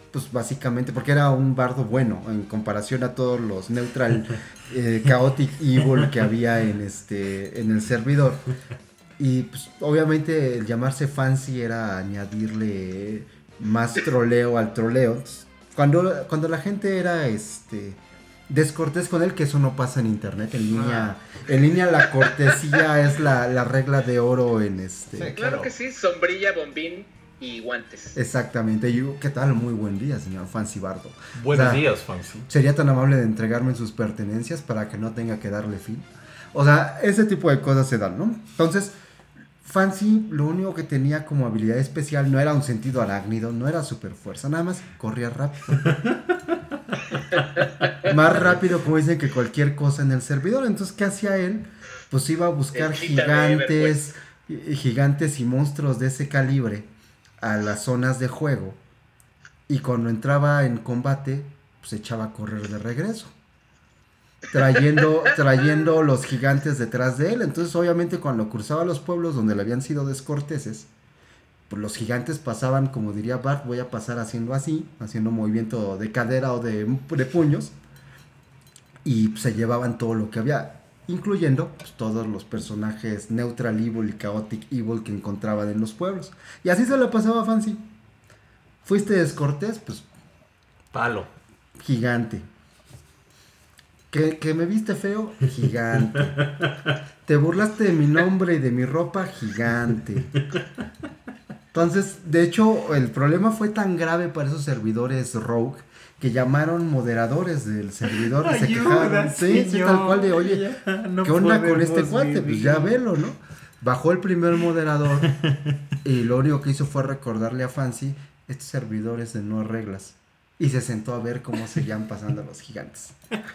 pues básicamente, porque era un bardo bueno en comparación a todos los neutral, chaotic evil que había en el servidor. Y pues obviamente el llamarse fancy era añadirle más troleo al troleo. Cuando la gente era descortés con él, que eso no pasa en internet, en línea la cortesía es la regla de oro en Sí, claro que sí, sombrilla, bombín y guantes. Exactamente. Y ¿qué tal? Muy buen día, señor Fancy Bardo. Buenos días, Fancy. ¿Sería tan amable de entregarme sus pertenencias para que no tenga que darle fin? O sea, ese tipo de cosas se dan, ¿no? Entonces, Fancy lo único que tenía como habilidad especial no era un sentido arácnido, no era super fuerza, nada más corría rápido. Más rápido, como dicen, que cualquier cosa en el servidor. Entonces, ¿qué hacía él? Pues iba a buscar gigantes y monstruos de ese calibre a las zonas de juego. Y cuando entraba en combate, pues echaba a correr de regreso. Trayendo los gigantes detrás de él. Entonces obviamente cuando cruzaba los pueblos donde le habían sido descorteses, pues los gigantes pasaban, como diría Bart, voy a pasar haciendo así, haciendo movimiento de cadera o de puños, y pues, se llevaban todo lo que había, incluyendo pues, todos los personajes neutral evil y chaotic evil que encontraban en los pueblos. Y así se la pasaba Fancy. Fuiste descortés, pues palo, gigante. ¿Que me viste feo? Gigante. Te burlaste de mi nombre y de mi ropa, gigante. Entonces, de hecho, el problema fue tan grave para esos servidores rogue que llamaron moderadores del servidor y se quejaron. Sí, tal cual de, oye, no ¿qué onda con este cuate? Pues ya velo, ¿no? Bajó el primer moderador y lo único que hizo fue recordarle a Fancy, este servidor es de no reglas. Y se sentó a ver cómo seguían pasando los gigantes.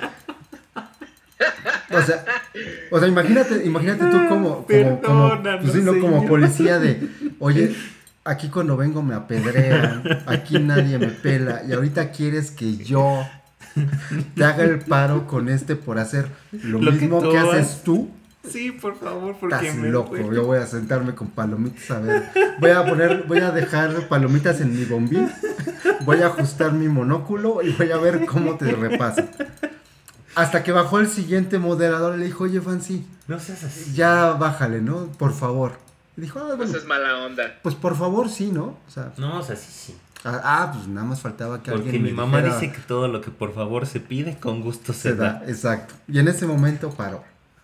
O sea, imagínate tú como policía de, oye, aquí cuando vengo me apedrean, aquí nadie me pela, y ahorita quieres que yo te haga el paro con por hacer lo mismo que haces tú. Sí, por favor, porque estás loco. Yo voy a sentarme con palomitas, a ver, voy a dejar palomitas en mi bombín, voy a ajustar mi monóculo y voy a ver cómo te repaso. Hasta que bajó el siguiente moderador y le dijo, oye, Fancy, no seas así. Ya bájale, ¿no? Por favor. Y dijo, bueno, pues es mala onda. Pues por favor, sí, ¿no? O sea, no, o sea, sí. Pues nada más faltaba que porque alguien me dijera... Porque mi mamá dice que todo lo que por favor se pide, con gusto se da. Exacto. Y en ese momento paró.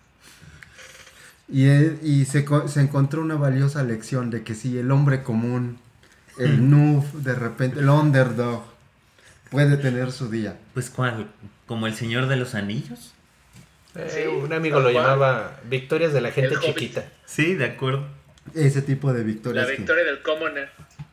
Y se encontró una valiosa lección de que sí, el hombre común, el noob, de repente, el underdog, puede tener su día. Pues ¿cuál? ¿Como el Señor de los Anillos? Sí, un amigo lo llamaba victorias de la gente chiquita. Sí, de acuerdo. Ese tipo de victorias. La victoria del commoner.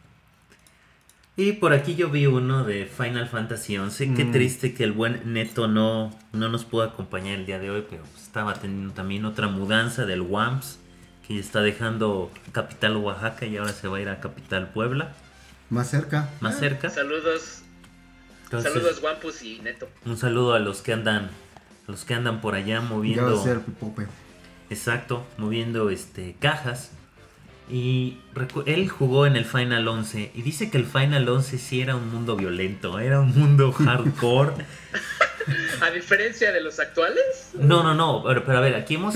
Y por aquí yo vi uno de Final Fantasy XI. Qué triste que el buen Neto no nos pudo acompañar el día de hoy, pero estaba teniendo también otra mudanza del WAMPS, que está dejando Capital Oaxaca y ahora se va a ir a Capital Puebla. Más cerca. Saludos. Entonces, saludos Wampus y Neto. Un saludo a los que andan por allá moviendo. Ya va a ser Pipope. Exacto, moviendo cajas. Y él jugó en el Final 11 y dice que el Final 11 sí era un mundo violento, era un mundo hardcore. ¿A diferencia de los actuales? No, pero a ver, aquí hemos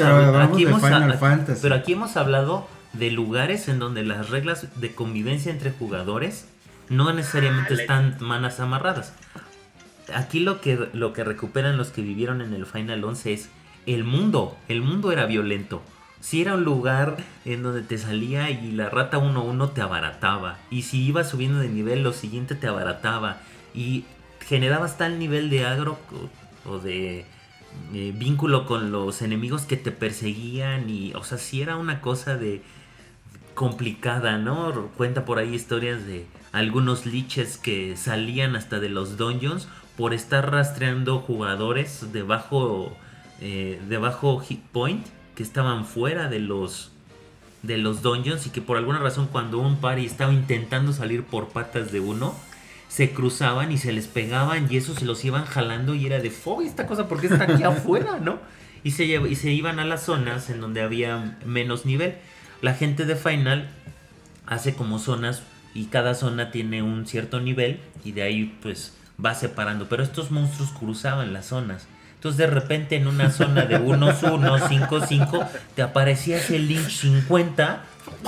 hablado de lugares en donde las reglas de convivencia entre jugadores no necesariamente están manos amarradas. Aquí lo que recuperan los que vivieron en el Final 11 es el mundo era violento. Si era un lugar en donde te salía y la rata 1-1 te abarataba. Y si ibas subiendo de nivel, lo siguiente te abarataba. Y generabas tal nivel de agro o de vínculo con los enemigos que te perseguían. Y, o sea, sí era una cosa de complicada, ¿no? Cuenta por ahí historias de algunos liches que salían hasta de los dungeons por estar rastreando jugadores de bajo hit point, que estaban fuera de los dungeons y que por alguna razón cuando un party estaba intentando salir por patas de uno, se cruzaban y se les pegaban y eso se los iban jalando y era de esta cosa ¿por qué está aquí afuera? ¿No? Y se iban a las zonas en donde había menos nivel. La gente de Final hace como zonas y cada zona tiene un cierto nivel y de ahí pues va separando. Pero estos monstruos cruzaban las zonas. Entonces de repente en una zona de 1-1, 5-5, te aparecía ese Lynch 50.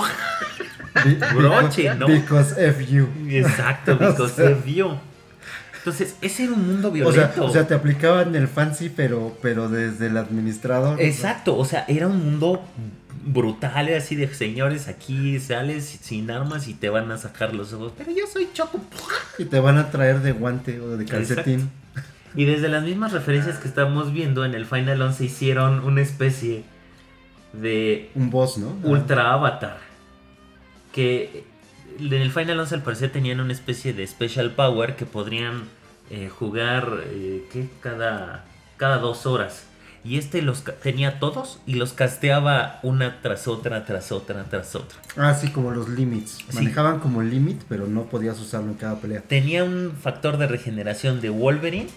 Broche, ¿no? Because F you. Exacto, because F you. Entonces, ese era un mundo violento. O sea, te aplicaban el fancy, pero desde el administrador. Exacto, o sea, era un mundo brutal, era así de señores, aquí sales sin armas y te van a sacar los ojos. Pero yo soy Choco. Y te van a traer de guante o de calcetín. Exacto. Y desde las mismas referencias que estamos viendo en el Final 11 hicieron una especie de un boss, ¿no? Ultra Avatar. Que en el Final 11 al parecer tenían una especie de Special Power que podrían jugar cada 2 horas. Y los tenía todos y los casteaba una tras otra, tras otra, tras otra. Ah, sí, como los limits. Sí. Manejaban como limit, pero no podías usarlo en cada pelea. Tenía un factor de regeneración de Wolverine.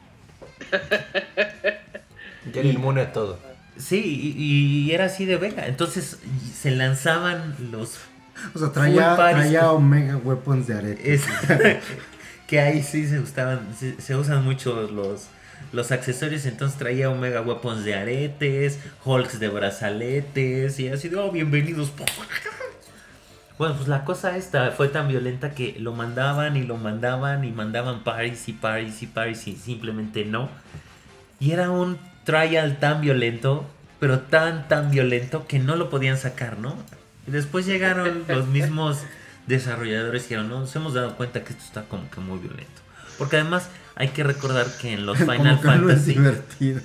Ya era inmune a todo. Sí, y era así de Vega. Entonces se lanzaban los... O sea, traía Omega Weapons de arete. Que ahí sí se usan mucho los accesorios. Entonces traía Omega Weapons de aretes, Hulks de brazaletes. Y así de, oh, bienvenidos. Bueno, pues la cosa esta fue tan violenta que lo mandaban y mandaban parries y simplemente no. Y era un trial tan violento, pero tan violento que no lo podían sacar, ¿no? Y después llegaron los mismos desarrolladores y dijeron, no, nos hemos dado cuenta que esto está como que muy violento. Porque además hay que recordar que en los Final Fantasy no es Fantasy... divertido.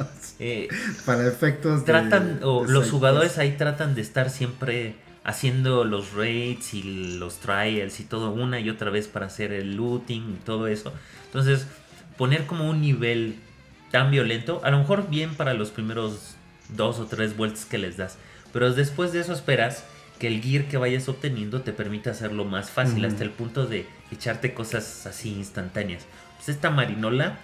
Para efectos los jugadores ahí tratan de estar siempre haciendo los raids y los trials y todo una y otra vez para hacer el looting y todo eso. Entonces, poner como un nivel tan violento, a lo mejor bien para los primeros 2 o 3 vueltas que les das, pero después de eso esperas que el gear que vayas obteniendo te permita hacerlo más fácil, hasta el punto de echarte cosas así instantáneas. Pues esta Marinola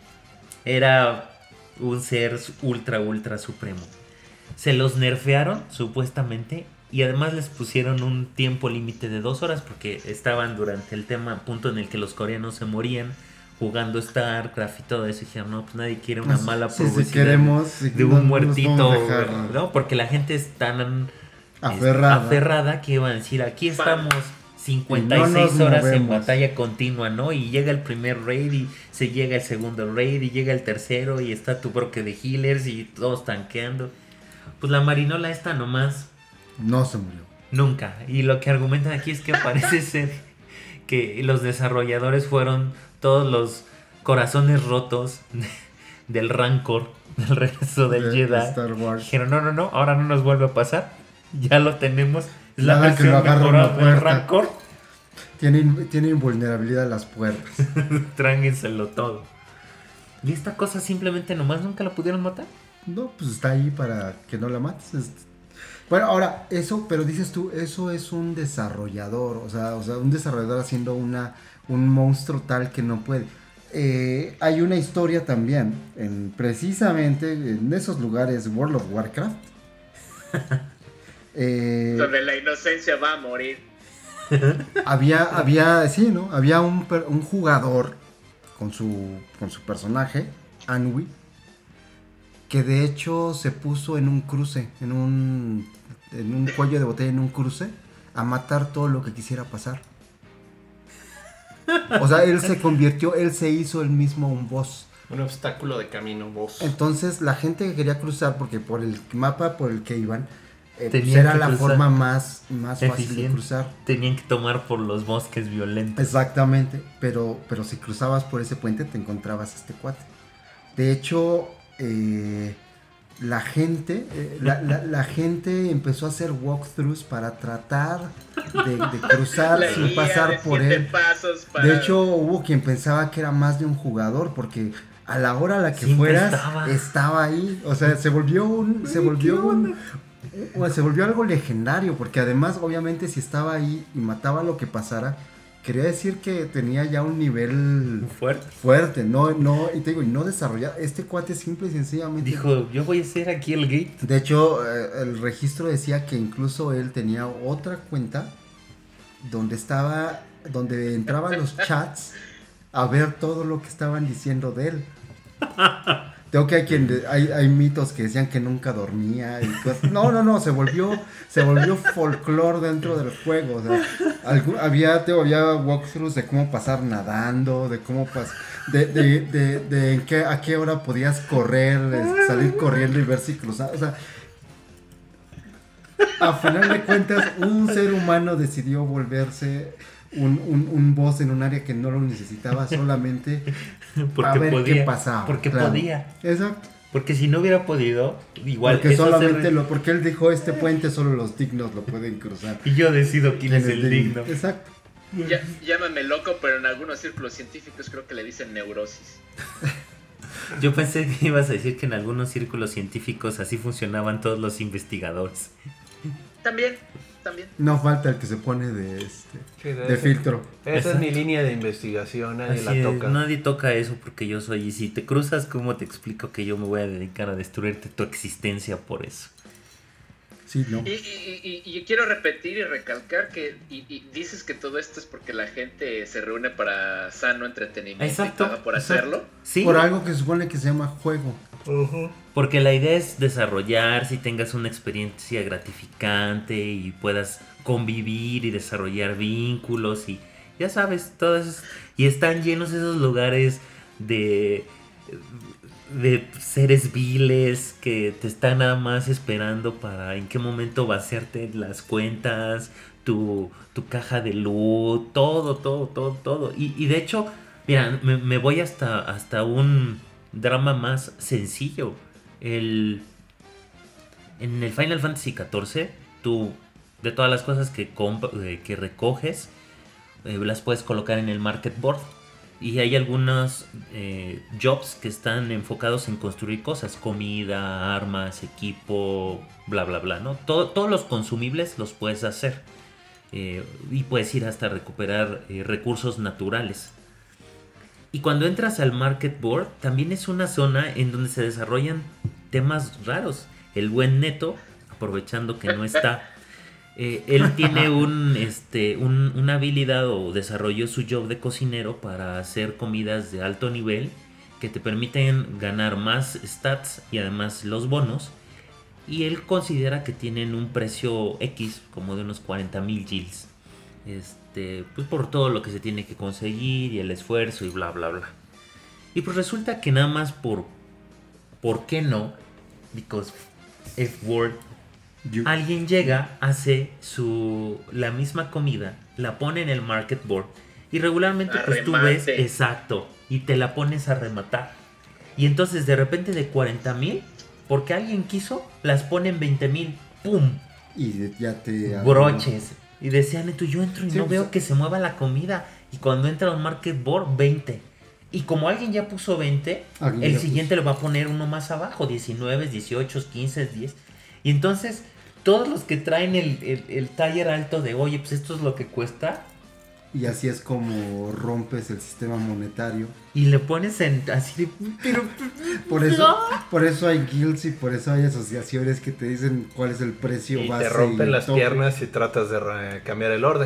era un ser ultra supremo. Se los nerfearon supuestamente y además les pusieron un tiempo límite de 2 horas porque estaban durante el punto en el que los coreanos se morían jugando StarCraft y todo eso. Y dijeron, no, pues nadie quiere una mala publicidad de un muertito, ¿no? Porque la gente es tan aferrada que iban a decir, aquí estamos 56 horas en batalla continua, ¿no? Y llega el primer raid y se llega el segundo raid y llega el tercero y está tu bloque de healers y todos tanqueando. Pues la Marinola esta nomás no se murió. Nunca. Y lo que argumentan aquí es que parece ser que los desarrolladores fueron todos los corazones rotos del Rancor, del regreso del Jedi. Star Wars. Dijeron, no, ahora no nos vuelve a pasar. Ya lo tenemos. Es la versión mejorada del Rancor. Tiene invulnerabilidad a las puertas. Tráguenselo todo. Y esta cosa simplemente nomás nunca la pudieron matar. No, pues está ahí para que no la mates. Bueno, ahora, pero dices tú, eso es un desarrollador, o sea, un desarrollador haciendo un monstruo tal que no puede. Hay una historia también, precisamente en esos lugares, World of Warcraft. Donde la inocencia va a morir. Sí, ¿no? Había un jugador con su personaje, Anwi, que de hecho se puso en un cruce, en un cuello de botella, en un cruce, a matar todo lo que quisiera pasar. O sea, él se hizo él mismo un boss. Un obstáculo de camino, boss. Entonces la gente que quería cruzar, porque por el mapa por el que iban, pues era la forma más fácil de cruzar. Tenían que tomar por los bosques violentos. Exactamente, pero si cruzabas por ese puente te encontrabas este cuate. De hecho, la gente empezó a hacer walkthroughs para tratar de cruzar sin pasar por él. De hecho, hubo quien pensaba que era más de un jugador porque a la hora a la que fueras estaba ahí. O sea, se volvió algo legendario porque además, obviamente, si estaba ahí y mataba lo que pasara, quería decir que tenía ya un nivel fuerte, no, y te digo, y no desarrollar. Este cuate simple y sencillamente dijo, yo voy a ser aquí el gate. De hecho, el registro decía que incluso él tenía otra cuenta donde entraban los chats a ver todo lo que estaban diciendo de él. Tengo que hay mitos que decían que nunca dormía y cosas. No, se volvió folclore dentro del juego. O sea, había walkthroughs de cómo pasar nadando, de cómo a qué hora podías correr, salir corriendo y ver si cruzabas. O sea, a final de cuentas, un ser humano decidió volverse un boss en un área que no lo necesitaba solamente para ver qué pasaba. Porque podía. Exacto. Porque si no hubiera podido, igual. Porque porque él dijo, este puente solo los dignos lo pueden cruzar. Y yo decido quién es el digno. Exacto. Llámame loco, pero en algunos círculos científicos creo que le dicen neurosis. Yo pensé que ibas a decir que en algunos círculos científicos así funcionaban todos los investigadores. También. No falta el que se pone de filtro. Esa es mi línea de investigación, Nadie toca eso porque yo soy. Y si te cruzas, ¿cómo te explico que yo me voy a dedicar a destruirte tu existencia por eso? Sí, no. Y quiero repetir y recalcar que dices que todo esto es porque la gente se reúne para sano entretenimiento. Exacto, y paga por hacerlo. Sí. Por algo que se supone que se llama juego. Porque la idea es desarrollar, si tengas una experiencia gratificante y puedas convivir y desarrollar vínculos y ya sabes, todo eso. Y están llenos esos lugares de seres viles que te están nada más esperando para en qué momento vaciarte las cuentas, tu caja de loot, todo. Y de hecho, mira, me voy hasta un drama más sencillo. En el Final Fantasy XIV, tú, de todas las cosas que recoges, las puedes colocar en el market board. Y hay algunos jobs que están enfocados en construir cosas, comida, armas, equipo, bla, bla, bla, ¿no? Todos los consumibles los puedes hacer. Y puedes ir hasta recuperar recursos naturales. Y cuando entras al market board, también es una zona en donde se desarrollan temas raros. El buen Neto, aprovechando que no está, él tiene una habilidad o desarrolló su job de cocinero para hacer comidas de alto nivel que te permiten ganar más stats y además los bonos. Y él considera que tienen un precio X, como de unos 40,000 gills. Pues por todo lo que se tiene que conseguir y el esfuerzo y bla bla bla. Y pues resulta que nada más ¿por qué no? Because F-word. Alguien llega, hace la misma comida, la pone en el market board y regularmente pues tú ves, exacto, y te la pones a rematar. Y entonces de repente de 40,000, porque alguien quiso, las pone en 20,000, ¡pum! Y ya te... broches. Y decía Neto, yo entro y sí, no pues, veo que se mueva la comida. Y cuando entra a un market board, 20. Y como alguien ya puso 20, el siguiente le va a poner uno más abajo, 19, 18, 15, 10. Y entonces, todos los que traen el taller alto de, oye, pues esto es lo que cuesta. Y así es como rompes el sistema monetario. Y le pones así de... Pero, por eso hay guilds y por eso hay asociaciones que te dicen cuál es el precio y base. Te rompen las tope. piernas si tratas de cambiar el orden.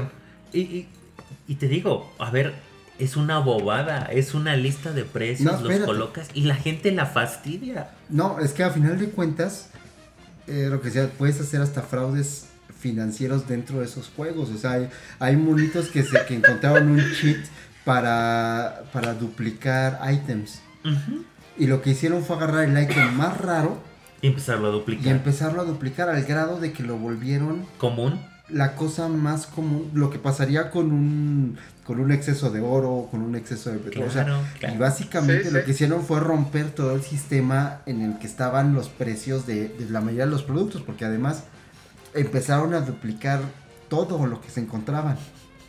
Y te digo, a ver, es una bobada, es una lista de precios, los colocas y la gente la fastidia. No, es que a final de cuentas, lo que sea, puedes hacer hasta fraudes financieros dentro de esos juegos. O sea, hay monitos que encontraron un cheat para duplicar ítems. Uh-huh. Y lo que hicieron fue agarrar el ítem más raro y empezarlo a duplicar al grado de que lo volvieron común. La cosa más común, lo que pasaría con un exceso de oro, con un exceso de petróleo. Claro, y básicamente lo que hicieron fue romper todo el sistema en el que estaban los precios de la mayoría de los productos, porque además empezaron a duplicar todo lo que se encontraban.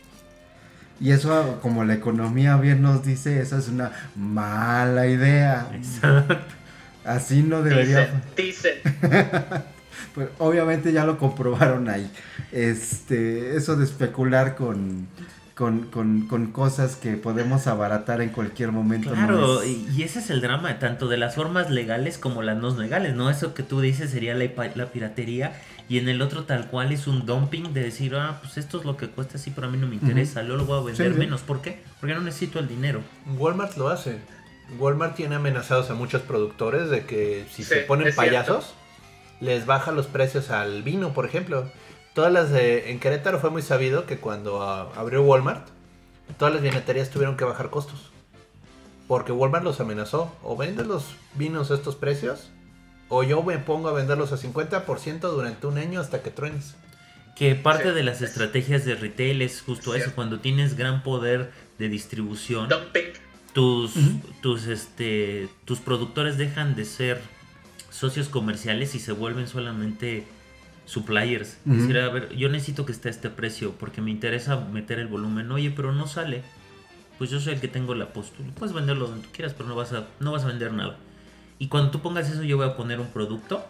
Y eso, como la economía bien nos dice, eso es una mala idea. Exacto. Así no debería... Dicen. Pues obviamente ya lo comprobaron ahí. Eso de especular con con cosas que podemos abaratar en cualquier momento. Claro, ¿no? y ese es el drama, tanto de las formas legales como las no legales, ¿no? Eso que tú dices sería la piratería, y en el otro tal cual es un dumping de decir, pues esto es lo que cuesta, sí, pero a mí no me interesa, yo lo voy a vender menos. ¿Por qué? Porque no necesito el dinero. Walmart lo hace. Walmart tiene amenazados a muchos productores de que si se ponen payasos, les baja los precios al vino, por ejemplo. En Querétaro fue muy sabido que cuando abrió Walmart, todas las vinaterías tuvieron que bajar costos. Porque Walmart los amenazó. O vendes los vinos a estos precios, o yo me pongo a venderlos a 50% durante un año hasta que truenes. Que parte de las estrategias de retail es justo eso. Cuando tienes gran poder de distribución, tus productores dejan de ser socios comerciales y se vuelven solamente suppliers. Es decir, a ver, yo necesito que esté a este precio porque me interesa meter el volumen. Oye, pero no sale. Pues yo soy el que tengo la postura. Puedes venderlo donde tú quieras, pero no vas a vender nada. Y cuando tú pongas eso, yo voy a poner un producto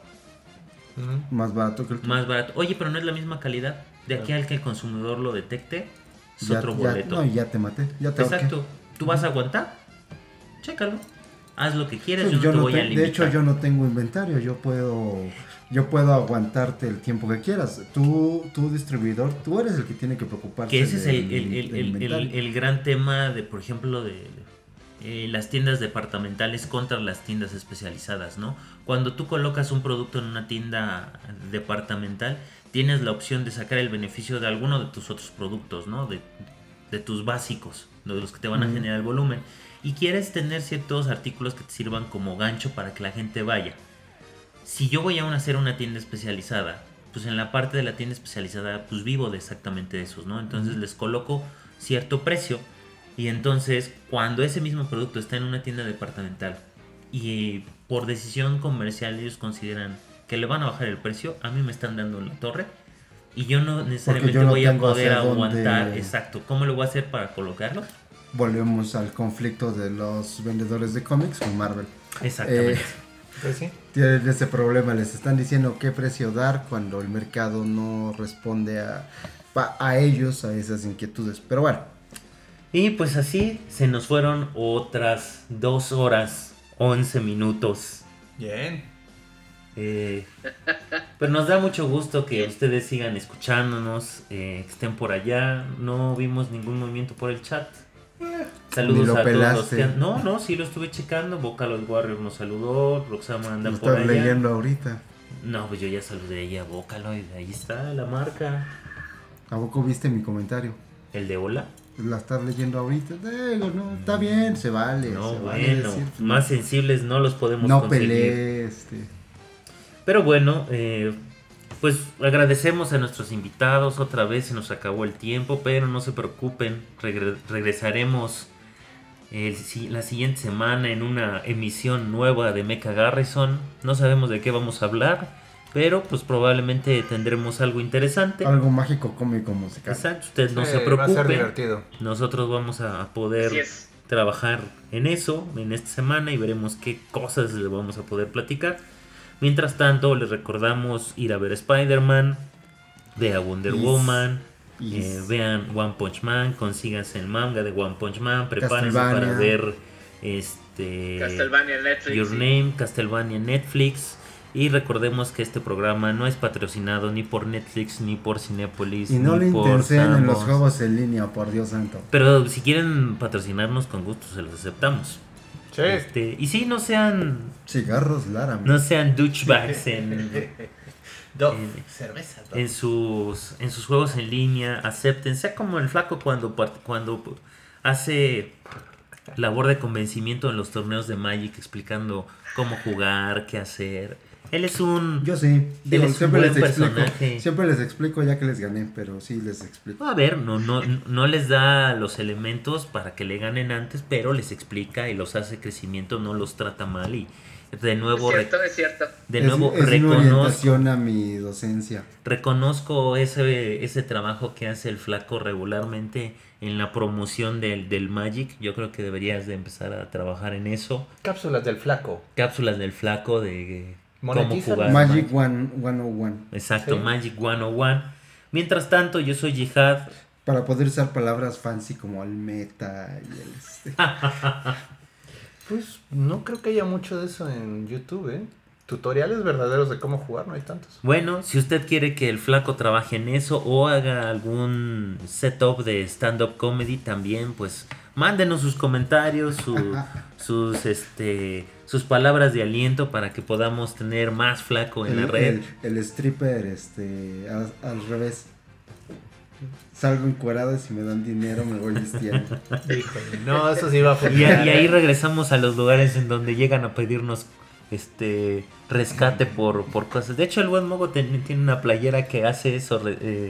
más barato que el tuyo. Más barato. Oye, pero no es la misma calidad. De aquí al que el consumidor lo detecte, es otro boleto. Ya te maté. Exacto. ¿Tú vas a aguantar? Chécalo. Haz lo que quieras, yo no te voy a limitar. De hecho, yo no tengo inventario. Yo puedo aguantarte el tiempo que quieras. Tú distribuidor, tú eres el que tiene que preocuparse. Que ese es el gran tema de, por ejemplo, de las tiendas departamentales contra las tiendas especializadas, ¿no? Cuando tú colocas un producto en una tienda departamental, tienes la opción de sacar el beneficio de alguno de tus otros productos, ¿no? De tus básicos, de los que te van a generar el volumen. Y quieres tener ciertos artículos que te sirvan como gancho para que la gente vaya. Si yo voy a hacer una tienda especializada, pues en la parte de la tienda especializada, pues vivo de exactamente esos, ¿no? Entonces les coloco cierto precio. Y entonces, cuando ese mismo producto está en una tienda departamental y por decisión comercial ellos consideran que le van a bajar el precio, a mí me están dando en la torre y yo no necesariamente voy a poder aguantar. Exacto. ¿Cómo lo voy a hacer para colocarlo? Volvemos al conflicto de los vendedores de cómics con Marvel. Exactamente. Pues sí. Tienen ese problema, les están diciendo qué precio dar cuando el mercado no responde a ellos, a esas inquietudes. Pero bueno. Y pues así se nos fueron otras 2 horas, 11 minutos. Bien. Pero nos da mucho gusto que ustedes sigan escuchándonos, que estén por allá. No vimos ningún movimiento por el chat. Saludos a todos los que No, sí lo estuve checando. Vocaloid Warrior nos saludó. Roxana anda por allá. Lo estás leyendo ahorita. No, pues yo ya saludé ella, Vocaloid. Ahí está la marca. ¿A poco viste mi comentario? ¿El de hola? La estás leyendo ahorita. Digo, no, está bien, se vale. No, se bueno, vale decir, más sensibles no los podemos no conseguir. Pelees, Pero bueno, pues agradecemos a nuestros invitados. Otra vez se nos acabó el tiempo, pero no se preocupen. Regresaremos la siguiente semana en una emisión nueva de Mecha Garrison. No sabemos de qué vamos a hablar, pero pues probablemente tendremos algo interesante. Algo mágico, cómico, musical. Exacto, usted no se preocupe. Va a ser divertido. Nosotros vamos a poder trabajar en eso en esta semana y veremos qué cosas les vamos a poder platicar. Mientras tanto, les recordamos ir a ver Spider-Man, vean Wonder Woman, vean One Punch Man, consíganse el manga de One Punch Man, prepárense para ver Castlevania en Netflix. Your Name, Castlevania en Netflix. Y recordemos que este programa no es patrocinado ni por Netflix, ni por Cinépolis, y no ni le por intensen en los Samos. juegos en línea, por Dios santo. Pero si quieren patrocinarnos, con gusto se los aceptamos. Sí. Y sí, no sean cigarros Lara. No sean douchebags cerveza. En sus juegos en línea. Acepten, sea como el flaco cuando hace labor de convencimiento en los torneos de Magic, explicando cómo jugar, qué hacer. Él es un... Yo sí. Él es un buen personaje. Siempre les explico ya que les gané, pero sí les explico. A ver, no les da los elementos para que le ganen antes, pero les explica y los hace crecimiento, no los trata mal y de nuevo... Es cierto. De nuevo es reconozco... una orientación a mi docencia. Reconozco ese trabajo que hace el flaco regularmente en la promoción del Magic. Yo creo que deberías de empezar a trabajar en eso. Cápsulas del flaco. Cápsulas del flaco de... ¿Cómo jugar? Magic 101. Exacto, Sí. Magic 101. Mientras tanto, yo soy Jihad. Para poder usar palabras fancy como Almeta y el Pues no creo que haya mucho de eso en YouTube, ¿eh? Tutoriales verdaderos de cómo jugar, no hay tantos. Bueno, si usted quiere que el flaco trabaje en eso o haga algún setup de stand-up comedy también, pues mándenos sus comentarios, sus palabras de aliento para que podamos tener más flaco en la red. El stripper, al revés. Salgo encuerado y si me dan dinero me voy vistiendo. Híjole, no, eso sí va a Y funcionar. ahí regresamos a los lugares en donde llegan a pedirnos rescate por cosas. De hecho, el buen Mogo tiene una playera que hace eso.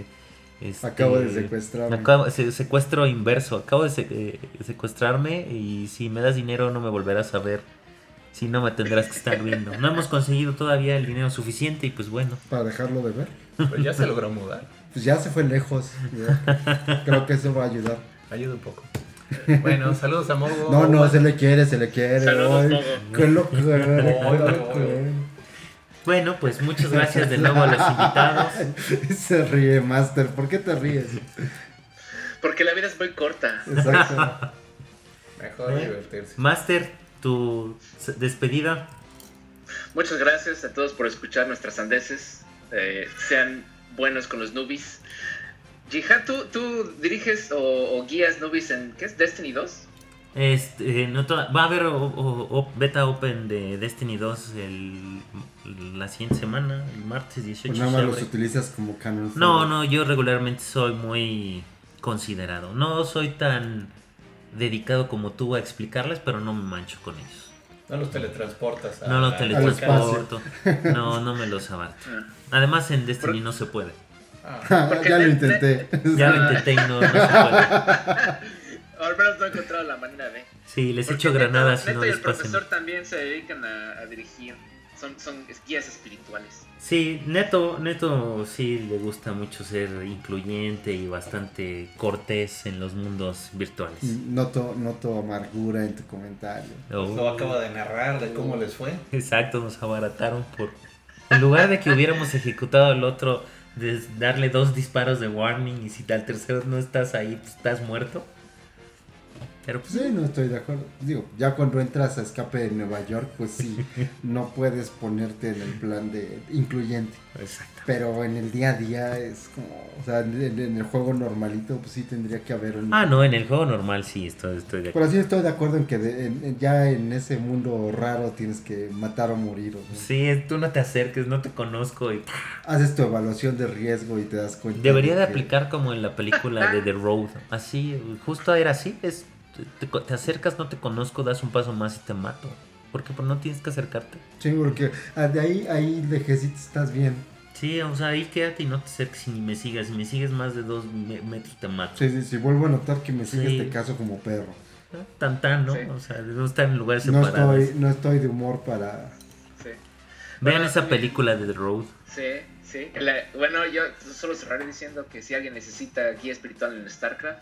Acabo de secuestrarme. Secuestro inverso. Acabo de secuestrarme y si me das dinero no me volverás a ver. Si no me tendrás que estar viendo. No hemos conseguido todavía el dinero suficiente y pues bueno. Para dejarlo de ver. Pues ya se logró mudar. Pues ya se fue lejos. Ya. Creo que eso va a ayudar. Ayuda un poco. Bueno, saludos a Mogo. No, se le quiere. Saludos, Ay, Mogo. qué lo quiere. Bueno, pues muchas gracias de nuevo a los invitados. Se ríe, Master. ¿Por qué te ríes? Porque la vida es muy corta. Exacto. Mejor divertirse. Master, tu despedida. Muchas gracias a todos por escuchar nuestras sandeces. Sean buenos con los newbies. Jihan, ¿tú diriges o guías newbies en ¿qué es? ¿Destiny 2? Va a haber beta open de Destiny 2 la siguiente semana, el martes 18 Pues de nada más los diciembre. utilizas como canon. No, yo regularmente soy muy considerado. No soy tan dedicado como tú a explicarles, pero no me mancho con ellos. No los teletransportas. No los al teletransporto. No me los abarco. Además en Destiny no se puede. Porque Ya lo intenté. Ya lo intenté y no se puede. Al menos no he encontrado la manera de. Sí, les Porque echo granadas y Neto no y les el pasan. profesor también se dedican a dirigir. Son guías espirituales. Sí, Neto sí le gusta mucho ser incluyente y bastante cortés en los mundos virtuales. Noto amargura en tu comentario. Lo acaba de narrar de cómo les fue. Exacto, nos abarataron por... En lugar de que hubiéramos ejecutado al otro, de darle 2 disparos de warning y si al tercero no estás ahí, pues estás muerto. Pero pues Sí, no estoy de acuerdo. Digo, ya cuando entras a Escape de Nueva York, pues sí, no puedes ponerte en el plan de incluyente. exacto. Pero en el día a día es como, o sea, en el juego normalito, pues sí tendría que haber un... Ah, no, en el juego normal sí, estoy de acuerdo. Pero sí estoy de acuerdo en que ya en ese mundo raro tienes que matar o morir. ¿No? Sí, tú no te acerques, no te conozco y... Haces tu evaluación de riesgo y te das cuenta. Debería de que- aplicar como en la película de The Road. Así, justo era así, te acercas, no te conozco, das un paso más y te mato. Porque pues no tienes que acercarte. Sí, porque de ahí lejecito estás bien. Sí, o sea, ahí quédate y no te acerques y ni me sigas. Si me sigues más de 2 metros te mato. Sí, vuelvo a notar que me sigues, Sí. te caso como perro. Tan, ¿no? Sí. O sea, debemos estar en lugares No separados. no estoy de humor para... Sí. Vean Bueno, esa película de The Road. Sí. Bueno, yo solo cerraré diciendo que si alguien necesita guía espiritual en StarCraft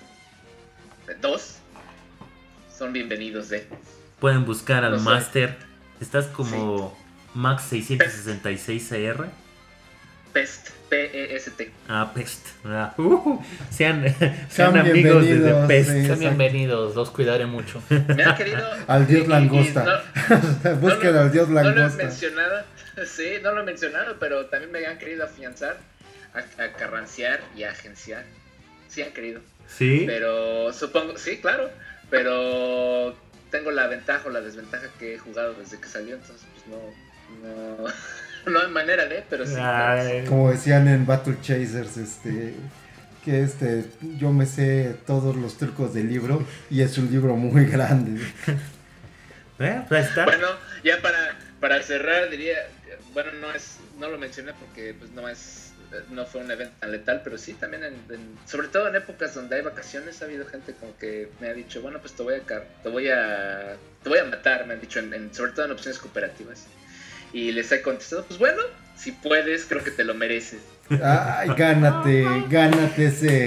2, son bienvenidos Pueden buscar al No sé. Master. Estás como Max 666CR. PEST, P-E-S-T. Pest. Sean amigos de The bienvenidos, Pest. sí. Sean Exacto. bienvenidos, los cuidaré mucho. Me han querido... Al dios y langosta. Busquen al dios No lo he langosta. mencionado, sí, no lo he mencionado, pero también me han querido afianzar, a carranciar y a agenciar. Sí han querido. ¿Sí? Pero supongo, sí, claro, pero tengo la ventaja o la desventaja que he jugado desde que salió, entonces pues no hay manera de, pero sí. Ay. Como decían en Battle Chasers, que yo me sé todos los trucos del libro y es un libro muy grande. Pues ahí está. Bueno, ya para cerrar diría, bueno, no lo mencioné porque pues no fue un evento tan letal, pero sí también sobre todo en épocas donde hay vacaciones ha habido gente como que me ha dicho, bueno, pues te voy a matar, me han dicho, sobre todo en opciones cooperativas. Y les he contestado, pues bueno, si puedes, creo que te lo mereces. Ay, gánate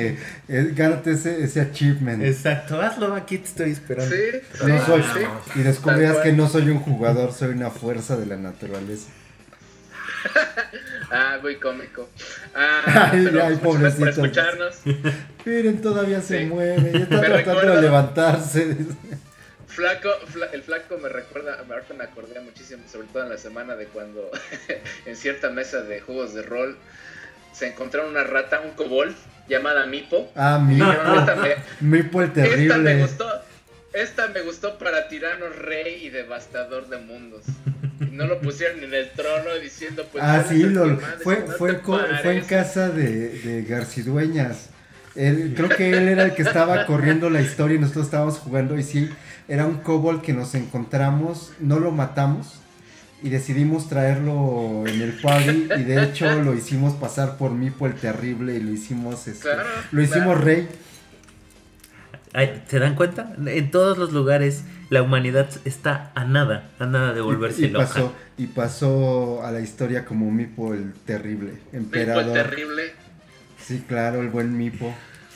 ese achievement. Exacto, hazlo, aquí te estoy esperando. Sí, No soy, sí. y descubrirás Tal que cual. no soy un jugador, soy una fuerza de la naturaleza. Muy cómico. Ay, Pero ay, muchas gracias pobrecito. por escucharnos. Miren, todavía se Sí. mueve. Ya está Me tratando recuerda- de levantarse. El flaco me recuerda, ahorita me acordé muchísimo, sobre todo en la semana de cuando en cierta mesa de juegos de rol se encontraron una rata, un kobold llamada Mipo. Mipo. Esta Mipo el Esta me terrible. gustó para tirarnos rey y devastador de mundos. Y no lo pusieron en el trono diciendo pues. Sí, "Eres el que fue mandes", ¿no te fue en parece? casa de Garcidueñas. Creo que él era el que estaba corriendo la historia y nosotros estábamos jugando y sí, era un kobold que nos encontramos, no lo matamos y decidimos traerlo en el party y de hecho lo hicimos pasar por Mipo el terrible y lo hicimos Claro. rey. Ay, ¿se dan cuenta? En todos los lugares la humanidad está a nada de volverse loca. Y pasó a la historia como Mipo el terrible, emperador. Mipo el terrible. Sí, claro, el buen Mipo.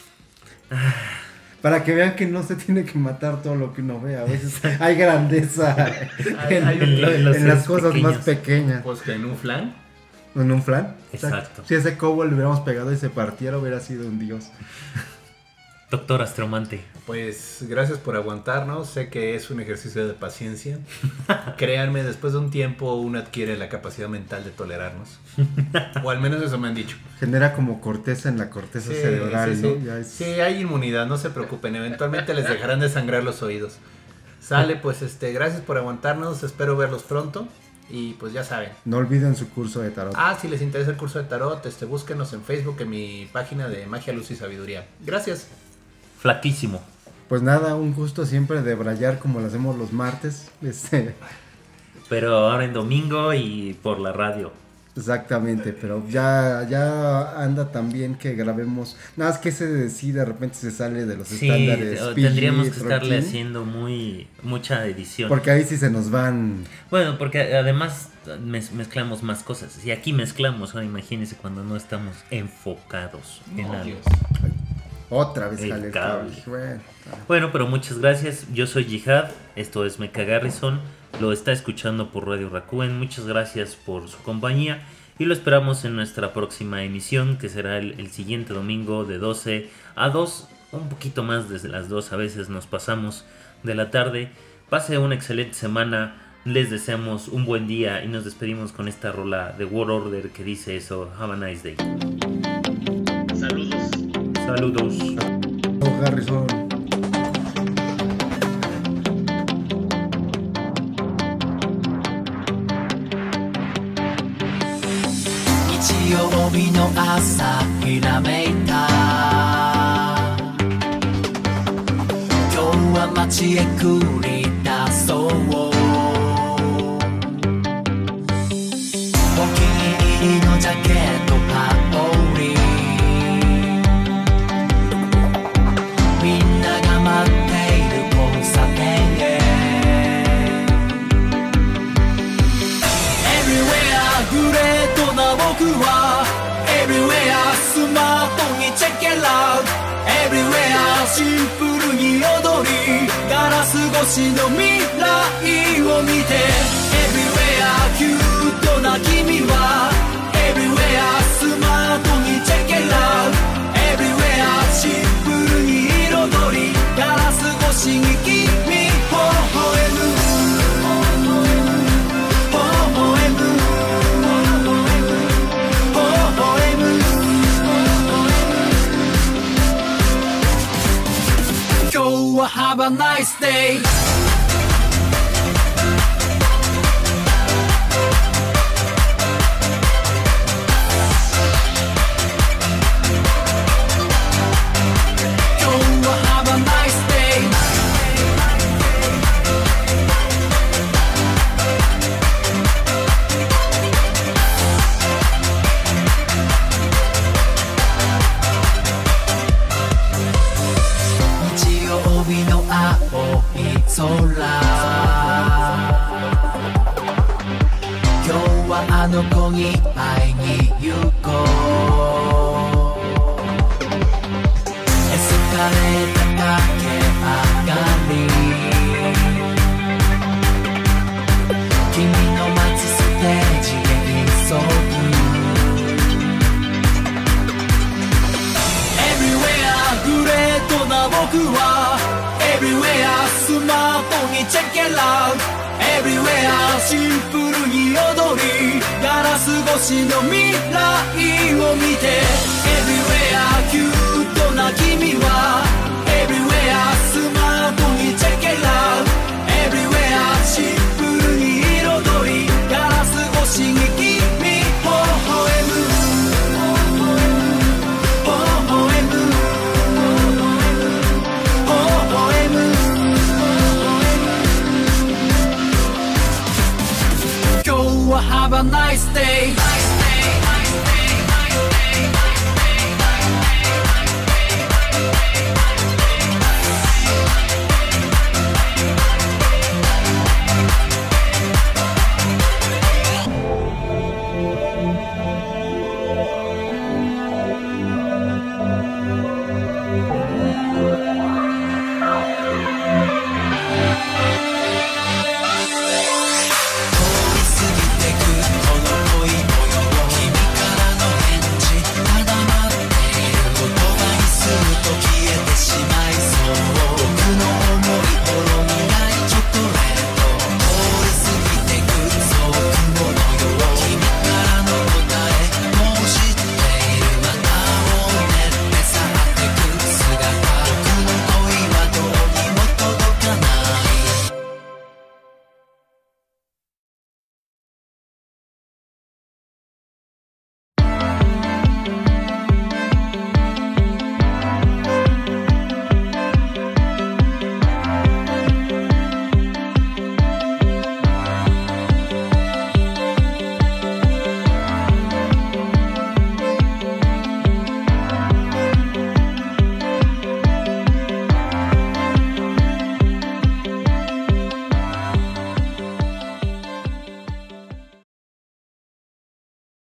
Para que vean que no se tiene que matar todo lo que uno ve. A veces hay grandeza en las cosas pequeños. más pequeñas. Pues que en un flan. ¿En un flan? Exacto. Si ese kobold le hubiéramos pegado y se partiera, hubiera sido un dios. Doctor Astromante. Pues gracias por aguantarnos. Sé que es un ejercicio de paciencia. Créanme, después de un tiempo uno adquiere la capacidad mental de tolerarnos. O al menos eso me han dicho. Genera como corteza en la corteza Sí, cerebral, sí, ¿no? sí. Ya es- Sí, hay inmunidad, no se preocupen. Eventualmente les dejarán de sangrar los oídos. Sale, pues gracias por aguantarnos. Espero verlos pronto. Y pues ya saben. No olviden su curso de tarot. Si les interesa el curso de tarot, búsquenos en Facebook en mi página de Magia, Luz y Sabiduría. Gracias. Flaquísimo. Pues nada, un gusto siempre de brayar como lo hacemos los martes. Pero ahora en domingo y por la radio. Exactamente, pero ya anda también que grabemos. Nada más que ese sí de repente se sale de los Sí, estándares. tendríamos que PG, estarle 13, haciendo mucha edición. Porque ahí sí se nos van. Bueno, porque además mezclamos más cosas. Y aquí mezclamos, ahora imagínense cuando no estamos enfocados en algo. Otra vez El jale el cable. cable. Bueno, pero muchas gracias. Yo soy Jihad, esto es Mecha Garrison. Lo está escuchando por Radio Rakuen. Muchas gracias por su compañía. Y lo esperamos en nuestra próxima emisión, que será el siguiente domingo de 12 a 2. Un poquito más desde las 2, a veces nos pasamos de la tarde. Pase una excelente semana. Les deseamos un buen día y nos despedimos con esta rola de World Order que dice eso. Have a nice day. Saludos. Saludos. Oh, Garrison. 日曜日の朝ひらめいた今日は街へ繰り出そうお気に入りのジャケット羽織りみんなが待っている交差点へ Everywhere グレートな僕は Everywhere スマートにチェックアウト Everywhere シンプルに踊りガラス越しの未来を見て Everywhere キュートな君は Everywhere スマートにチェックアウト Everywhere シンプルに彩りガラス越しに君微笑む今日は Have a nice day今日は Have a nice day 日曜日の青い空今日はあの子に会いに行こうエスカレーター駆け上がり君の待つステージへ急ぐ it loud Everywhere シンプルに踊りガラス越しの未来を見て Everywhere キュートな君は Everywhere スマートに check it out Everywhere シンプルに彩りガラス越しに君微笑む微笑む微笑む今日は Have a nice day